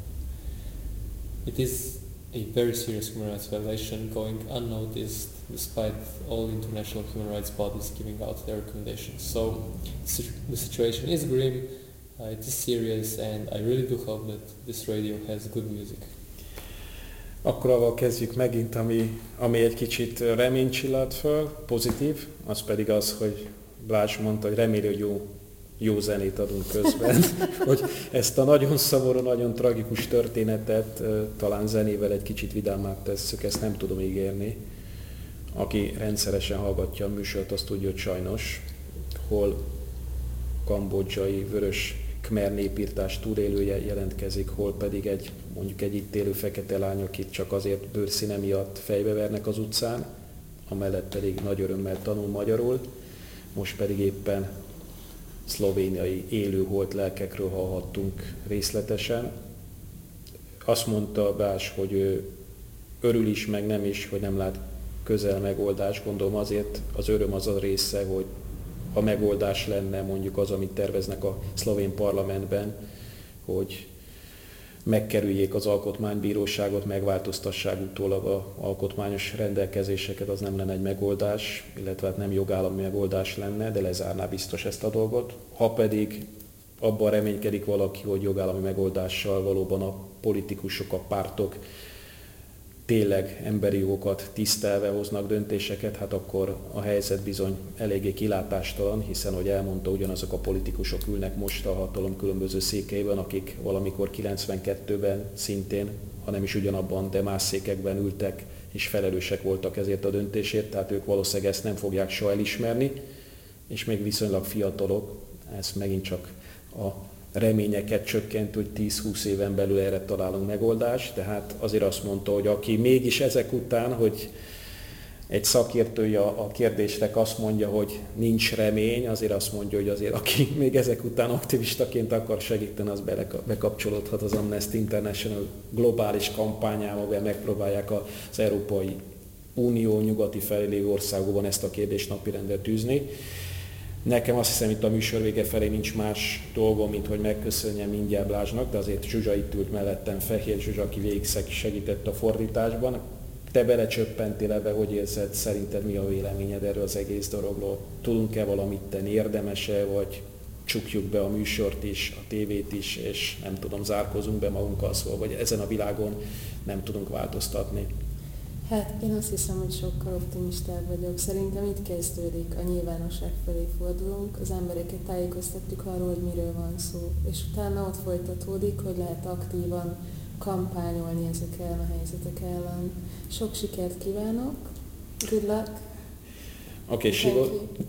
it is a very serious human rights violation going unnoticed despite all international human rights bodies giving out their recommendations. So the situation is grim, Uh, it is serious, and I really do hope that this radio has good music. Akkor avval kezdjük megint, ami, ami egy kicsit reményt csillant föl, pozitív, az pedig az, hogy Blázs mondta, hogy reméli, hogy jó, jó zenét adunk közben, hogy ezt a nagyon szomorú, nagyon tragikus történetet talán zenével egy kicsit vidámát tesszük, ezt nem tudom ígérni. Aki rendszeresen hallgatja a műsort, azt tudja, hogy sajnos, hol kambodzsai vörös khmer népírtás túlélője jelentkezik, hol pedig egy, mondjuk egy itt élő fekete lány, akit csak azért bőrszíne miatt fejbevernek az utcán, amellett pedig nagy örömmel tanul magyarul, most pedig éppen szlovéniai élő holt lelkekről hallhattunk részletesen. Azt mondta Bás, hogy ő örül is, meg nem is, hogy nem lát közel megoldás. Gondolom azért az öröm az a része, hogy a megoldás lenne mondjuk az, amit terveznek a szlovén parlamentben, hogy megkerüljék az alkotmánybíróságot, megváltoztassák utólag az alkotmányos rendelkezéseket, az nem lenne egy megoldás, illetve hát nem jogállami megoldás lenne, de lezárná biztos ezt a dolgot. Ha pedig abban reménykedik valaki, hogy jogállami megoldással valóban a politikusok, a pártok tényleg emberi jogokat tisztelve hoznak döntéseket, hát akkor a helyzet bizony eléggé kilátástalan, hiszen, hogy elmondta, ugyanazok a politikusok ülnek most a hatalom különböző székeiben, akik valamikor kilencvenkettőben szintén, ha nem is ugyanabban, de más székekben ültek és felelősek voltak ezért a döntésért, tehát ők valószínűleg ezt nem fogják soha elismerni, és még viszonylag fiatalok, ez megint csak a reményeket csökkent, hogy tíz-húsz éven belül erre találunk megoldást, tehát azért azt mondta, hogy aki mégis ezek után, hogy egy szakértője a kérdésnek azt mondja, hogy nincs remény, azért azt mondja, hogy azért aki még ezek után aktivistaként akar segíteni, az bekapcsolódhat az Amnesty International globális kampányába, amivel megpróbálják az Európai Unió nyugati felé lévő országokban ezt a kérdést napirendre tűzni. Nekem azt hiszem, itt a műsor vége felé nincs más dolgom, mint hogy megköszönjem mindjárt Blázsnak, de azért Zsuzsa itt ült mellettem, Fehér Zsuzsa, aki végig segített a fordításban. Te belecsöppentél ebbe, hogy érzed, szerinted mi a véleményed erről az egész dologról? Tudunk-e valamit tenni, érdemes-e, vagy csukjuk be a műsort is, a tévét is, és nem tudom, zárkozunk be magunkkal, szóval, vagy ezen a világon nem tudunk változtatni? Hát én azt hiszem, hogy sokkal optimistább vagyok. Szerintem itt kezdődik, a nyilvánosság felé fordulunk, az embereket tájékoztatjuk arról, hogy miről van szó. És utána ott folytatódik, hogy lehet aktívan kampányolni ezek ellen a helyzetek ellen. Sok sikert kívánok, good luck. Okay, she was,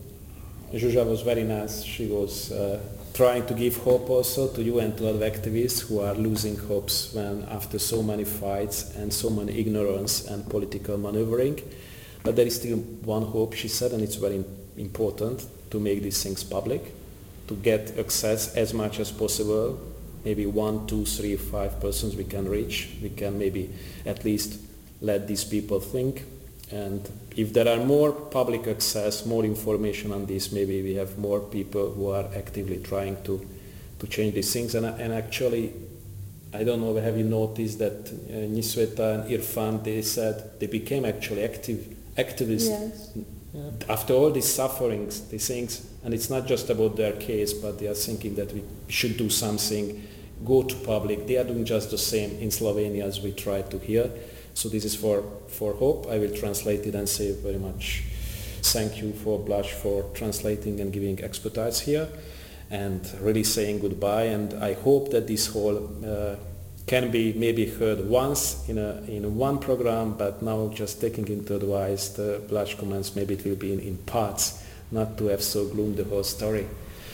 Zsuzsa was very nice. She was uh, trying to give hope also to you and to other activists who are losing hopes when after so many fights and so many ignorance and political maneuvering. But there is still one hope, she said, and it's very important to make these things public, to get access as much as possible, maybe one, two, three, five persons we can reach. We can maybe at least let these people think. And if there are more public access, more information on this, maybe we have more people who are actively trying to, to change these things. And, and actually, I don't know, have you noticed that uh, Nisweta and Irfan, they said they became actually active activists Yes. yeah. after all these sufferings, these things, and it's not just about their case, but they are thinking that we should do something, go to public. They are doing just the same in Slovenia as we try to here. So this is for, for hope. I will translate it and say very much thank you for Blázs for translating and giving expertise here and really saying goodbye. And I hope that this whole uh, can be maybe heard once in, a, in one program, but now just taking into advice the Blázs comments, maybe it will be in, in parts, not to have so gloomed the whole story.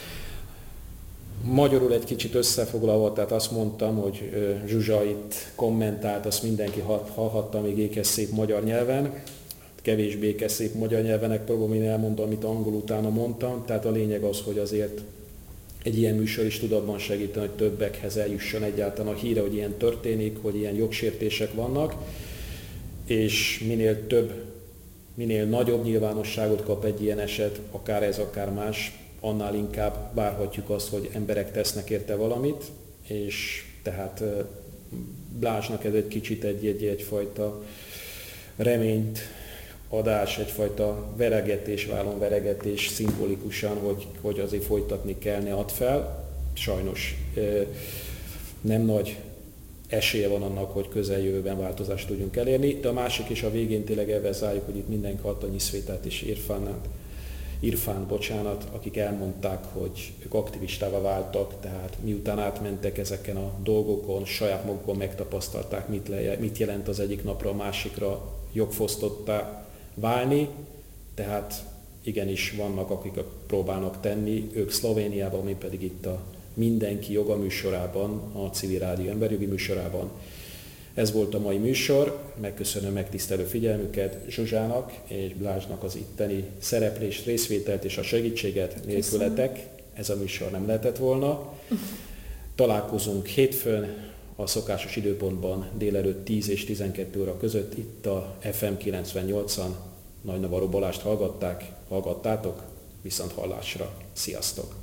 Magyarul egy kicsit összefoglalva, tehát azt mondtam, hogy Zsuzsa itt kommentált, azt mindenki hallhatta, még ékes szép magyar nyelven, kevésbé ékes szép magyar nyelvenek próbálom én elmondani, amit angol utána mondtam, tehát a lényeg az, hogy azért egy ilyen műsor is tud abban segíteni, hogy többekhez eljusson egyáltalán a híre, hogy ilyen történik, hogy ilyen jogsértések vannak, és minél több, minél nagyobb nyilvánosságot kap egy ilyen eset, akár ez, akár más, annál inkább várhatjuk azt, hogy emberek tesznek érte valamit, és tehát Blázsnak ez egy kicsit egy, egy, egyfajta reményt adás, egyfajta veregetés, vállon veregetés szimbolikusan, hogy, hogy azért folytatni kell, ne add fel. sajnos nem nagy esélye van annak, hogy közeljövőben változást tudjunk elérni, de a másik is a végén tényleg ebben zárjuk, hogy itt mindenki adta Nyiszvétát és Irfánát, Irfán, bocsánat, akik elmondták, hogy ők aktivistává váltak, tehát miután átmentek ezeken a dolgokon, saját magukon megtapasztalták, mit, le, mit jelent az egyik napra a másikra jogfosztottá válni, tehát igenis vannak, akik próbálnak tenni, ők Szlovéniában, mi pedig itt a Mindenki Joga műsorában, a Civil Rádió emberjogi műsorában. Ez volt a mai műsor, megköszönöm megtisztelő figyelmüket Zsuzsának és Blázsnak az itteni szereplést, részvételt és a segítséget. Nélkületek ez a műsor nem lehetett volna. Találkozunk hétfőn a szokásos időpontban délelőtt tíz és tizenkettő óra között itt a ef em kilencvennyolcon. Nagy Navarro Balást hallgatták, hallgattátok, viszont hallásra. Sziasztok!